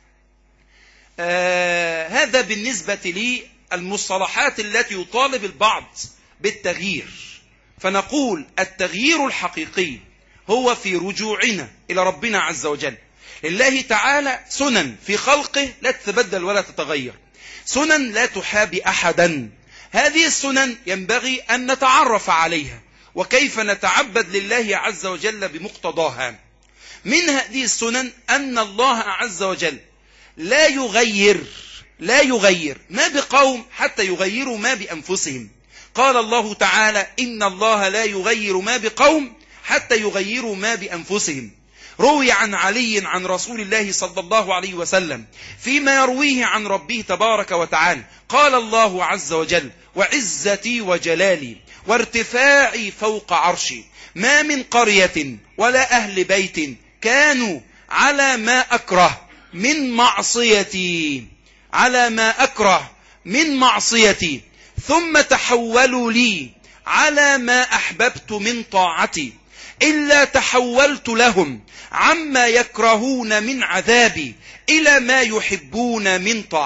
هذا بالنسبة للمصطلحات التي يطالب البعض بالتغيير. فنقول التغيير الحقيقي هو في رجوعنا إلى ربنا عز وجل. لله تعالى سنن في خلقه لا تتبدل ولا تتغير، سنن لا تحابي أحدا. هذه السنن ينبغي أن نتعرف عليها وكيف نتعبد لله عز وجل بمقتضاها. من هذه السنن أن الله عز وجل لا يغير ما بقوم حتى يغيروا ما بأنفسهم. قال الله تعالى إن الله لا يغير ما بقوم حتى يغيروا ما بأنفسهم. روي عن علي عن رسول الله صلى الله عليه وسلم فيما يرويه عن ربه تبارك وتعالى قال الله عز وجل وعزتي وجلالي وارتفاعي فوق عرشي ما من قرية ولا أهل بيت كانوا على ما أكره من معصيتي ثم تحولوا لي على ما أحببت من طاعتي إلا تحولت لهم عما يكرهون من عذابي إلى ما يحبون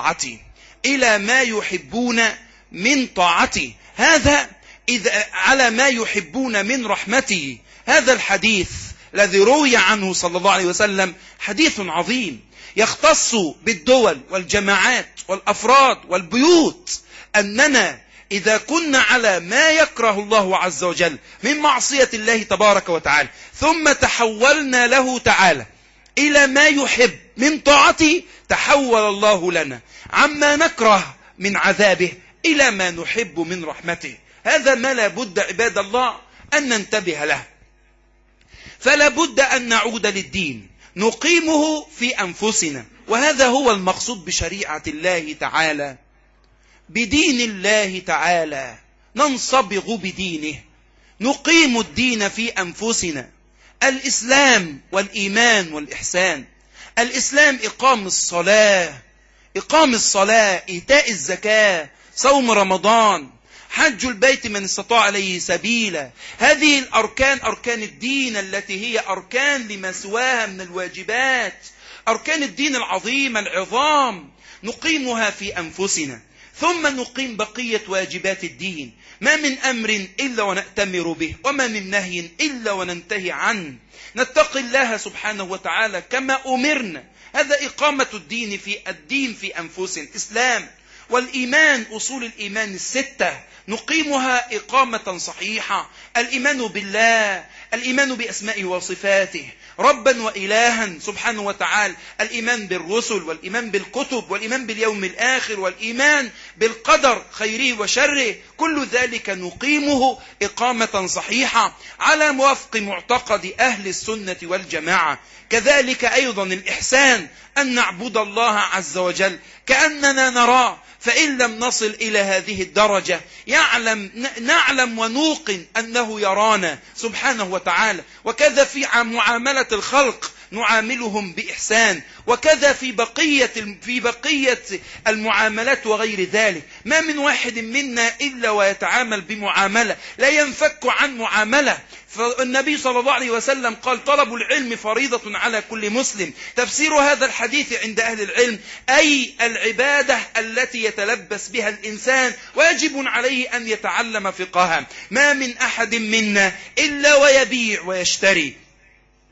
من طاعتي هذا إذا على ما يحبون من رحمته. هذا الحديث الذي روي عنه صلى الله عليه وسلم حديث عظيم يختص بالدول والجماعات والأفراد والبيوت، أننا إذا كنا على ما يكره الله عز وجل من معصية الله تبارك وتعالى ثم تحولنا له تعالى إلى ما يحب من طاعته تحول الله لنا عما نكره من عذابه إلى ما نحب من رحمته. هذا ما لا بد عباد الله أن ننتبه له. فلا بد أن نعود للدين نقيمه في أنفسنا، وهذا هو المقصود بشريعة الله تعالى. بدين الله تعالى ننصبغ بدينه، نقيم الدين في أنفسنا. الإسلام والإيمان والإحسان. الإسلام إقام الصلاة، إيتاء الزكاة، صوم رمضان، حج البيت من استطاع إليه سبيلا. هذه الأركان أركان الدين التي هي أركان لما سواها من الواجبات، أركان الدين العظام نقيمها في أنفسنا، ثم نقيم بقية واجبات الدين. ما من أمر إلا ونأتمر به، وما من نهي إلا وننتهي عنه. نتقي الله سبحانه وتعالى كما أمرنا. هذا إقامة الدين في أنفسنا. الإسلام والإيمان، أصول الإيمان الستة نقيمها إقامة صحيحة. الإيمان بالله، الإيمان بأسمائه وصفاته ربا وإلها سبحانه وتعالى، الإيمان بالرسل والإيمان بالكتب والإيمان باليوم الآخر والإيمان بالقدر خيره وشره، كل ذلك نقيمه إقامة صحيحة على موافق معتقد أهل السنة والجماعة. كذلك أيضا الإحسان، أن نعبد الله عز وجل كأننا نراه، فإن لم نصل إلى هذه الدرجة نعلم ونوقن أنه يرانا سبحانه وتعالى. وكذا في معاملة الخلق نعاملهم بإحسان، وكذا في بقية المعاملات وغير ذلك. ما من واحد منا إلا ويتعامل بمعاملة لا ينفك عن معاملة. فالنبي صلى الله عليه وسلم قال طلب العلم فريضة على كل مسلم. تفسير هذا الحديث عند أهل العلم أي العبادة التي يتلبس بها الإنسان ويجب عليه أن يتعلم فقهها. ما من أحد منا إلا ويبيع ويشتري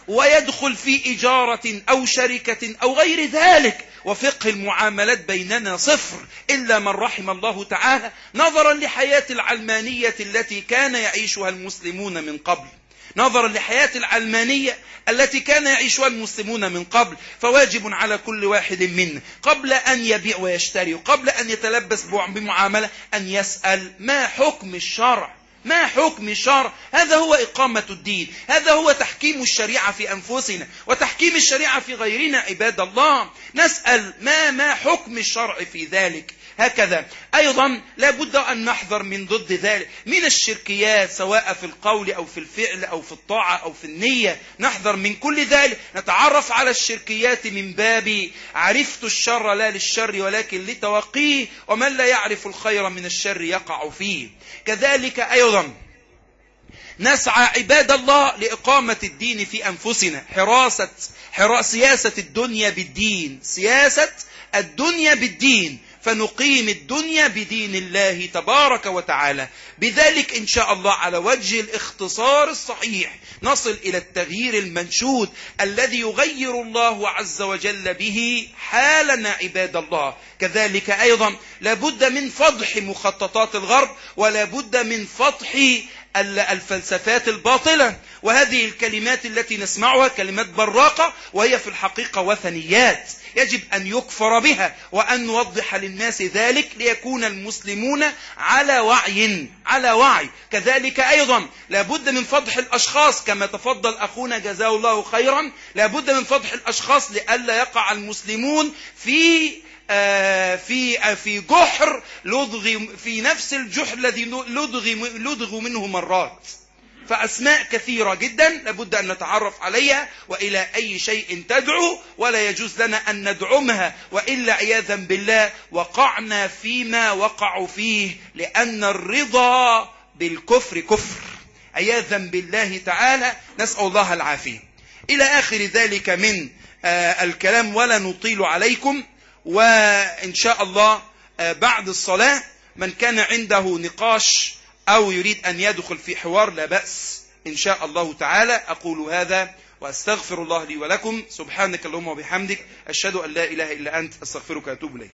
ويدخل في إجارة أو شركة أو غير ذلك. وفقه المعاملات بيننا صفر إلا من رحم الله تعالى، نظرا لحياة العلمانية التي كان يعيشها المسلمون من قبل، نظرا لحياة العلمانية التي كان يعيشها المسلمون من قبل. فواجب على كل واحد منا قبل أن يبيع ويشتري وقبل أن يتلبس بمعاملة أن يسأل ما حكم الشرع، ما حكم الشرع. هذا هو إقامة الدين، هذا هو تحكيم الشريعة في أنفسنا وتحكيم الشريعة في غيرنا. عباد الله، نسأل ما حكم الشرع في ذلك. هكذا أيضا لابد أن نحذر من ضد ذلك، من الشركيات سواء في القول أو في الفعل أو في الطاعة أو في النية. نحذر من كل ذلك. نتعرف على الشركيات من باب عرفت الشر لا للشر ولكن لتوقيه، ومن لا يعرف الخير من الشر يقع فيه. كذلك أيضا نسعى عباد الله لإقامة الدين في أنفسنا، سياسة الدنيا بالدين، سياسة الدنيا بالدين، فنقيم الدنيا بدين الله تبارك وتعالى. بذلك إن شاء الله على وجه الاختصار الصحيح نصل إلى التغيير المنشود الذي يغير الله عز وجل به حالنا عباد الله. كذلك أيضا لابد من فضح مخططات الغرب، ولا بد من فضح الفلسفات الباطلة. وهذه الكلمات التي نسمعها كلمات براقة، وهي في الحقيقة وثنيات يجب أن يكفر بها، وأن نوضح للناس ذلك ليكون المسلمون على وعي. كذلك أيضا لابد من فضح الأشخاص كما تفضل أخونا جزاه الله خيرا، لابد من فضح الأشخاص لئلا يقع المسلمون في جحر لدغ، في نفس الجحر الذي لدغ منه مرات. فأسماء كثيرة جدا لابد أن نتعرف عليها، وإلى أي شيء تدعو ولا يجوز لنا أن ندعمها، وإلا عياذا بالله وقعنا فيما وقعوا فيه، لأن الرضا بالكفر كفر عياذا بالله تعالى، نسأل الله العافية. إلى آخر ذلك من الكلام، ولا نطيل عليكم. وإن شاء الله بعد الصلاة من كان عنده نقاش أو يريد أن يدخل في حوار لا بأس إن شاء الله تعالى. أقول هذا وأستغفر الله لي ولكم. سبحانك اللهم وبحمدك، أشهد أن لا إله إلا أنت، أستغفرك وأتوب إليك.